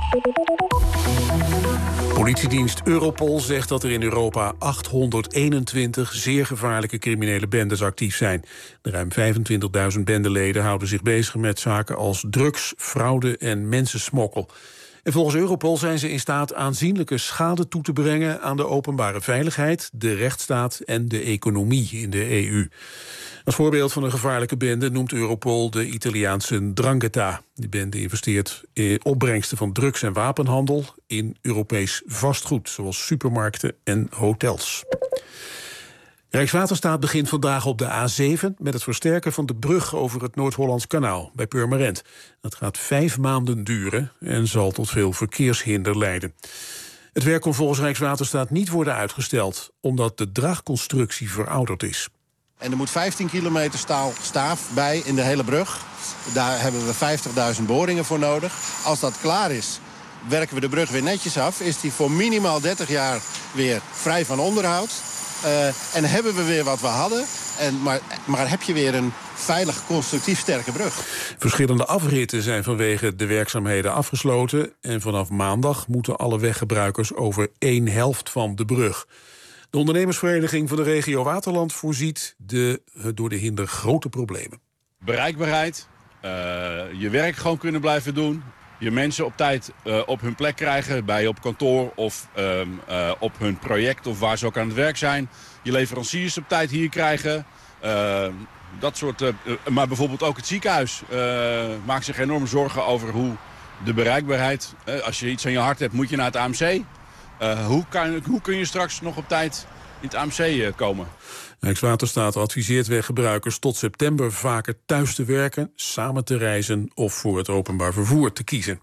Politiedienst Europol zegt dat er in Europa 821 zeer gevaarlijke criminele bendes actief zijn. De ruim 25.000 bendeleden houden zich bezig met zaken als drugs, fraude en mensensmokkel. En volgens Europol zijn ze in staat aanzienlijke schade toe te brengen aan de openbare veiligheid, de rechtsstaat en de economie in de EU. Als voorbeeld van een gevaarlijke bende noemt Europol de Italiaanse 'Ndrangheta. Die bende investeert in opbrengsten van drugs- en wapenhandel in Europees vastgoed, zoals supermarkten en hotels. Rijkswaterstaat begint vandaag op de A7 met het versterken van de brug over het Noord-Hollands Kanaal bij Purmerend. Dat gaat 5 maanden duren en zal tot veel verkeershinder leiden. Het werk kon volgens Rijkswaterstaat niet worden uitgesteld, omdat de draagconstructie verouderd is. En er moet 15 kilometer staaf bij in de hele brug. Daar hebben we 50.000 boringen voor nodig. Als dat klaar is, werken we de brug weer netjes af. Is die voor minimaal 30 jaar weer vrij van onderhoud. En hebben we weer wat we hadden. Maar heb je weer een veilig, constructief sterke brug. Verschillende afritten zijn vanwege de werkzaamheden afgesloten. En vanaf maandag moeten alle weggebruikers over 1/2 van de brug. De ondernemersvereniging van de regio Waterland voorziet door de hinder grote problemen. Bereikbaarheid, je werk gewoon kunnen blijven doen. Je mensen op tijd op hun plek krijgen, bij je op kantoor of op hun project of waar ze ook aan het werk zijn. Je leveranciers op tijd hier krijgen. Dat soort, maar bijvoorbeeld ook het ziekenhuis maakt zich enorm zorgen over hoe de bereikbaarheid. Als je iets aan je hart hebt, moet je naar het AMC. Hoe kun je straks nog op tijd het AMC komen. Rijkswaterstaat adviseert weggebruikers tot september vaker thuis te werken, samen te reizen of voor het openbaar vervoer te kiezen.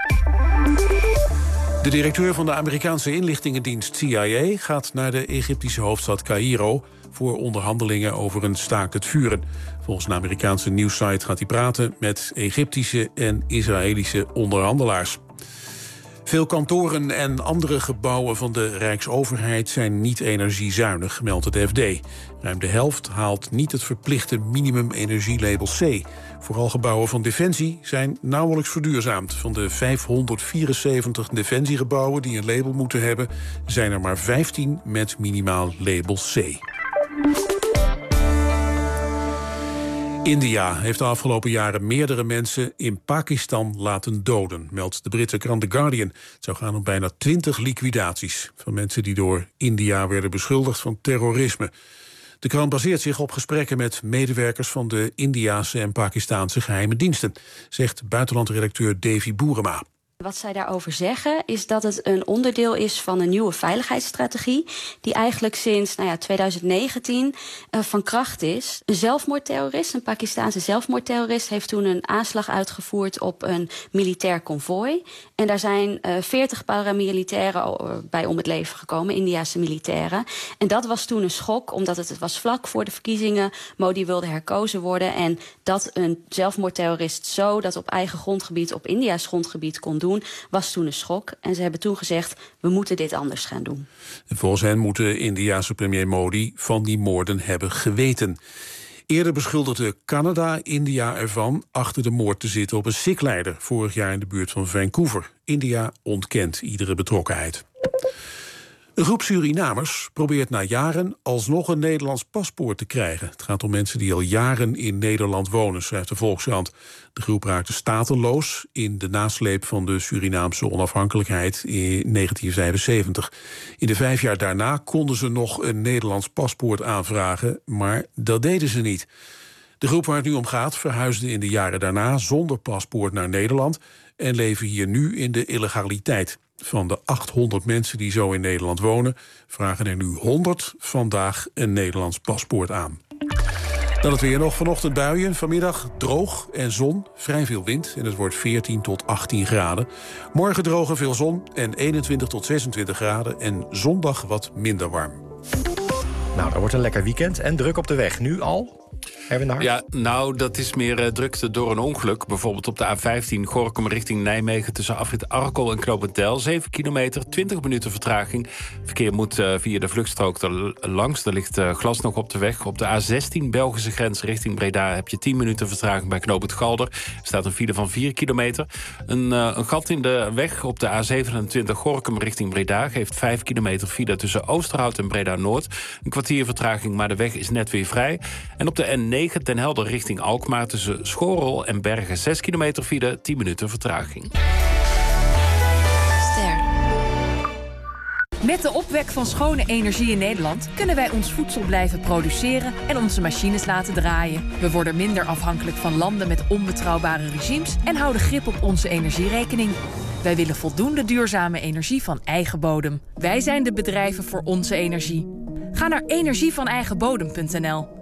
De directeur van de Amerikaanse inlichtingendienst CIA gaat naar de Egyptische hoofdstad Caïro voor onderhandelingen over een staakt het vuren. Volgens een Amerikaanse nieuwssite gaat hij praten met Egyptische en Israëlische onderhandelaars. Veel kantoren en andere gebouwen van de Rijksoverheid zijn niet energiezuinig, meldt het FD. Ruim de helft haalt niet het verplichte minimum-energielabel C. Vooral gebouwen van Defensie zijn nauwelijks verduurzaamd. Van de 574 defensiegebouwen die een label moeten hebben, zijn er maar 15 met minimaal label C. India heeft de afgelopen jaren meerdere mensen in Pakistan laten doden, meldt de Britse krant The Guardian. Het zou gaan om bijna 20 liquidaties van mensen die door India werden beschuldigd van terrorisme. De krant baseert zich op gesprekken met medewerkers van de Indiase en Pakistaanse geheime diensten, zegt buitenlandredacteur Davy Boerema. Wat zij daarover zeggen is dat het een onderdeel is van een nieuwe veiligheidsstrategie die eigenlijk sinds 2019 van kracht is. Een zelfmoordterrorist, een Pakistaanse zelfmoordterrorist, heeft toen een aanslag uitgevoerd op een militair konvooi. En daar zijn 40 paramilitairen bij om het leven gekomen, Indiase militairen. En dat was toen een schok, omdat het was vlak voor de verkiezingen. Modi wilde herkozen worden en dat een zelfmoordterrorist zo dat op eigen grondgebied, op India's grondgebied kon doen, was toen een schok. En ze hebben toen gezegd, we moeten dit anders gaan doen. En volgens hen moet de Indiase premier Modi van die moorden hebben geweten. Eerder beschuldigde Canada India ervan achter de moord te zitten op een Sikh-leider vorig jaar in de buurt van Vancouver. India ontkent iedere betrokkenheid. Een groep Surinamers probeert na jaren alsnog een Nederlands paspoort te krijgen. Het gaat om mensen die al jaren in Nederland wonen, schrijft de Volkskrant. De groep raakte stateloos in de nasleep van de Surinaamse onafhankelijkheid in 1975. In de 5 jaar daarna konden ze nog een Nederlands paspoort aanvragen, maar dat deden ze niet. De groep waar het nu om gaat verhuisde in de jaren daarna zonder paspoort naar Nederland en leven hier nu in de illegaliteit. Van de 800 mensen die zo in Nederland wonen, vragen er nu 100 vandaag een Nederlands paspoort aan. Dan het weer nog. Vanochtend buien, vanmiddag droog en zon, vrij veel wind en het wordt 14 tot 18 graden. Morgen droog en veel zon en 21 tot 26 graden en zondag wat minder warm. Nou, dat wordt een lekker weekend en druk op de weg. Nu al? Ja, nou, dat is meer drukte door een ongeluk. Bijvoorbeeld op de A15 Gorinchem richting Nijmegen tussen afrit Arkel en Knoopend Del. 7 kilometer, 20 minuten vertraging. Verkeer moet via de vluchtstrook er langs. Er ligt glas nog op de weg. Op de A16 Belgische grens richting Breda heb je 10 minuten vertraging bij Knoopend Galder. Er staat een file van 4 kilometer. Een gat in de weg op de A27 Gorinchem richting Breda geeft 5 kilometer file tussen Oosterhout en Breda Noord. Een kwartier vertraging, maar de weg is net weer vrij. En op de N9 Den Helder richting Alkmaar tussen Schorrel en Bergen 6 kilometer file, 10 minuten vertraging. Met de opwek van schone energie in Nederland kunnen wij ons voedsel blijven produceren en onze machines laten draaien. We worden minder afhankelijk van landen met onbetrouwbare regimes en houden grip op onze energierekening. Wij willen voldoende duurzame energie van eigen bodem. Wij zijn de bedrijven voor onze energie. Ga naar energievaneigenbodem.nl.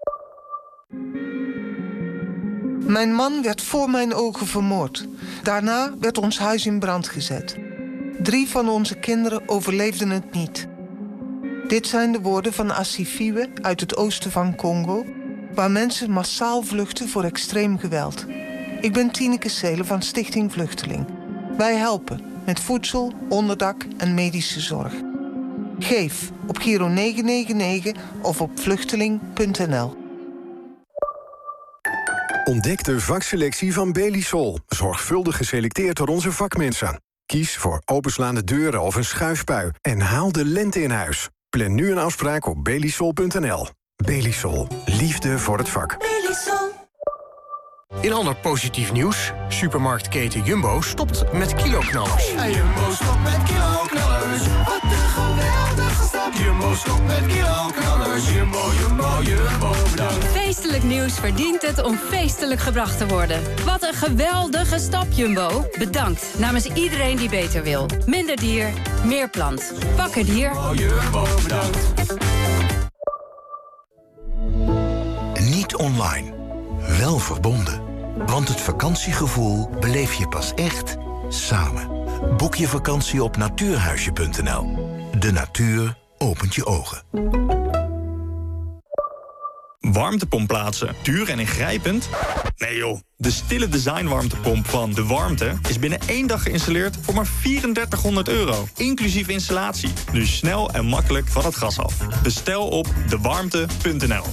Mijn man werd voor mijn ogen vermoord. Daarna werd ons huis in brand gezet. 3 van onze kinderen overleefden het niet. Dit zijn de woorden van Asifiwe uit het oosten van Congo, waar mensen massaal vluchten voor extreem geweld. Ik ben Tineke Seelen van Stichting Vluchteling. Wij helpen met voedsel, onderdak en medische zorg. Geef op Giro 999 of op vluchteling.nl. Ontdek de vakselectie van Belisol. Zorgvuldig geselecteerd door onze vakmensen. Kies voor openslaande deuren of een schuifpui en haal de lente in huis. Plan nu een afspraak op belisol.nl. Belisol. Liefde voor het vak. Belisol. In ander positief nieuws. Supermarktketen Jumbo stopt met kiloknallers. Jumbo stopt met kiloknallers. Wat een geweldige stap. Jumbo stopt met kiloknallers. Jumbo, Jumbo, Jumbo, bedankt. Feestelijk nieuws verdient het om feestelijk gebracht te worden. Wat een geweldige stap, Jumbo. Bedankt namens iedereen die beter wil. Minder dier, meer plant. Wakker dier. Jumbo, bedankt. online. Wel verbonden. Want het vakantiegevoel beleef je pas echt samen. Boek je vakantie op natuurhuisje.nl. De natuur opent je ogen. Warmtepomp plaatsen. Duur en ingrijpend? Nee joh, de stille design warmtepomp van De Warmte is binnen 1 dag geïnstalleerd voor maar €3400. Inclusief installatie. Dus snel en makkelijk van het gas af. Bestel op dewarmte.nl.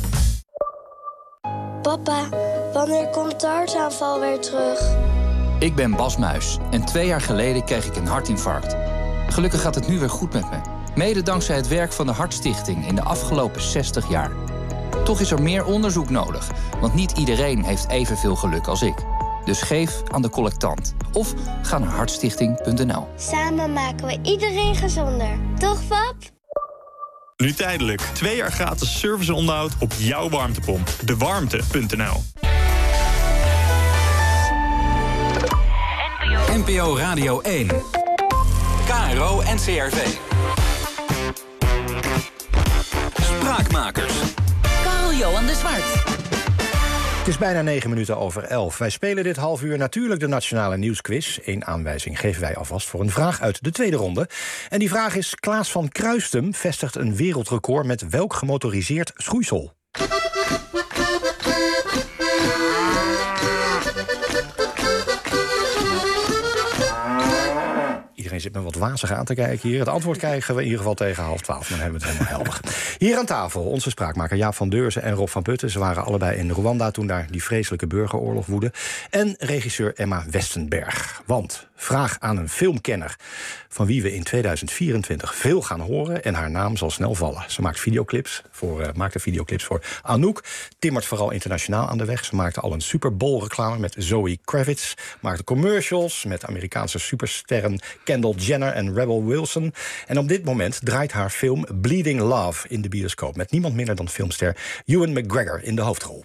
Papa, wanneer komt de hartaanval weer terug? Ik ben Bas Muis en 2 jaar geleden kreeg ik een hartinfarct. Gelukkig gaat het nu weer goed met me. Mede dankzij het werk van de Hartstichting in de afgelopen 60 jaar. Toch is er meer onderzoek nodig, want niet iedereen heeft evenveel geluk als ik. Dus geef aan de collectant of ga naar hartstichting.nl. Samen maken we iedereen gezonder. Toch, pap? Nu tijdelijk 2 jaar gratis service en onderhoud op jouw warmtepomp. Dewarmte.nl. NPO Radio 1. KRO NCRV. Spraakmakers. Karel-Johan de Zwart. Het is bijna 11:09. Wij spelen dit half uur natuurlijk de Nationale Nieuwsquiz. 1 aanwijzing geven wij alvast voor een vraag uit de tweede ronde. En die vraag is: Klaas van Kruistum vestigt een wereldrecord met welk gemotoriseerd schoeisel? Iedereen zit me wat wazig aan te kijken hier. Het antwoord krijgen we in ieder geval tegen 11:30. Dan hebben we het helemaal helder. Hier aan tafel onze spraakmaker Jaap van Deurzen en Rob van Putten. Ze waren allebei in Rwanda toen daar die vreselijke burgeroorlog woedde. En regisseur Emma Westenberg. Want, vraag aan een filmkenner van wie we in 2024 veel gaan horen. En haar naam zal snel vallen. Ze maakte videoclips voor Anouk. Timmert vooral internationaal aan de weg. Ze maakte al een Super Bowl reclame met Zoe Kravitz. Maakte commercials met Amerikaanse supersterren Kendall Jenner en Rebel Wilson. En op dit moment draait haar film Bleeding Love in de bioscoop. Met niemand minder dan filmster Ewan McGregor in de hoofdrol.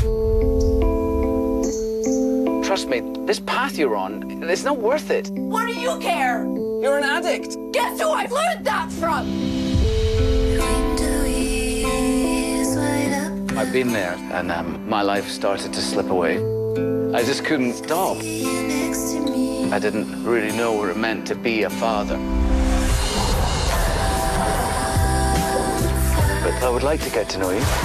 Trust me, this path you're on, it's not worth it. What do you care? You're an addict. Guess who I've learned that from? I've been there, and my life started to slip away. I just couldn't stop. I didn't really know what it meant to be a father. But I would like to get to know you.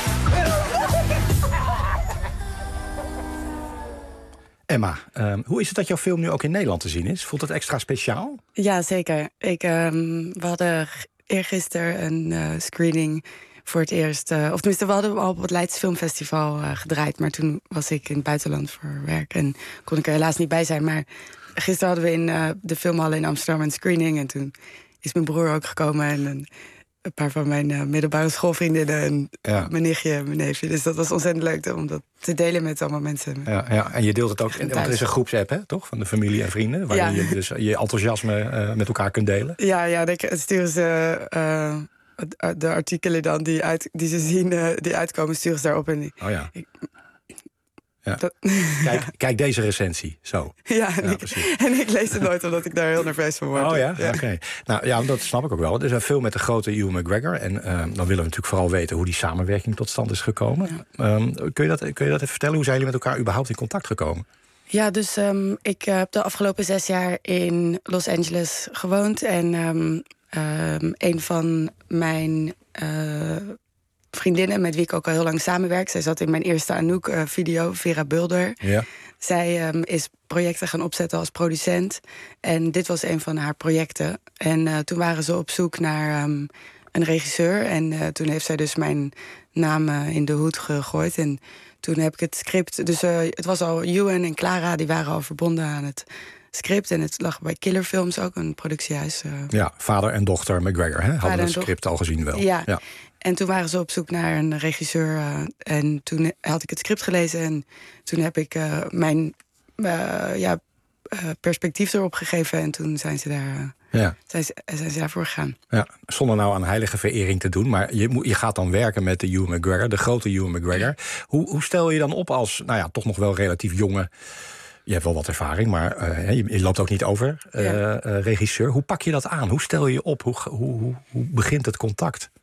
Emma, hoe is het dat jouw film nu ook in Nederland te zien is? Voelt het extra speciaal? Ja, zeker. We hadden eergisteren een screening voor het eerst. Of tenminste, we hadden al op het Leids Filmfestival gedraaid. Maar toen was ik in het buitenland voor werk en kon ik er helaas niet bij zijn. Maar gisteren hadden we in de filmhallen in Amsterdam een screening. En toen is mijn broer ook gekomen en een paar van mijn middelbare schoolvriendinnen en mijn nichtje, mijn neefje. Dus dat was ontzettend leuk om dat te delen met allemaal mensen. Ja, en je deelt het ook, want er is een groepsapp, hè, toch? Van de familie en vrienden, waar je dus je enthousiasme met elkaar kunt delen. Ja, dan sturen ze de artikelen dan die ze zien, die uitkomen, sturen ze daarop. En Kijk deze recensie, zo. En ik lees het nooit, omdat ik daar heel nerveus van word. Oh ja? Oké. Nou ja, dat snap ik ook wel. Het is een film met de grote Ewan McGregor. En dan willen we natuurlijk vooral weten hoe die samenwerking tot stand is gekomen. Kun je dat even vertellen? Hoe zijn jullie met elkaar überhaupt in contact gekomen? Ja, dus ik heb de afgelopen 6 jaar in Los Angeles gewoond. En een van mijn vriendinnen, met wie ik ook al heel lang samenwerk. Zij zat in mijn eerste Anouk-video, Vera Bulder. Ja. Zij is projecten gaan opzetten als producent. En dit was een van haar projecten. En toen waren ze op zoek naar een regisseur. En toen heeft zij dus mijn naam in de hoed gegooid. En toen heb ik het script. Dus het was al Ewan en Clara, die waren al verbonden aan het script. En het lag bij Killer Films ook, een productiehuis. Ja, vader en dochter McGregor, hè? Hadden het script al gezien wel. Ja. En toen waren ze op zoek naar een regisseur. En toen had ik het script gelezen. En toen heb ik mijn perspectief erop gegeven. En toen zijn ze daarvoor gegaan. Ja, zonder nou aan heilige verering te doen. Maar je gaat dan werken met de Ewan McGregor, de grote Ewan McGregor. Hoe stel je dan op als, toch nog wel relatief jonge... Je hebt wel wat ervaring, maar je loopt ook niet over, regisseur. Hoe pak je dat aan? Hoe stel je je op? Hoe begint het contact?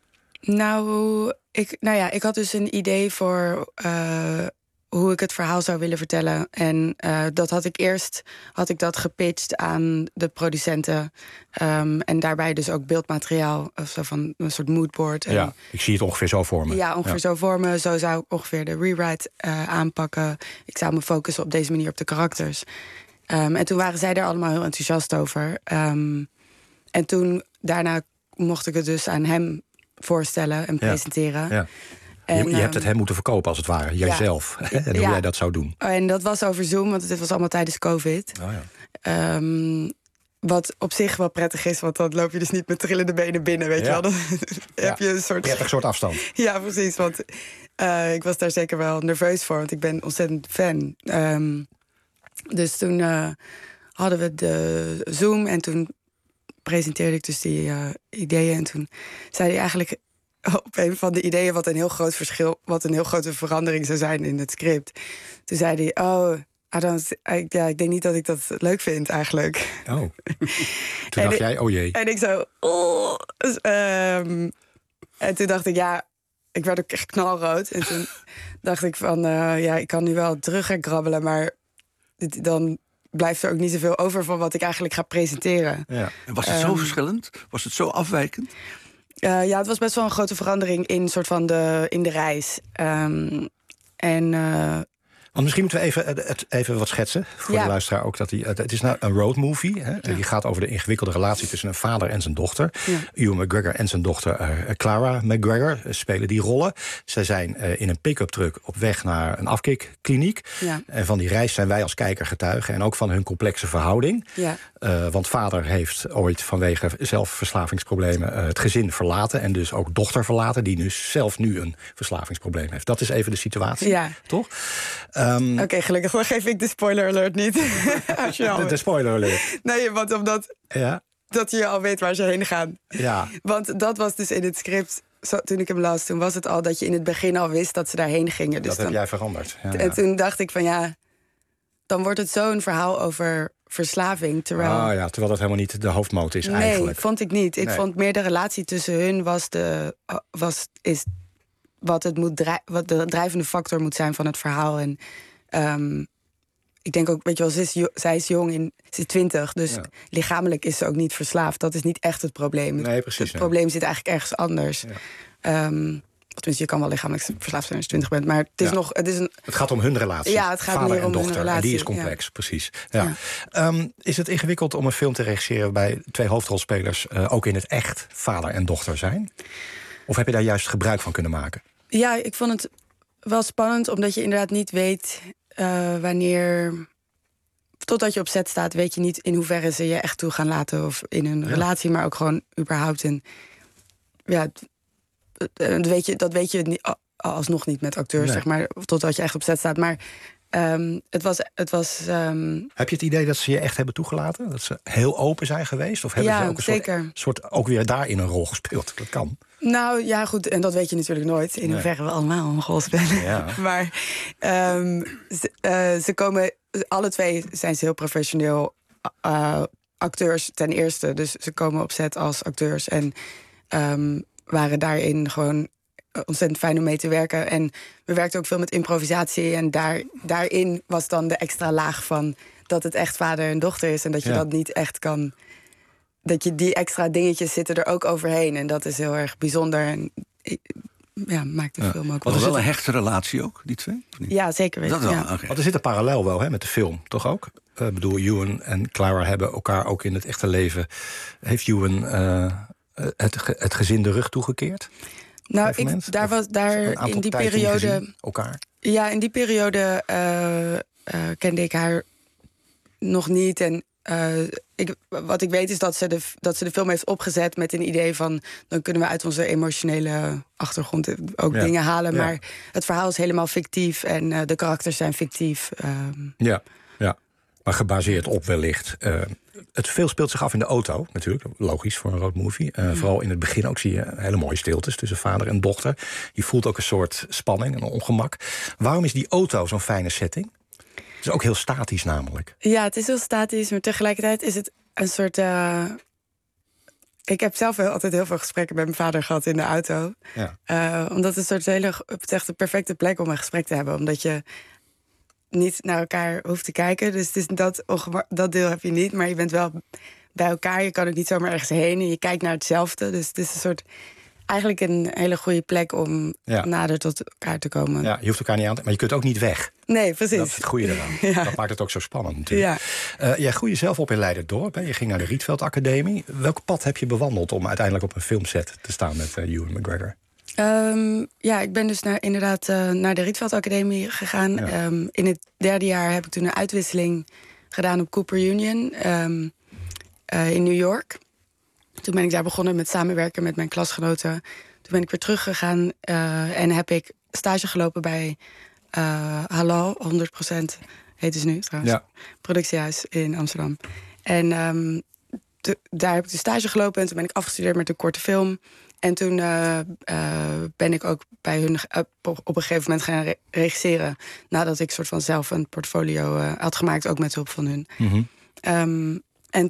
Nou, ik had dus een idee voor hoe ik het verhaal zou willen vertellen. En dat had ik eerst gepitcht aan de producenten. En daarbij dus ook beeldmateriaal, of zo van een soort moodboard. Ja, ik zie het ongeveer zo voor me. Ja, ongeveer zo voor me. Zo zou ik ongeveer de rewrite aanpakken. Ik zou me focussen op deze manier op de karakters. En toen waren zij er allemaal heel enthousiast over. En toen, daarna mocht ik het dus aan hem voorstellen en presenteren. Ja. En, je hebt het hem moeten verkopen, als het ware, jijzelf. En hoe jij dat zou doen. En dat was over Zoom, want het was allemaal tijdens COVID. Oh, ja. Wat op zich wel prettig is, want dan loop je dus niet met trillende benen binnen, weet je wel. Dan heb je een soort afstand. Ja, precies, want ik was daar zeker wel nerveus voor, want ik ben ontzettend fan. Dus toen hadden we de Zoom en toen presenteerde ik dus die ideeën. En toen zei hij eigenlijk op een van de ideeën wat een heel groot verschil, wat een heel grote verandering zou zijn in het script. Toen zei hij, ik denk niet dat ik dat leuk vind eigenlijk. Oh. Toen dacht jij, oh jee. En ik zo, en toen dacht ik, ik werd ook echt knalrood. En toen dacht ik van, ik kan nu wel terug gaan krabbelen, maar dan blijft er ook niet zoveel over van wat ik eigenlijk ga presenteren. Ja. En was het zo verschillend? Was het zo afwijkend? Het was best wel een grote verandering in de reis. Want misschien moeten we even wat schetsen voor de luisteraar ook. Het is nou een road movie. Hè? Ja. Die gaat over de ingewikkelde relatie tussen een vader en zijn dochter. Ja. Ewan McGregor en zijn dochter Clara McGregor spelen die rollen. Zij zijn in een pick-up truck op weg naar een afkikkliniek. Ja. En van die reis zijn wij als kijker getuigen. En ook van hun complexe verhouding. Ja. Want vader heeft ooit vanwege zelfverslavingsproblemen het gezin verlaten. En dus ook dochter verlaten, die dus zelf nu een verslavingsprobleem heeft. Dat is even de situatie, toch? Oké, gelukkig dan geef ik de spoiler alert niet. De spoiler alert. Nee, want omdat dat je al weet waar ze heen gaan. Ja. Want dat was dus in het script, toen ik hem las, toen was het al dat je in het begin al wist dat ze daarheen gingen. Dus dat heb jij veranderd. Ja, en toen dacht ik van dan wordt het zo'n verhaal over verslaving. Terwijl dat helemaal niet de hoofdmoot is eigenlijk. Nee, vond ik niet. Ik vond meer de relatie tussen hun is wat de drijvende factor moet zijn van het verhaal. En ik denk ook, weet je wel, zij is jong, ze is 20, dus lichamelijk is ze ook niet verslaafd. Dat is niet echt het probleem. Nee, precies. Het probleem zit eigenlijk ergens anders. Ja. Tenminste, je kan wel lichamelijk verslaafd zijn als je 20 bent, maar het gaat om hun relatie. Ja, het gaat vader meer en om dochter. hun relatie. En die is complex, precies. Ja. Is het ingewikkeld om een film te regisseren waarbij 2 hoofdrolspelers ook in het echt vader en dochter zijn? Of heb je daar juist gebruik van kunnen maken? Ja, ik vond het wel spannend, omdat je inderdaad niet weet wanneer. Totdat je op set staat, weet je niet in hoeverre ze je echt toe gaan laten. Of in een relatie, maar ook gewoon überhaupt. En dat weet je alsnog niet met acteurs, zeg maar. Totdat je echt op set staat. Maar het was. Heb je het idee dat ze je echt hebben toegelaten? Dat ze heel open zijn geweest? Of hebben ze ook een soort ook weer daarin een rol gespeeld? Dat kan. Nou ja, goed, en dat weet je natuurlijk nooit. In hoeverre we allemaal een rol spelen. Ja. Maar ze komen, alle 2 zijn ze heel professioneel acteurs ten eerste. Dus ze komen op set als acteurs en waren daarin gewoon ontzettend fijn om mee te werken. En we werkten ook veel met improvisatie. En daarin was dan de extra laag van dat het echt vader en dochter is. En dat je dat niet echt kan. Dat je die extra dingetjes zitten er ook overheen. En dat is heel erg bijzonder. En maakt de film ook wel. Wel een hechte relatie ook, die 2? Ja, zeker weten. Dat wel, okay. Want er zit een parallel wel met de film, toch ook? Ik bedoel, Ewan en Clara hebben elkaar ook in het echte leven. Heeft Ewan het gezin de rug toegekeerd? Nou, in die periode. Elkaar? Ja, in die periode kende ik haar nog niet. En wat ik weet is dat ze de film heeft opgezet met een idee van, dan kunnen we uit onze emotionele achtergrond ook dingen halen. Maar het verhaal is helemaal fictief en de karakters zijn fictief. Ja. Maar gebaseerd op wellicht. Het veel speelt zich af in de auto, natuurlijk. Logisch voor een road movie. Vooral in het begin ook zie je hele mooie stiltes tussen vader en dochter. Je voelt ook een soort spanning en ongemak. Waarom is die auto zo'n fijne setting? Het is ook heel statisch namelijk. Ja, het is heel statisch, maar tegelijkertijd is het een soort Ik heb zelf altijd heel veel gesprekken met mijn vader gehad in de auto. Ja. Omdat het het is echt de perfecte plek om een gesprek te hebben. Omdat je niet naar elkaar hoeft te kijken. Dus het is dat deel heb je niet. Maar je bent wel bij elkaar. Je kan ook niet zomaar ergens heen. En je kijkt naar hetzelfde. Dus het is eigenlijk een hele goede plek om nader tot elkaar te komen. Ja, je hoeft elkaar niet aan te... Maar je kunt ook niet weg. Nee, precies. Dat is het goede eraan. Ja. Dat maakt het ook zo spannend natuurlijk. Ja. Jij groeide zelf op in Leiderdorp. Hè? Je ging naar de Rietveld Academie. Welk pad heb je bewandeld om uiteindelijk op een filmset te staan met Ewan McGregor? Ik ben dus naar de Rietveld Academie gegaan. Ja. In het 3e jaar heb ik toen een uitwisseling gedaan op Cooper Union in New York. Toen ben ik daar begonnen met samenwerken met mijn klasgenoten. Toen ben ik weer teruggegaan en heb ik stage gelopen bij Halal, 100% heet het nu trouwens. Ja. Productiehuis in Amsterdam. En daar heb ik de stage gelopen en toen ben ik afgestudeerd met een korte film. En toen ben ik ook bij hun op een gegeven moment gaan regisseren. Nadat ik soort van zelf een portfolio had gemaakt, ook met hulp van hun. Mm-hmm.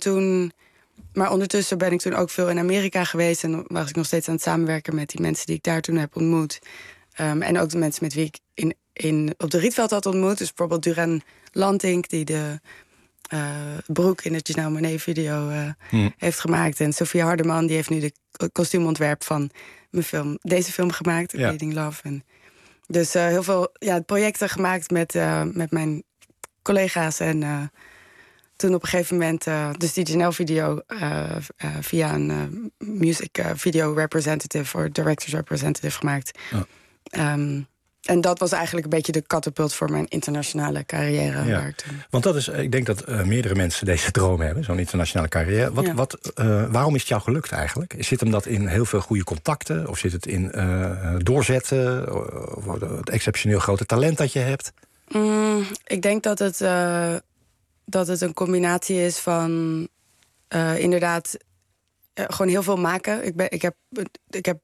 Maar ondertussen ben ik toen ook veel in Amerika geweest. En was ik nog steeds aan het samenwerken met die mensen die ik daar toen heb ontmoet. En ook de mensen met wie ik op de Rietveld had ontmoet. Dus bijvoorbeeld Duran Lantink, die de broek in het Janelle Monáe video heeft gemaakt. En Sophie Hardeman, die heeft nu de kostuumontwerp van deze film gemaakt, Bleeding Love. En dus heel veel projecten gemaakt met mijn collega's. En toen op een gegeven moment dus die Janelle video via een music video representative of directors representative gemaakt. Ja. En dat was eigenlijk een beetje de katapult voor mijn internationale carrière. Ja. Want dat is, ik denk dat meerdere mensen deze droom hebben, zo'n internationale carrière. Waarom is het jou gelukt eigenlijk? Zit hem dat in heel veel goede contacten? Of zit het in doorzetten? Of het exceptioneel grote talent dat je hebt? Ik denk dat het een combinatie is van inderdaad gewoon heel veel maken. Ik heb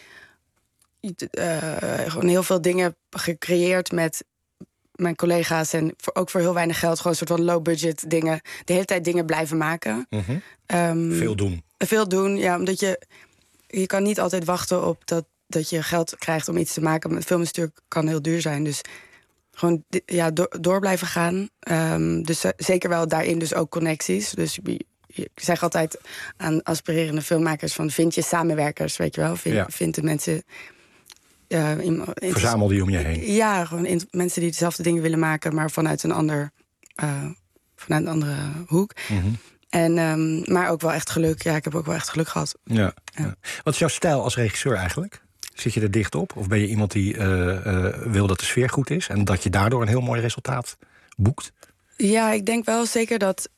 gewoon heel veel dingen gecreëerd met mijn collega's. En ook voor heel weinig geld. Gewoon een soort van low-budget dingen. De hele tijd dingen blijven maken. Mm-hmm. Veel doen. Veel doen, ja. Omdat je kan niet altijd wachten op dat je geld krijgt om iets te maken. Een film natuurlijk kan heel duur zijn. Dus gewoon door blijven gaan. Dus zeker wel daarin dus ook connecties. Dus ik zeg altijd aan aspirerende filmmakers van vind je samenwerkers, weet je wel. Vind de mensen... Verzamel die om je heen. Ja, gewoon mensen die dezelfde dingen willen maken, maar vanuit een andere hoek. Mm-hmm. En, maar ook wel echt geluk. Ja, ik heb ook wel echt geluk gehad. Ja. Wat is jouw stijl als regisseur eigenlijk? Zit je er dicht op? Of ben je iemand die wil dat de sfeer goed is en dat je daardoor een heel mooi resultaat boekt? Ja, ik denk wel zeker dat...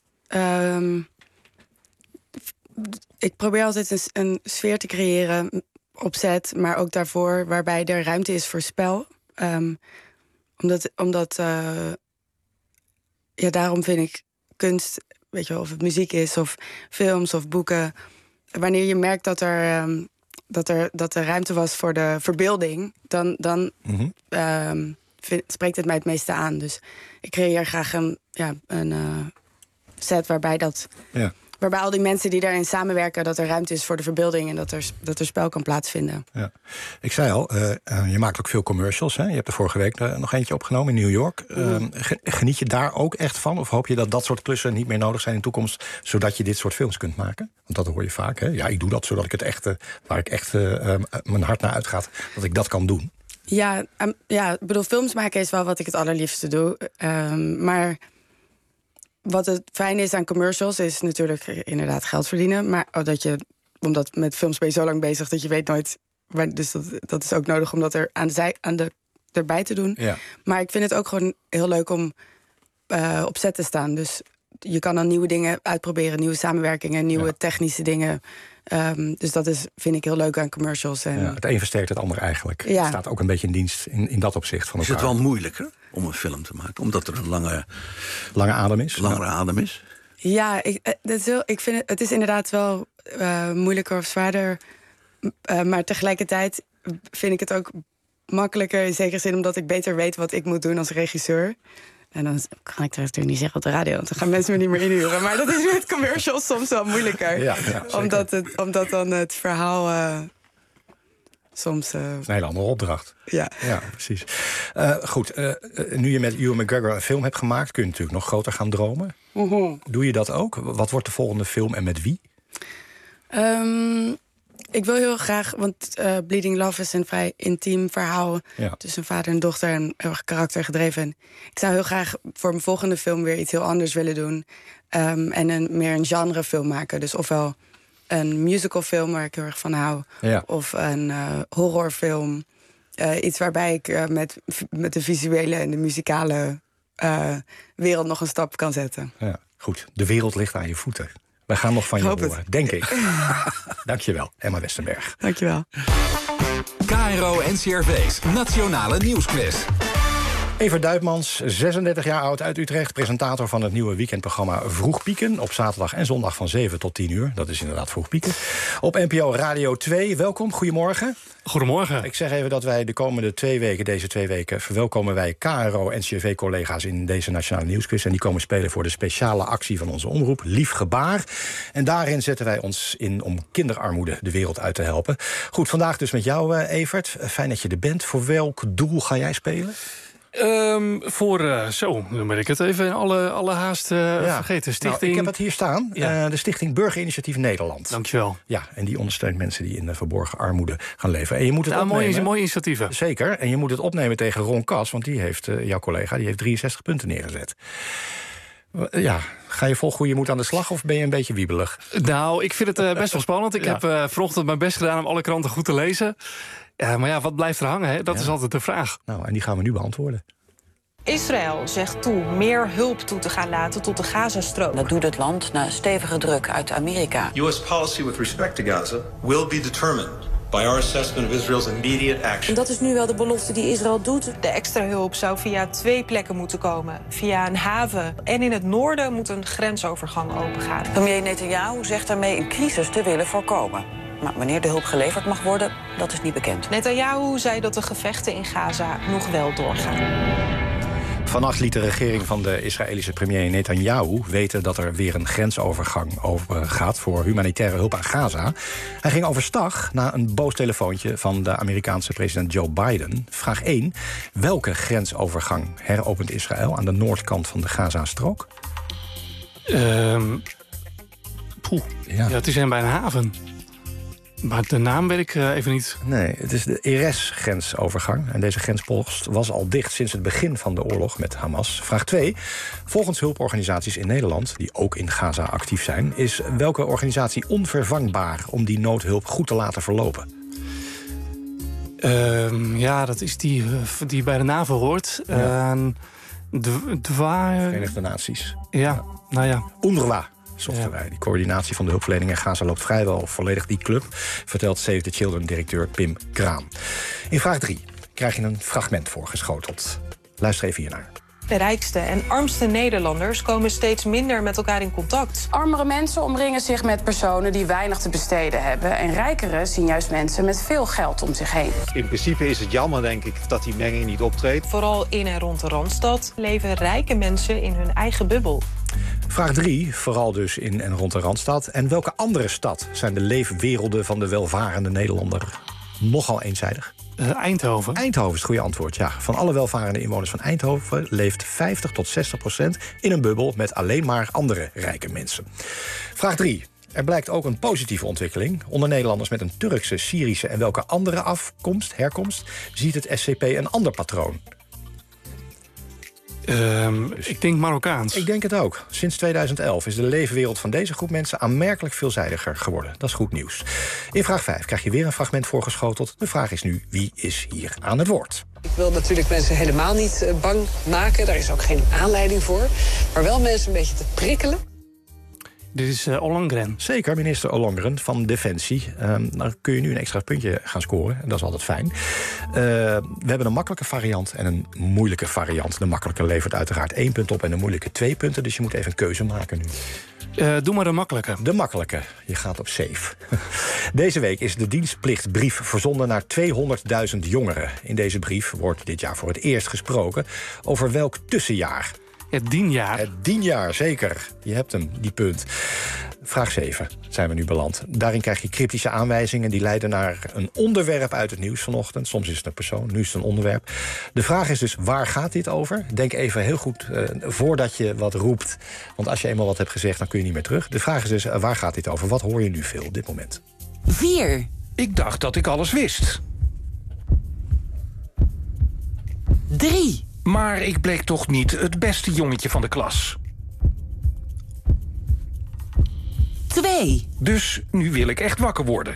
ik probeer altijd een sfeer te creëren op set, maar ook daarvoor, waarbij er ruimte is voor spel. Omdat daarom vind ik kunst, weet je wel, of het muziek is, of films of boeken, wanneer je merkt dat er ruimte was voor de verbeelding, dan spreekt het mij het meeste aan. Dus ik creëer graag een set waarbij dat... Ja. Waarbij al die mensen die daarin samenwerken, dat er ruimte is voor de verbeelding en dat er spel kan plaatsvinden. Ja. Ik zei al, je maakt ook veel commercials. Hè? Je hebt er vorige week nog eentje opgenomen in New York. Geniet je daar ook echt van? Of hoop je dat dat soort klussen niet meer nodig zijn in de toekomst, zodat je dit soort films kunt maken? Want dat hoor je vaak. Hè? Ja, ik doe dat zodat ik het echt, waar ik echt mijn hart naar uitgaat, dat ik dat kan doen. Ja, ik bedoel, films maken is wel wat ik het allerliefste doe. Maar wat het fijne is aan commercials is natuurlijk inderdaad geld verdienen. Maar omdat met films ben je zo lang bezig dat je weet nooit. Dus dat is ook nodig om dat er erbij te doen. Ja. Maar ik vind het ook gewoon heel leuk om op set te staan. Dus je kan dan nieuwe dingen uitproberen, nieuwe samenwerkingen, nieuwe technische dingen. Dus dat vind ik heel leuk aan commercials. En het een versterkt het ander eigenlijk. Ja. Het staat ook een beetje in dienst in dat opzicht van elkaar. Is het wel moeilijker om een film te maken? Omdat er een lange adem is? Langere adem is? Ja, ik vind het is inderdaad wel moeilijker of zwaarder. Maar tegelijkertijd vind ik het ook makkelijker in zekere zin, omdat ik beter weet wat ik moet doen als regisseur. En dan kan ik het natuurlijk niet zeggen op de radio, want dan gaan mensen me niet meer inhuren. Maar dat is met commercials soms wel moeilijker. Ja, omdat dan het verhaal soms... Dat is een hele andere opdracht. Ja, precies. Goed, nu je met Ewan McGregor een film hebt gemaakt, kun je natuurlijk nog groter gaan dromen. Doe je dat ook? Wat wordt de volgende film en met wie? Ik wil heel graag, want Bleeding Love is een vrij intiem verhaal tussen vader en dochter en heel erg karaktergedreven. Ik zou heel graag voor mijn volgende film weer iets heel anders willen doen. En meer een genrefilm maken. Dus ofwel een musicalfilm waar ik heel erg van hou, of een horrorfilm. Iets waarbij ik met de visuele en de muzikale wereld nog een stap kan zetten. Ja, goed, de wereld ligt aan je voeten. We gaan nog van je horen, denk ik. Dankjewel, Emma Westerberg. Dankjewel. KRO NCRV's Nationale Nieuwsquiz. Evert Duitmans, 36 jaar oud uit Utrecht, presentator van het nieuwe weekendprogramma Vroeg Pieken. Op zaterdag en zondag van 7 tot 10 uur. Dat is inderdaad Vroeg Pieken. Op NPO Radio 2. Welkom, goedemorgen. Goedemorgen. Ik zeg even dat wij de komende 2 weken, deze 2 weken, verwelkomen wij KRO-NCRV-collega's in deze Nationale Nieuwsquiz. En die komen spelen voor de speciale actie van onze omroep, Lief Gebaar. En daarin zetten wij ons in om kinderarmoede de wereld uit te helpen. Goed, vandaag dus met jou, Evert. Fijn dat je er bent. Voor welk doel ga jij spelen? Nu ben ik het even in alle haast vergeten. Stichting... Nou, ik heb het hier staan. De Stichting Burgerinitiatief Nederland. Dankjewel. Ja, en die ondersteunt mensen die in verborgen armoede gaan leven. En je moet het opnemen. Mooie initiatieven. Zeker. En je moet het opnemen tegen Ron Kas, want die heeft, jouw collega, die heeft 63 punten neergezet. Ja, ga je vol goede moed aan de slag of ben je een beetje wiebelig? Nou, ik vind het best wel spannend. Ik heb vanochtend mijn best gedaan om alle kranten goed te lezen. Maar ja, wat blijft er hangen? Hè? Dat is altijd de vraag. Nou, en die gaan we nu beantwoorden. Israël zegt toe meer hulp toe te gaan laten tot de Gazastrook. Dat doet het land na stevige druk uit Amerika. U.S. policy with respect to Gaza will be determined by our assessment of Israel's immediate action. En dat is nu wel de belofte die Israël doet. De extra hulp zou via 2 plekken moeten komen. Via een haven. En in het noorden moet een grensovergang opengaan. Premier Netanyahu zegt daarmee een crisis te willen voorkomen. Maar wanneer de hulp geleverd mag worden, dat is niet bekend. Netanyahu zei dat de gevechten in Gaza nog wel doorgaan. Vannacht liet de regering van de Israëlische premier Netanyahu weten dat er weer een grensovergang over gaat voor humanitaire hulp aan Gaza. Hij ging overstag na een boos telefoontje van de Amerikaanse president Joe Biden. Vraag 1. Welke grensovergang heropent Israël aan de noordkant van de Gaza-strook? Het is bij een haven. Maar de naam weet ik even niet. Nee, het is de Erez-grensovergang. En deze grenspost was al dicht sinds het begin van de oorlog met Hamas. Vraag 2. Volgens hulporganisaties in Nederland, die ook in Gaza actief zijn, is welke organisatie onvervangbaar om die noodhulp goed te laten verlopen? Dat is die bij de NAVO hoort. Verenigde Naties. Ja, nou ja. UNRWA. Zochten wij. Die coördinatie van de hulpverlening in Gaza loopt vrijwel volledig die club, vertelt Save the Children-directeur Pim Kraan. In vraag 3 krijg je een fragment voorgeschoteld. Luister even hiernaar. De rijkste en armste Nederlanders komen steeds minder met elkaar in contact. Armere mensen omringen zich met personen die weinig te besteden hebben. En rijkere zien juist mensen met veel geld om zich heen. In principe is het jammer, denk ik, dat die menging niet optreedt. Vooral in en rond de Randstad leven rijke mensen in hun eigen bubbel. Vraag 3, vooral dus in en rond de Randstad. En welke andere stad zijn de leefwerelden van de welvarende Nederlander nogal eenzijdig? Eindhoven. Eindhoven is het goede antwoord, ja. Van alle welvarende inwoners van Eindhoven leeft 50 tot 60% in een bubbel met alleen maar andere rijke mensen. Vraag 3. Er blijkt ook een positieve ontwikkeling. Onder Nederlanders met een Turkse, Syrische en welke andere herkomst ziet het SCP een ander patroon. Ik denk Marokkaans. Ik denk het ook. Sinds 2011 is de leefwereld van deze groep mensen aanmerkelijk veelzijdiger geworden. Dat is goed nieuws. In vraag 5 krijg je weer een fragment voorgeschoteld. De vraag is nu, wie is hier aan het woord? Ik wil natuurlijk mensen helemaal niet bang maken. Daar is ook geen aanleiding voor. Maar wel mensen een beetje te prikkelen. Dit is Ollongren. Zeker, minister Ollongren van Defensie. Dan kun je nu een extra puntje gaan scoren. En dat is altijd fijn. We hebben een makkelijke variant en een moeilijke variant. De makkelijke levert uiteraard 1 punt op en de moeilijke 2 punten. Dus je moet even een keuze maken nu. Doe maar de makkelijke. De makkelijke. Je gaat op safe. Deze week is de dienstplichtbrief verzonden naar 200.000 jongeren. In deze brief wordt dit jaar voor het eerst gesproken over welk tussenjaar. Het dienjaar. Het dienjaar, zeker. Je hebt hem, die punt. Vraag 7 zijn we nu beland. Daarin krijg je cryptische aanwijzingen die leiden naar een onderwerp uit het nieuws vanochtend. Soms is het een persoon, nu is het een onderwerp. De vraag is dus, waar gaat dit over? Denk even heel goed voordat je wat roept. Want als je eenmaal wat hebt gezegd, dan kun je niet meer terug. De vraag is dus, waar gaat dit over? Wat hoor je nu veel op dit moment? 4. Ik dacht dat ik alles wist. 3. Maar ik bleek toch niet het beste jongetje van de klas. 2. Dus nu wil ik echt wakker worden.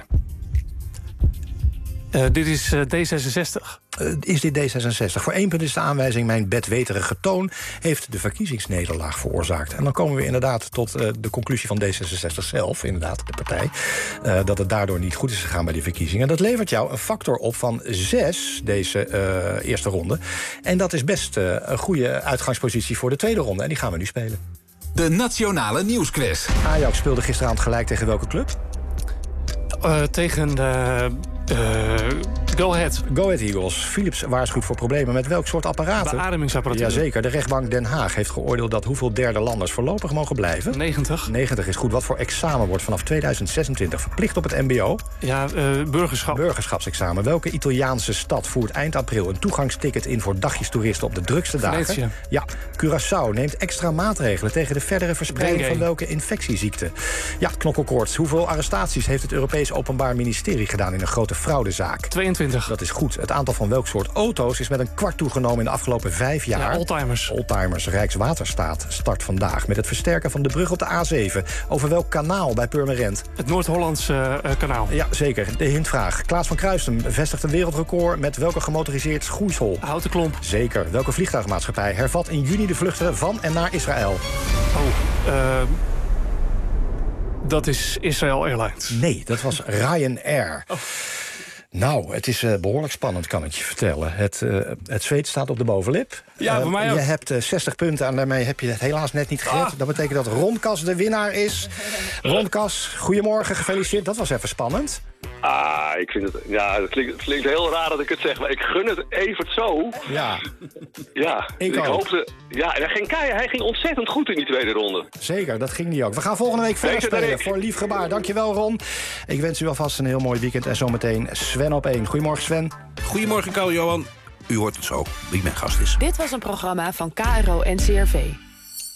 Dit is D66. Is dit D66? Voor 1 punt is de aanwijzing: mijn bedweterige toon heeft de verkiezingsnederlaag veroorzaakt. En dan komen we inderdaad tot de conclusie van D66 zelf, inderdaad, de partij, dat het daardoor niet goed is gegaan bij die verkiezingen. Dat levert jou een factor op van 6, deze eerste ronde. En dat is best een goede uitgangspositie voor de tweede ronde. En die gaan we nu spelen. De Nationale Nieuwsquiz. Ajax speelde gisteravond gelijk tegen welke club? Tegen Go Ahead. Go Ahead Eagles. Philips waarschuwt voor problemen met welk soort apparaten? Beademingsapparatuur. Jazeker. De rechtbank Den Haag heeft geoordeeld dat hoeveel derde landers voorlopig mogen blijven? 90. 90 is goed. Wat voor examen wordt vanaf 2026 verplicht op het mbo? Ja, burgerschap. Burgerschapsexamen. Welke Italiaanse stad voert eind april een toegangsticket in voor dagjestoeristen op de drukste dagen? Venetië. Ja. Curaçao neemt extra maatregelen tegen de verdere verspreiding van welke infectieziekte? Ja, knokkelkoorts. Hoeveel arrestaties heeft het Europees Openbaar Ministerie gedaan in een grote fraudezaak? 22. Dat is goed. Het aantal van welk soort auto's is met een kwart toegenomen in de afgelopen 5 jaar? Ja, oldtimers. Oldtimers. Rijkswaterstaat start vandaag met het versterken van de brug op de A7. Over welk kanaal bij Purmerend? Het Noord-Hollandse kanaal. Ja, zeker. De hintvraag. Klaas van Kruistum vestigt een wereldrecord met welke gemotoriseerd schoeisel? Houten klomp. Zeker. Welke vliegtuigmaatschappij hervat in juni de vluchten van en naar Israël? Dat is Israel Airlines. Nee, dat was Ryanair. Oh. Nou, het is behoorlijk spannend, kan ik je vertellen. Het zweet staat op de bovenlip. Ja, voor mij ook. Je hebt 60 punten en daarmee heb je het helaas net niet gered. Dat betekent dat Ron Kas de winnaar is. Ron Kas, goedemorgen, gefeliciteerd. Dat was even spannend. Ik vind het... Ja, het klinkt heel raar dat ik het zeg, maar ik gun het even zo. Ja. Ja, ik hoopte... Ja, en hij ging ontzettend goed in die tweede ronde. Zeker, dat ging niet ook. We gaan volgende week verder spelen voor Lief Gebaar. Dankjewel, Ron. Ik wens u alvast een heel mooi weekend en zometeen Sven op 1. Goedemorgen, Sven. Goedemorgen, Carl-Johan. U hoort het zo, wie mijn gast is. Dit was een programma van KRO-NCRV.